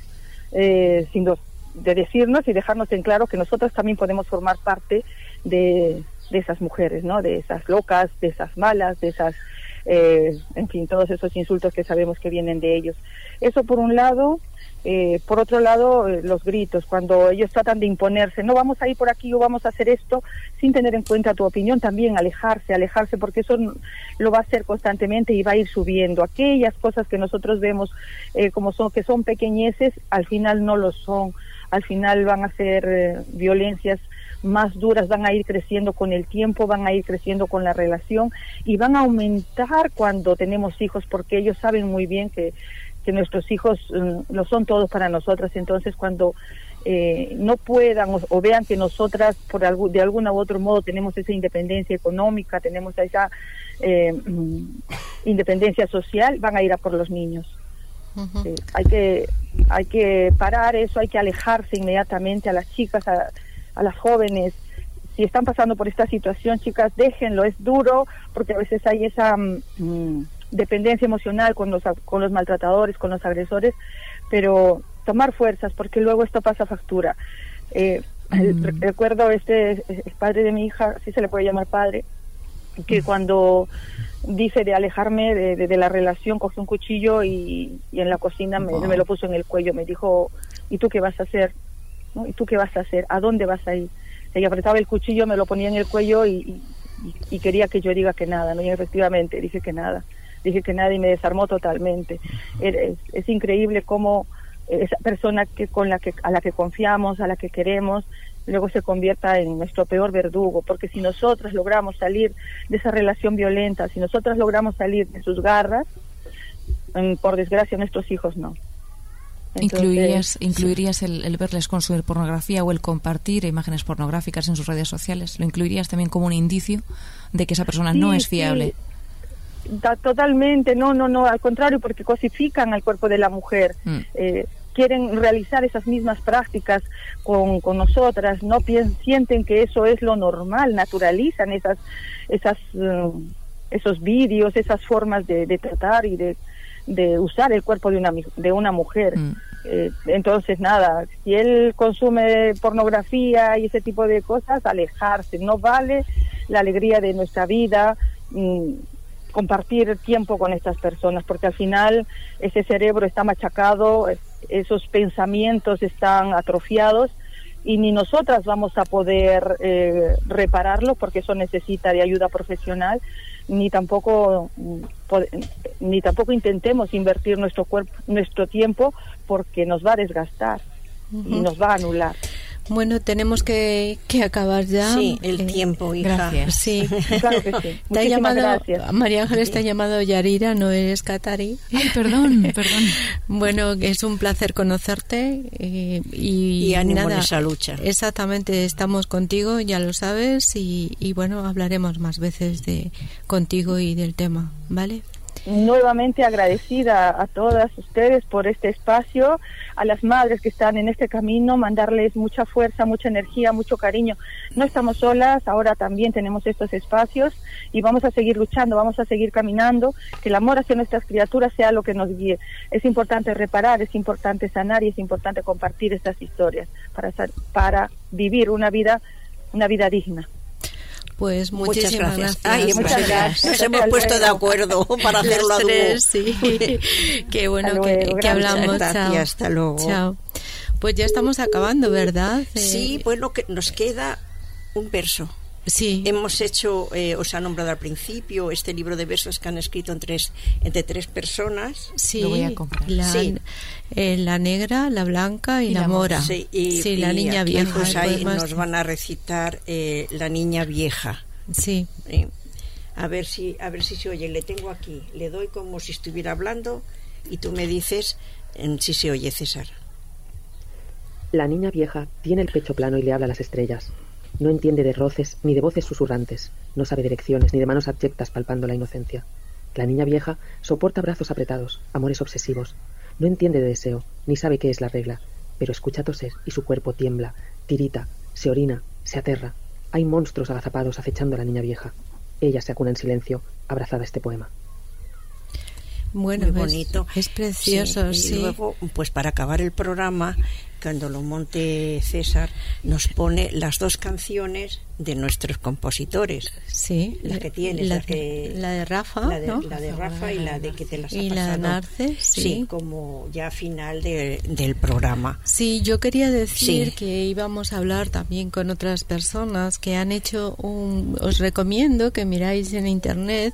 de decirnos y dejarnos en claro que nosotras también podemos formar parte de esas mujeres, ¿no? De esas locas, de esas malas, de esas, en fin, todos esos insultos que sabemos que vienen de ellos. Eso por un lado. Por otro lado, los gritos, cuando ellos tratan de imponerse, no vamos a ir por aquí o vamos a hacer esto, sin tener en cuenta tu opinión, también alejarse, porque eso lo va a hacer constantemente y va a ir subiendo. Aquellas cosas que nosotros vemos que son pequeñeces, al final no lo son, al final van a ser violencias más duras, van a ir creciendo con el tiempo, van a ir creciendo con la relación y van a aumentar cuando tenemos hijos, porque ellos saben muy bien que nuestros hijos lo son todos para nosotras. Entonces cuando no puedan o vean que nosotras de alguna u otro modo tenemos esa independencia económica, tenemos esa independencia social, van a ir a por los niños. Uh-huh. Hay que parar eso, hay que alejarse inmediatamente a las chicas, a las jóvenes. Si están pasando por esta situación, chicas, déjenlo, es duro porque a veces hay esa dependencia emocional con los maltratadores, con los agresores, pero tomar fuerzas porque luego esto pasa factura. Recuerdo el padre de mi hija, si se le puede llamar padre, que cuando dice de alejarme de la relación, cogió un cuchillo y en la cocina me lo puso en el cuello, me dijo, ¿y tú qué vas a hacer? ¿No? ¿Y tú qué vas a hacer? ¿A dónde vas a ir? Ella apretaba el cuchillo, me lo ponía en el cuello y quería que yo diga que nada, ¿no? Y efectivamente dije que nada. dije que nadie me desarmó totalmente. Es increíble cómo esa persona a la que confiamos, a la que queremos, luego se convierta en nuestro peor verdugo, porque si nosotras logramos salir de esa relación violenta, si nosotras logramos salir de sus garras, por desgracia nuestros hijos no. Entonces, ¿Incluirías el verles consumir pornografía o el compartir imágenes pornográficas en sus redes sociales? ¿Lo incluirías también como un indicio de que esa persona no es fiable? Sí. Totalmente, no, al contrario, porque cosifican al cuerpo de la mujer. Quieren realizar esas mismas prácticas con nosotras, no sienten que eso es lo normal, naturalizan esos vídeos, esas formas de tratar y de usar el cuerpo de una mujer. Entonces nada, si él consume pornografía y ese tipo de cosas, alejarse. No vale la alegría de nuestra vida compartir tiempo con estas personas, porque al final ese cerebro está machacado, esos pensamientos están atrofiados y ni nosotras vamos a poder repararlo, porque eso necesita de ayuda profesional, ni tampoco intentemos invertir nuestro tiempo, porque nos va a desgastar y nos va a anular. Bueno, tenemos que acabar ya. Sí, el tiempo, hija. Gracias. Sí. Claro que sí. Muchísimas gracias. María Ángeles te ha llamado Yarira, no eres Katari. Ay, perdón. Bueno, es un placer conocerte y ánimo nada, en esa lucha. Exactamente, estamos contigo, ya lo sabes, y bueno, hablaremos más veces contigo y del tema, ¿vale? Nuevamente agradecida a todas ustedes por este espacio, a las madres que están en este camino, mandarles mucha fuerza, mucha energía, mucho cariño. No estamos solas, ahora también tenemos estos espacios y vamos a seguir luchando, vamos a seguir caminando, que el amor hacia nuestras criaturas sea lo que nos guíe. Es importante reparar, es importante sanar y es importante compartir estas historias para vivir una vida digna. Pues muchísimas gracias. Ay, muchas gracias. Nos hemos puesto de acuerdo para hacerlo a dúo. Sí. Qué bueno que hablamos. Gracias, hasta luego. Chao. Pues ya estamos acabando, ¿verdad? Sí, bueno, que nos queda un verso. Sí. Hemos hecho, os ha nombrado al principio, este libro de versos que han escrito entre tres personas. Sí, lo voy a comprar. La negra, la blanca y la mora. Sí, la niña vieja. Pues ahí nos van a recitar la niña vieja. Sí. A ver si se oye. Le tengo aquí. Le doy como si estuviera hablando y tú me dices si se oye, César. La niña vieja tiene el pecho plano y le habla a las estrellas. No entiende de roces ni de voces susurrantes, no sabe de lecciones ni de manos abyectas palpando la inocencia. La niña vieja soporta brazos apretados, amores obsesivos. No entiende de deseo, ni sabe qué es la regla, pero escucha toser y su cuerpo tiembla, tirita, se orina, se aterra. Hay monstruos agazapados acechando a la niña vieja. Ella se acuna en silencio, abrazada a este poema. Bueno, muy bonito. Es precioso, sí. Y luego, pues para acabar el programa, cuando lo monte César, nos pone las dos canciones de nuestros compositores. Sí. La que tienes, la de Rafa, ¿no? La de Rafa y la de que te las ha pasado. Y la de Narce, sí, como ya final del programa. Sí, yo quería decir que íbamos a hablar también con otras personas que han hecho os recomiendo que miráis en internet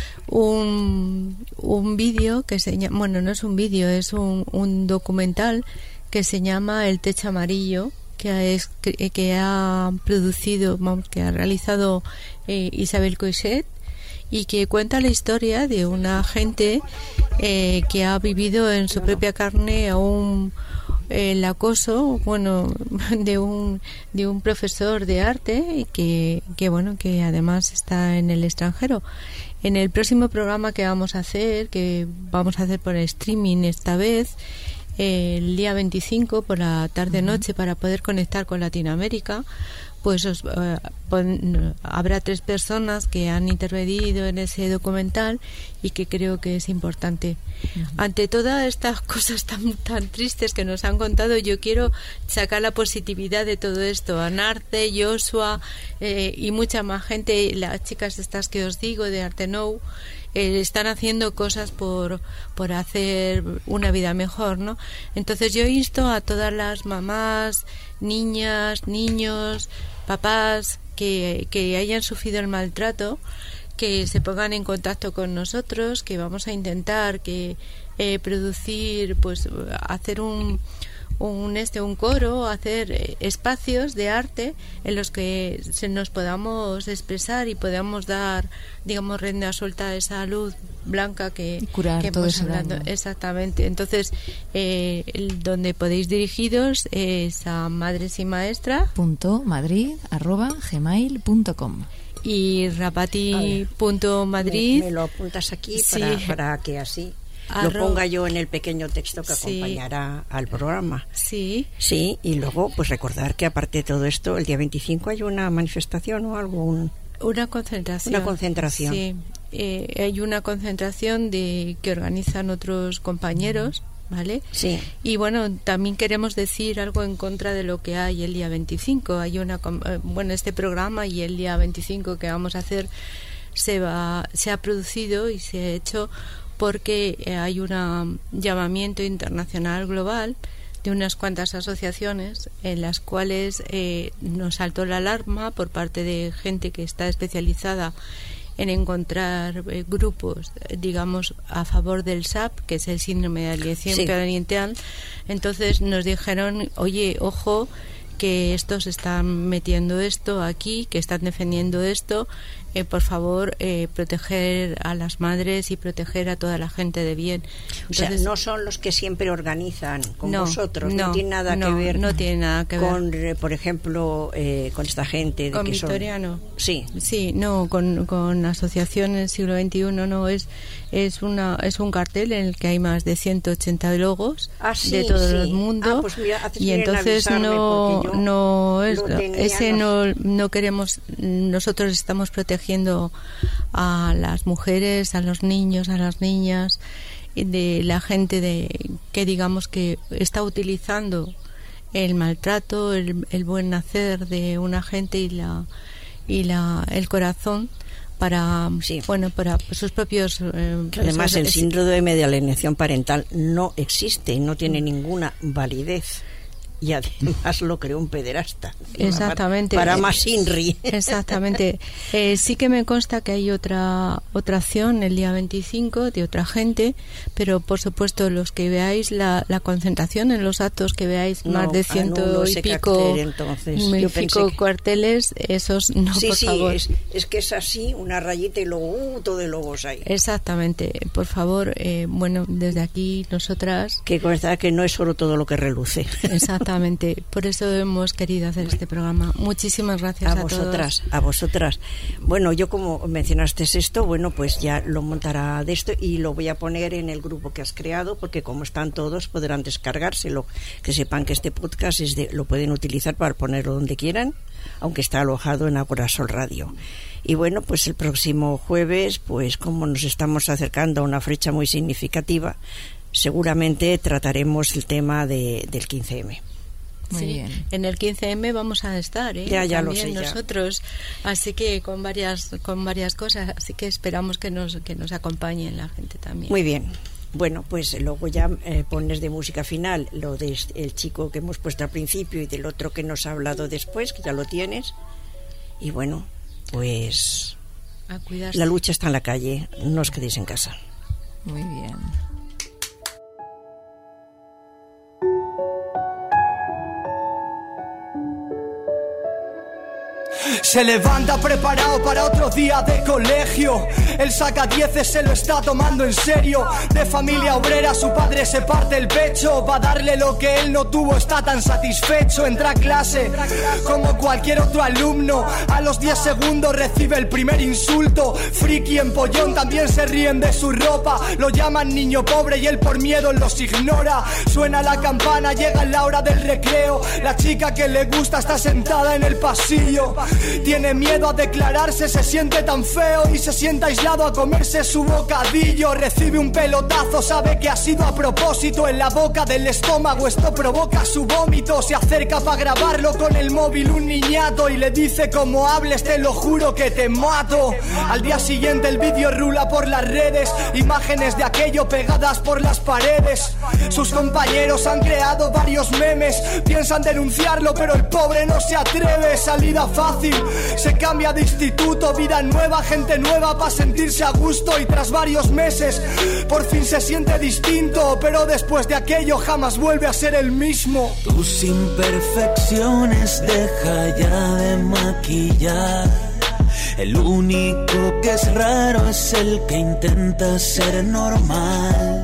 un vídeo que se llama, bueno, no es un vídeo, es un documental que se llama El Techo Amarillo, que ha producido, que ha realizado Isabel Coixet, y que cuenta la historia de una gente que ha vivido en su propia carne el acoso, bueno, de un profesor de arte que además está en el extranjero. En el próximo programa que vamos a hacer por streaming esta vez, el día 25 por la tarde-noche, para poder conectar con Latinoamérica, pues habrá 3 personas que han intervenido en ese documental y que creo que es importante. Ante todas estas cosas tan tristes que nos han contado, yo quiero sacar la positividad de todo esto. A Narce, Joshua y mucha más gente, las chicas estas que os digo de Arte Nou, están haciendo cosas por hacer una vida mejor, ¿no? Entonces yo insto a todas las mamás, niñas, niños, papás que hayan sufrido el maltrato, que se pongan en contacto con nosotros, que vamos a intentar que producir, pues hacer un coro, hacer espacios de arte en los que nos podamos expresar y podamos dar, digamos, rienda suelta a esa luz blanca que todo hemos ese hablado. daño. Exactamente. Entonces, donde podéis dirigiros es a madresYmaestra.madrid@gmail.com y rapati.madrid. Me lo apuntas aquí Sí. para que así lo ponga yo en el pequeño texto que acompañará al programa. Sí. Sí, y luego pues recordar que aparte de todo esto, el día 25 hay una manifestación o algo, Una concentración. Una concentración. Sí. Hay una concentración que organizan otros compañeros, ¿vale? Sí. Y bueno, también queremos decir algo en contra de lo que hay el día 25. Hay este programa y el día 25 que vamos a hacer se ha producido y se ha hecho porque hay un llamamiento internacional global de unas cuantas asociaciones en las cuales nos saltó la alarma por parte de gente que está especializada en encontrar grupos, digamos, a favor del SAP, que es el síndrome de alienación parental. Entonces nos dijeron, oye, ojo, que estos están metiendo esto aquí, que están defendiendo esto, por favor, proteger a las madres y proteger a toda la gente de bien. Entonces, no son los que siempre organizan con vosotros, no tiene nada que ver. No tiene nada que con, por ejemplo, con esta gente. Con que Victoria son... no. Sí. Sí, no, con asociaciones del siglo XXI no, es un cartel en el que hay más de 180 logos de todo el mundo. Pues mira, y entonces no queremos, nosotros estamos protegiendo a las mujeres, a los niños, a las niñas, de la gente que digamos que está utilizando el maltrato, el buen nacer de una gente y el corazón para sus propios además el síndrome de alienación parental no existe, no tiene ninguna validez. Y además lo creó un pederasta. Exactamente. Para más INRI. Exactamente. Sí que me consta que hay otra acción el día 25 de otra gente, pero por supuesto los que veáis la concentración en los actos, que veáis más de 100 y pico, cuarteles, esos no, por favor. Es que es así, una rayita y luego todo de lobos ahí. Exactamente. Por favor, desde aquí nosotras... Que verdad que no es solo todo lo que reluce. Exactamente. Por eso hemos querido hacer este programa. Muchísimas gracias a vosotras, todos. A vosotras. Bueno, yo como mencionaste esto, pues ya lo montará de esto y lo voy a poner en el grupo que has creado, porque como están todos podrán descargárselo. Que sepan que este podcast lo pueden utilizar para ponerlo donde quieran, aunque está alojado en Agora Sol Radio. Y bueno, pues el próximo jueves, pues como nos estamos acercando a una fecha muy significativa, seguramente trataremos el tema del 15M. Muy bien. En el 15M vamos a estar, ya lo sé, nosotros, así que con varias cosas, así que esperamos que nos acompañen la gente también. Muy bien. Bueno, pues luego ya pones de música final lo del chico que hemos puesto al principio y del otro que nos ha hablado después, que ya lo tienes. Y bueno, pues a cuidarse. La lucha está en la calle, no os quedéis en casa. Muy bien. Se levanta preparado para otro día de colegio. Él saca 10, se lo está tomando en serio. De familia obrera, su padre se parte el pecho. Va a darle lo que él no tuvo, está tan satisfecho. Entra a clase como cualquier otro alumno. A los 10 segundos recibe el primer insulto. Friki, empollón, también se ríen de su ropa. Lo llaman niño pobre y él por miedo los ignora. Suena la campana, llega la hora del recreo. La chica que le gusta está sentada en el pasillo. Tiene miedo a declararse, se siente tan feo y se sienta aislado a comerse su bocadillo. Recibe un pelotazo, sabe que ha sido a propósito. En la boca del estómago esto provoca su vómito. Se acerca para grabarlo con el móvil un niñato y le dice: como hables te lo juro que te mato. Al día siguiente el vídeo rula por las redes, imágenes de aquello pegadas por las paredes. Sus compañeros han creado varios memes, piensan denunciarlo pero el pobre no se atreve. Salida fácil, se cambia de instituto, vida nueva, gente nueva para sentirse a gusto. Y tras varios meses por fin se siente distinto, pero después de aquello jamás vuelve a ser el mismo. Tus imperfecciones deja ya de maquillar. El único que es raro es el que intenta ser normal.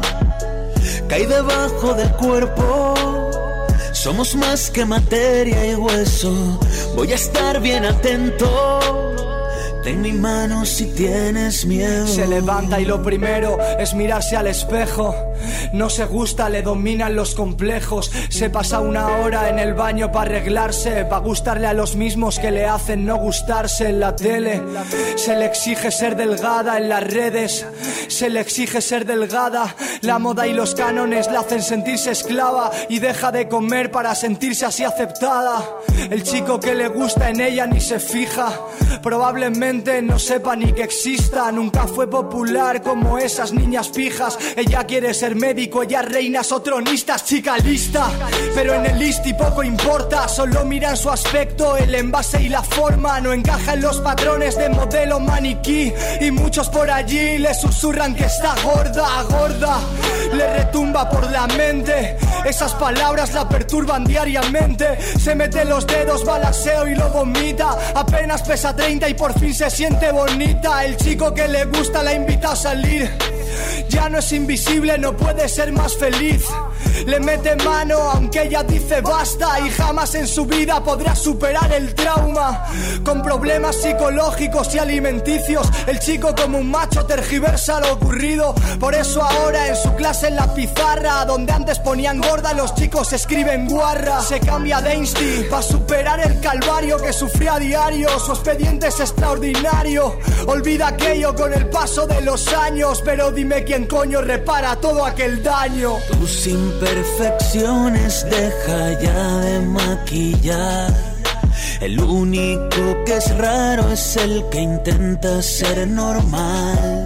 Cae debajo del cuerpo, somos más que materia y hueso. Voy a estar bien atento. Ten mi mano si tienes miedo. Se levanta y lo primero es mirarse al espejo. No se gusta, le dominan los complejos. Se pasa una hora en el baño para arreglarse, para gustarle a los mismos que le hacen no gustarse. En la tele se le exige ser delgada, en las redes se le exige ser delgada. La moda y los cánones la hacen sentirse esclava y deja de comer para sentirse así aceptada. El chico que le gusta en ella ni se fija, probablemente no sepa ni que exista. Nunca fue popular como esas niñas pijas. Ella quiere ser médico, ella reinas o tronistas. Chica lista, pero en el listi poco importa. Solo miran su aspecto, el envase y la forma. No encaja en los patrones de modelo maniquí. Y muchos por allí le susurran que está gorda, gorda. Le retumba por la mente, esas palabras la perturban diariamente. Se mete los dedos, va al aseo y lo vomita. Apenas pesa 30 y por fin se siente bonita. El chico que le gusta la invita a salir. Ya no es invisible, no puede ser más feliz. Le mete mano aunque ella dice basta. Y jamás en su vida podrá superar el trauma. Con problemas psicológicos y alimenticios, el chico como un macho tergiversa lo ocurrido. Por eso ahora en su clase en la pizarra, donde antes ponían gorda, los chicos escriben guarra. Se cambia de insti para superar el calvario que sufría a diario. Su expediente es extraordinario. Olvida aquello con el paso de los años, pero dime quién coño repara todo aquel daño. Tus imperfecciones deja ya de maquillar. El único que es raro es el que intenta ser normal.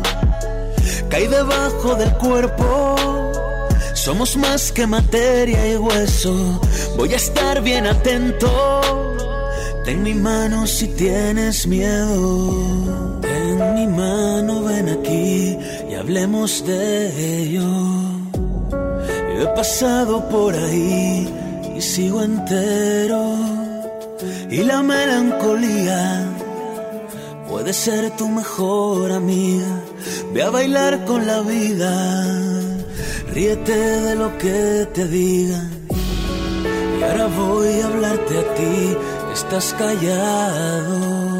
Cae debajo del cuerpo, somos más que materia y hueso. Voy a estar bien atento. Ten mi mano si tienes miedo. Ten mi mano, ven aquí y hablemos de ello. Yo he pasado por ahí y sigo entero. Y la melancolía puede ser tu mejor amiga. Ve a bailar con la vida, ríete de lo que te digan. Y ahora voy a hablarte a ti, estás callado.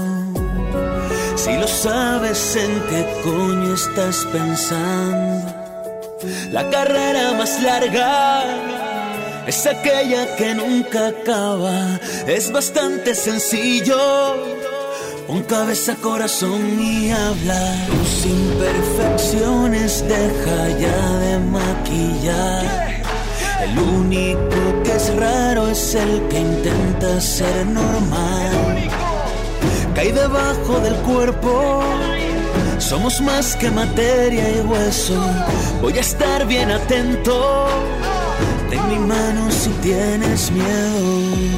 Si lo sabes, ¿en qué coño estás pensando? La carrera más larga es aquella que nunca acaba. Es bastante sencillo. Pon cabeza, corazón y habla. Tus imperfecciones deja ya de maquillar. El único que es raro es el que intenta ser normal. Cae debajo del cuerpo, somos más que materia y hueso. Voy a estar bien atento. Ten mi mano si tienes miedo.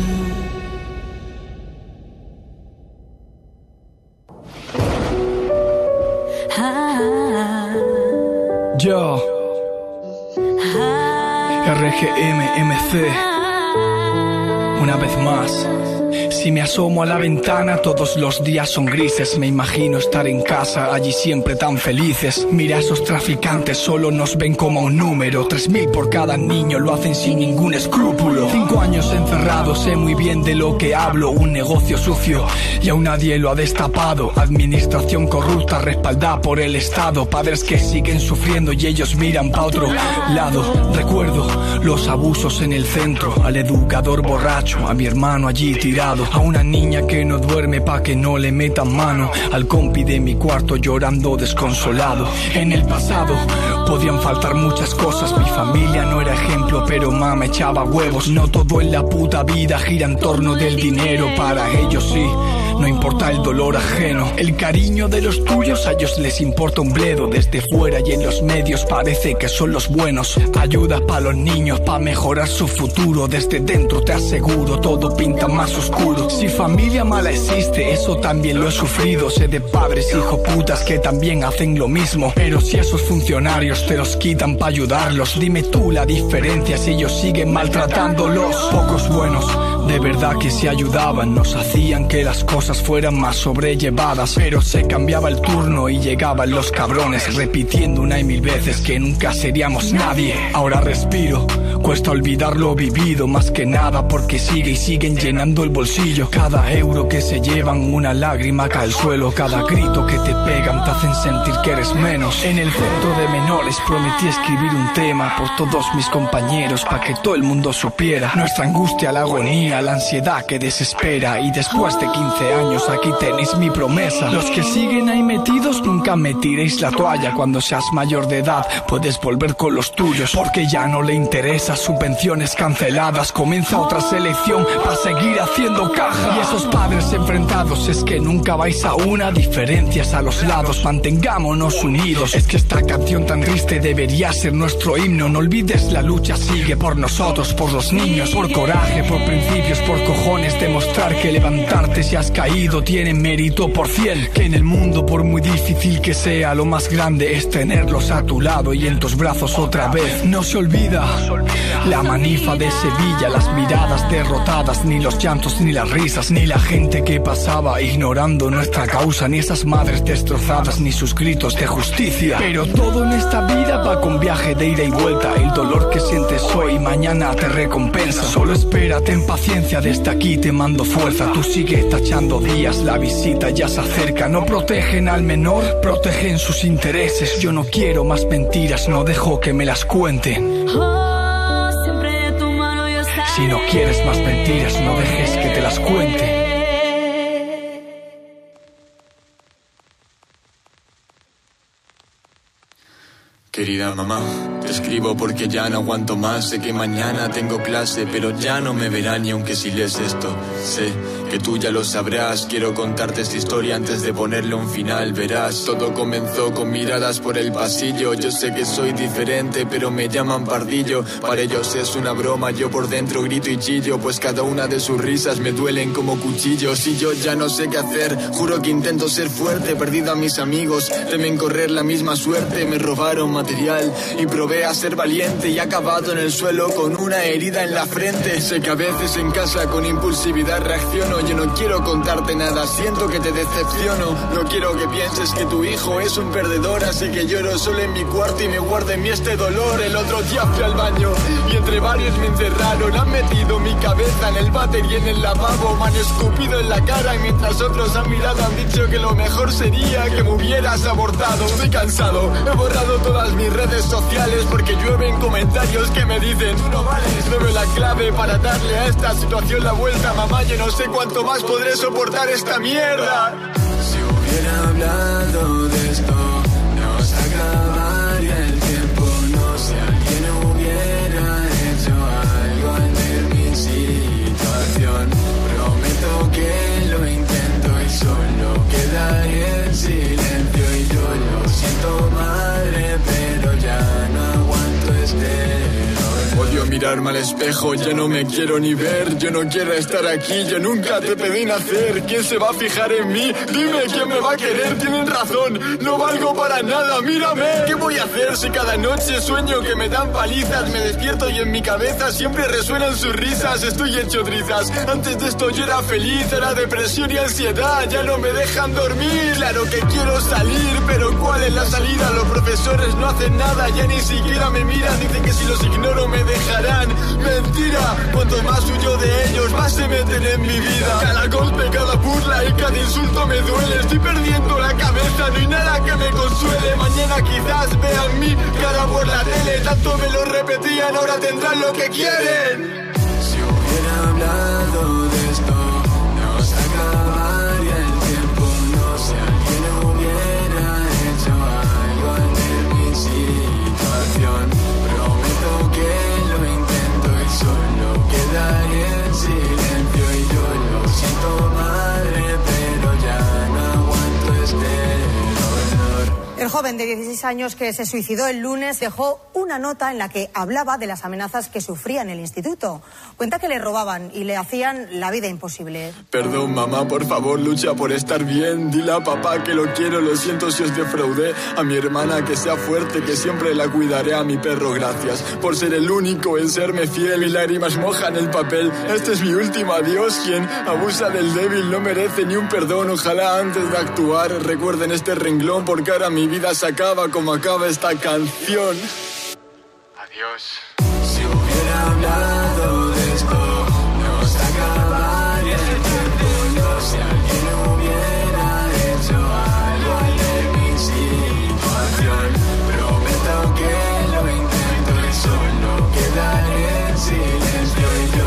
Yo RGMMC. Una vez más, si me asomo a la ventana, todos los días son grises. Me imagino estar en casa, allí siempre tan felices. Mira, esos traficantes solo nos ven como un número. 3.000 por cada niño, lo hacen sin ningún escrúpulo. 5 años encerrado, sé muy bien de lo que hablo. Un negocio sucio y aún nadie lo ha destapado. Administración corrupta respaldada por el Estado. Padres que siguen sufriendo y ellos miran pa' otro lado. Recuerdo los abusos en el centro, al educador borracho, a mi hermano allí tirado, a una niña que no duerme pa' que no le metan mano, al compi de mi cuarto llorando desconsolado. En el pasado podían faltar muchas cosas, mi familia no era ejemplo, pero mamá echaba huevos. No todo en la puta vida gira en torno del dinero, para ellos sí, no importa el dolor ajeno. El cariño de los tuyos a ellos les importa un bledo. Desde fuera y en los medios parece que son los buenos. Ayuda para los niños, para mejorar su futuro. Desde dentro te aseguro, todo pinta más oscuro. Si familia mala existe, eso también lo he sufrido. Sé de padres hijoputas que también hacen lo mismo. Pero si esos funcionarios te los quitan para ayudarlos, dime tú la diferencia si ellos siguen maltratándolos. Pocos buenos, de verdad que se ayudaban, nos hacían que las cosas fueran más sobrellevadas. Pero se cambiaba el turno y llegaban los cabrones, repitiendo una y mil veces que nunca seríamos nadie. Ahora respiro, cuesta olvidar lo vivido, más que nada porque sigue y siguen llenando el bolsillo. Cada euro que se llevan, una lágrima cae al suelo. Cada grito que te pegan te hacen sentir que eres menos. En el centro de menores prometí escribir un tema por todos mis compañeros, para que todo el mundo supiera nuestra angustia, la agonía, la ansiedad que desespera. Y después de 15 años aquí tenéis mi promesa. Los que siguen ahí metidos, nunca me tiréis la toalla. Cuando seas mayor de edad puedes volver con los tuyos, porque ya no le interesa. Subvenciones canceladas, comienza otra selección para seguir haciendo caja. Y esos padres enfrentados, es que nunca vais a una. Diferencias a los lados, mantengámonos unidos. Es que esta canción tan triste debería ser nuestro himno. No olvides, la lucha sigue por nosotros, por los niños. Por coraje, por principios, por cojones. Demostrar que levantarte si has caído tiene mérito por 100. Que en el mundo, por muy difícil que sea, lo más grande es tenerlos a tu lado y en tus brazos otra vez. No se olvida la manifa de Sevilla, las miradas derrotadas, ni los llantos ni las risas, ni la gente que pasaba ignorando nuestra causa, ni esas madres destrozadas, ni sus gritos de justicia. Pero todo en esta vida va con viaje de ida y vuelta. El dolor que sientes hoy, mañana te recompensa. Solo espera, ten paciencia, desde aquí te mando fuerza. Tú sigues tachando días, la visita ya se acerca. No protegen al menor, protegen sus intereses. Yo no quiero más mentiras, no dejo que me las cuenten. Si no quieres más mentiras, no dejes que te las cuente. Querida mamá, te escribo porque ya no aguanto más. Sé que mañana tengo clase, pero ya no me verán ni aunque si lees esto. Sé que tú ya lo sabrás. Quiero contarte esta historia antes de ponerle un final. Verás, todo comenzó con miradas por el pasillo. Yo sé que soy diferente, pero me llaman pardillo. Para ellos es una broma, yo por dentro grito y chillo, pues cada una de sus risas me duelen como cuchillos. Y yo ya no sé qué hacer, juro que intento ser fuerte. Perdido a mis amigos, temen correr la misma suerte. Me robaron material y probé a ser valiente, y he acabado en el suelo con una herida en la frente. Sé que a veces en casa con impulsividad reacciono. Yo no quiero contarte nada, siento que te decepciono. No quiero que pienses que tu hijo es un perdedor, así que lloro solo en mi cuarto y me guardo en mí este dolor. El otro día fui al baño y entre varios me encerraron. Han metido mi cabeza en el váter y en el lavabo. Me han escupido en la cara y mientras otros han mirado han dicho que lo mejor sería que me hubieras abortado. Estoy cansado, he borrado todas mis redes sociales porque llueven comentarios que me dicen: tú no vales. No veo la clave para darle a esta situación la vuelta. Mamá, yo no sé cuánto más podré soportar esta mierda. Si hubiera hablado de esto, no se acabaría el tiempo. No sé, alguien hubiera hecho algo al ver mi situación. Prometo que lo intento y solo quedaré en silencio. Y yo lo siento, madre, pero ya no aguanto este dolor. Odio mirarme al espejo, ya no me quiero ni ver. Yo no quiero estar aquí, yo nunca te pedí nacer. ¿Quién se va a fijar en mí? Dime, ¿quién me va a querer? Tienen razón, no valgo para nada, mírame. ¿Qué voy a hacer si cada noche sueño que me dan palizas? Me despierto y en mi cabeza siempre resuenan sus risas. Estoy hecho trizas, antes de esto yo era feliz. Ahora depresión y ansiedad ya no me dejan dormir. Claro que quiero salir, pero ¿cuál es la salida? Los profesores no hacen nada, ya ni siquiera me miran. Dicen que si los ignoro me dejarán. Mentira, cuanto más huyo de ellos, más se meten en mi vida. Cada golpe, cada burla y cada insulto me duele. Estoy perdiendo la cabeza, no hay nada que me consuele. Mañana quizás vean mi cara por la tele. Tanto me lo repetían, ahora tendrán lo que quieren. Si hubiera hablado de esto, no se acabaría el tiempo. No sé, alguien hubiera hecho algo al ver mi situación. Prometo que lo intento y solo quedaré en silencio. Y yo lo siento, madre, pero El joven de 16 años que se suicidó el lunes dejó una nota en la que hablaba de las amenazas que sufría en el instituto. Cuenta que le robaban y le hacían la vida imposible. Perdón, mamá, por favor, lucha por estar bien. Dile a papá que lo quiero, lo siento si os defraudé. A mi hermana que sea fuerte, que siempre la cuidaré. A mi perro, gracias por ser el único en serme fiel. Mis lágrimas mojan el papel. Este es mi último adiós. Quien abusa del débil no merece ni un perdón. Ojalá antes de actuar recuerden este renglón, porque ahora mi vida se acaba como acaba esta canción. Adiós. Si hubiera hablado de esto, no se acabaría el tiempo. No, si alguien hubiera hecho algo de mi situación, prometo que lo intento y solo quedaré en silencio. Y yo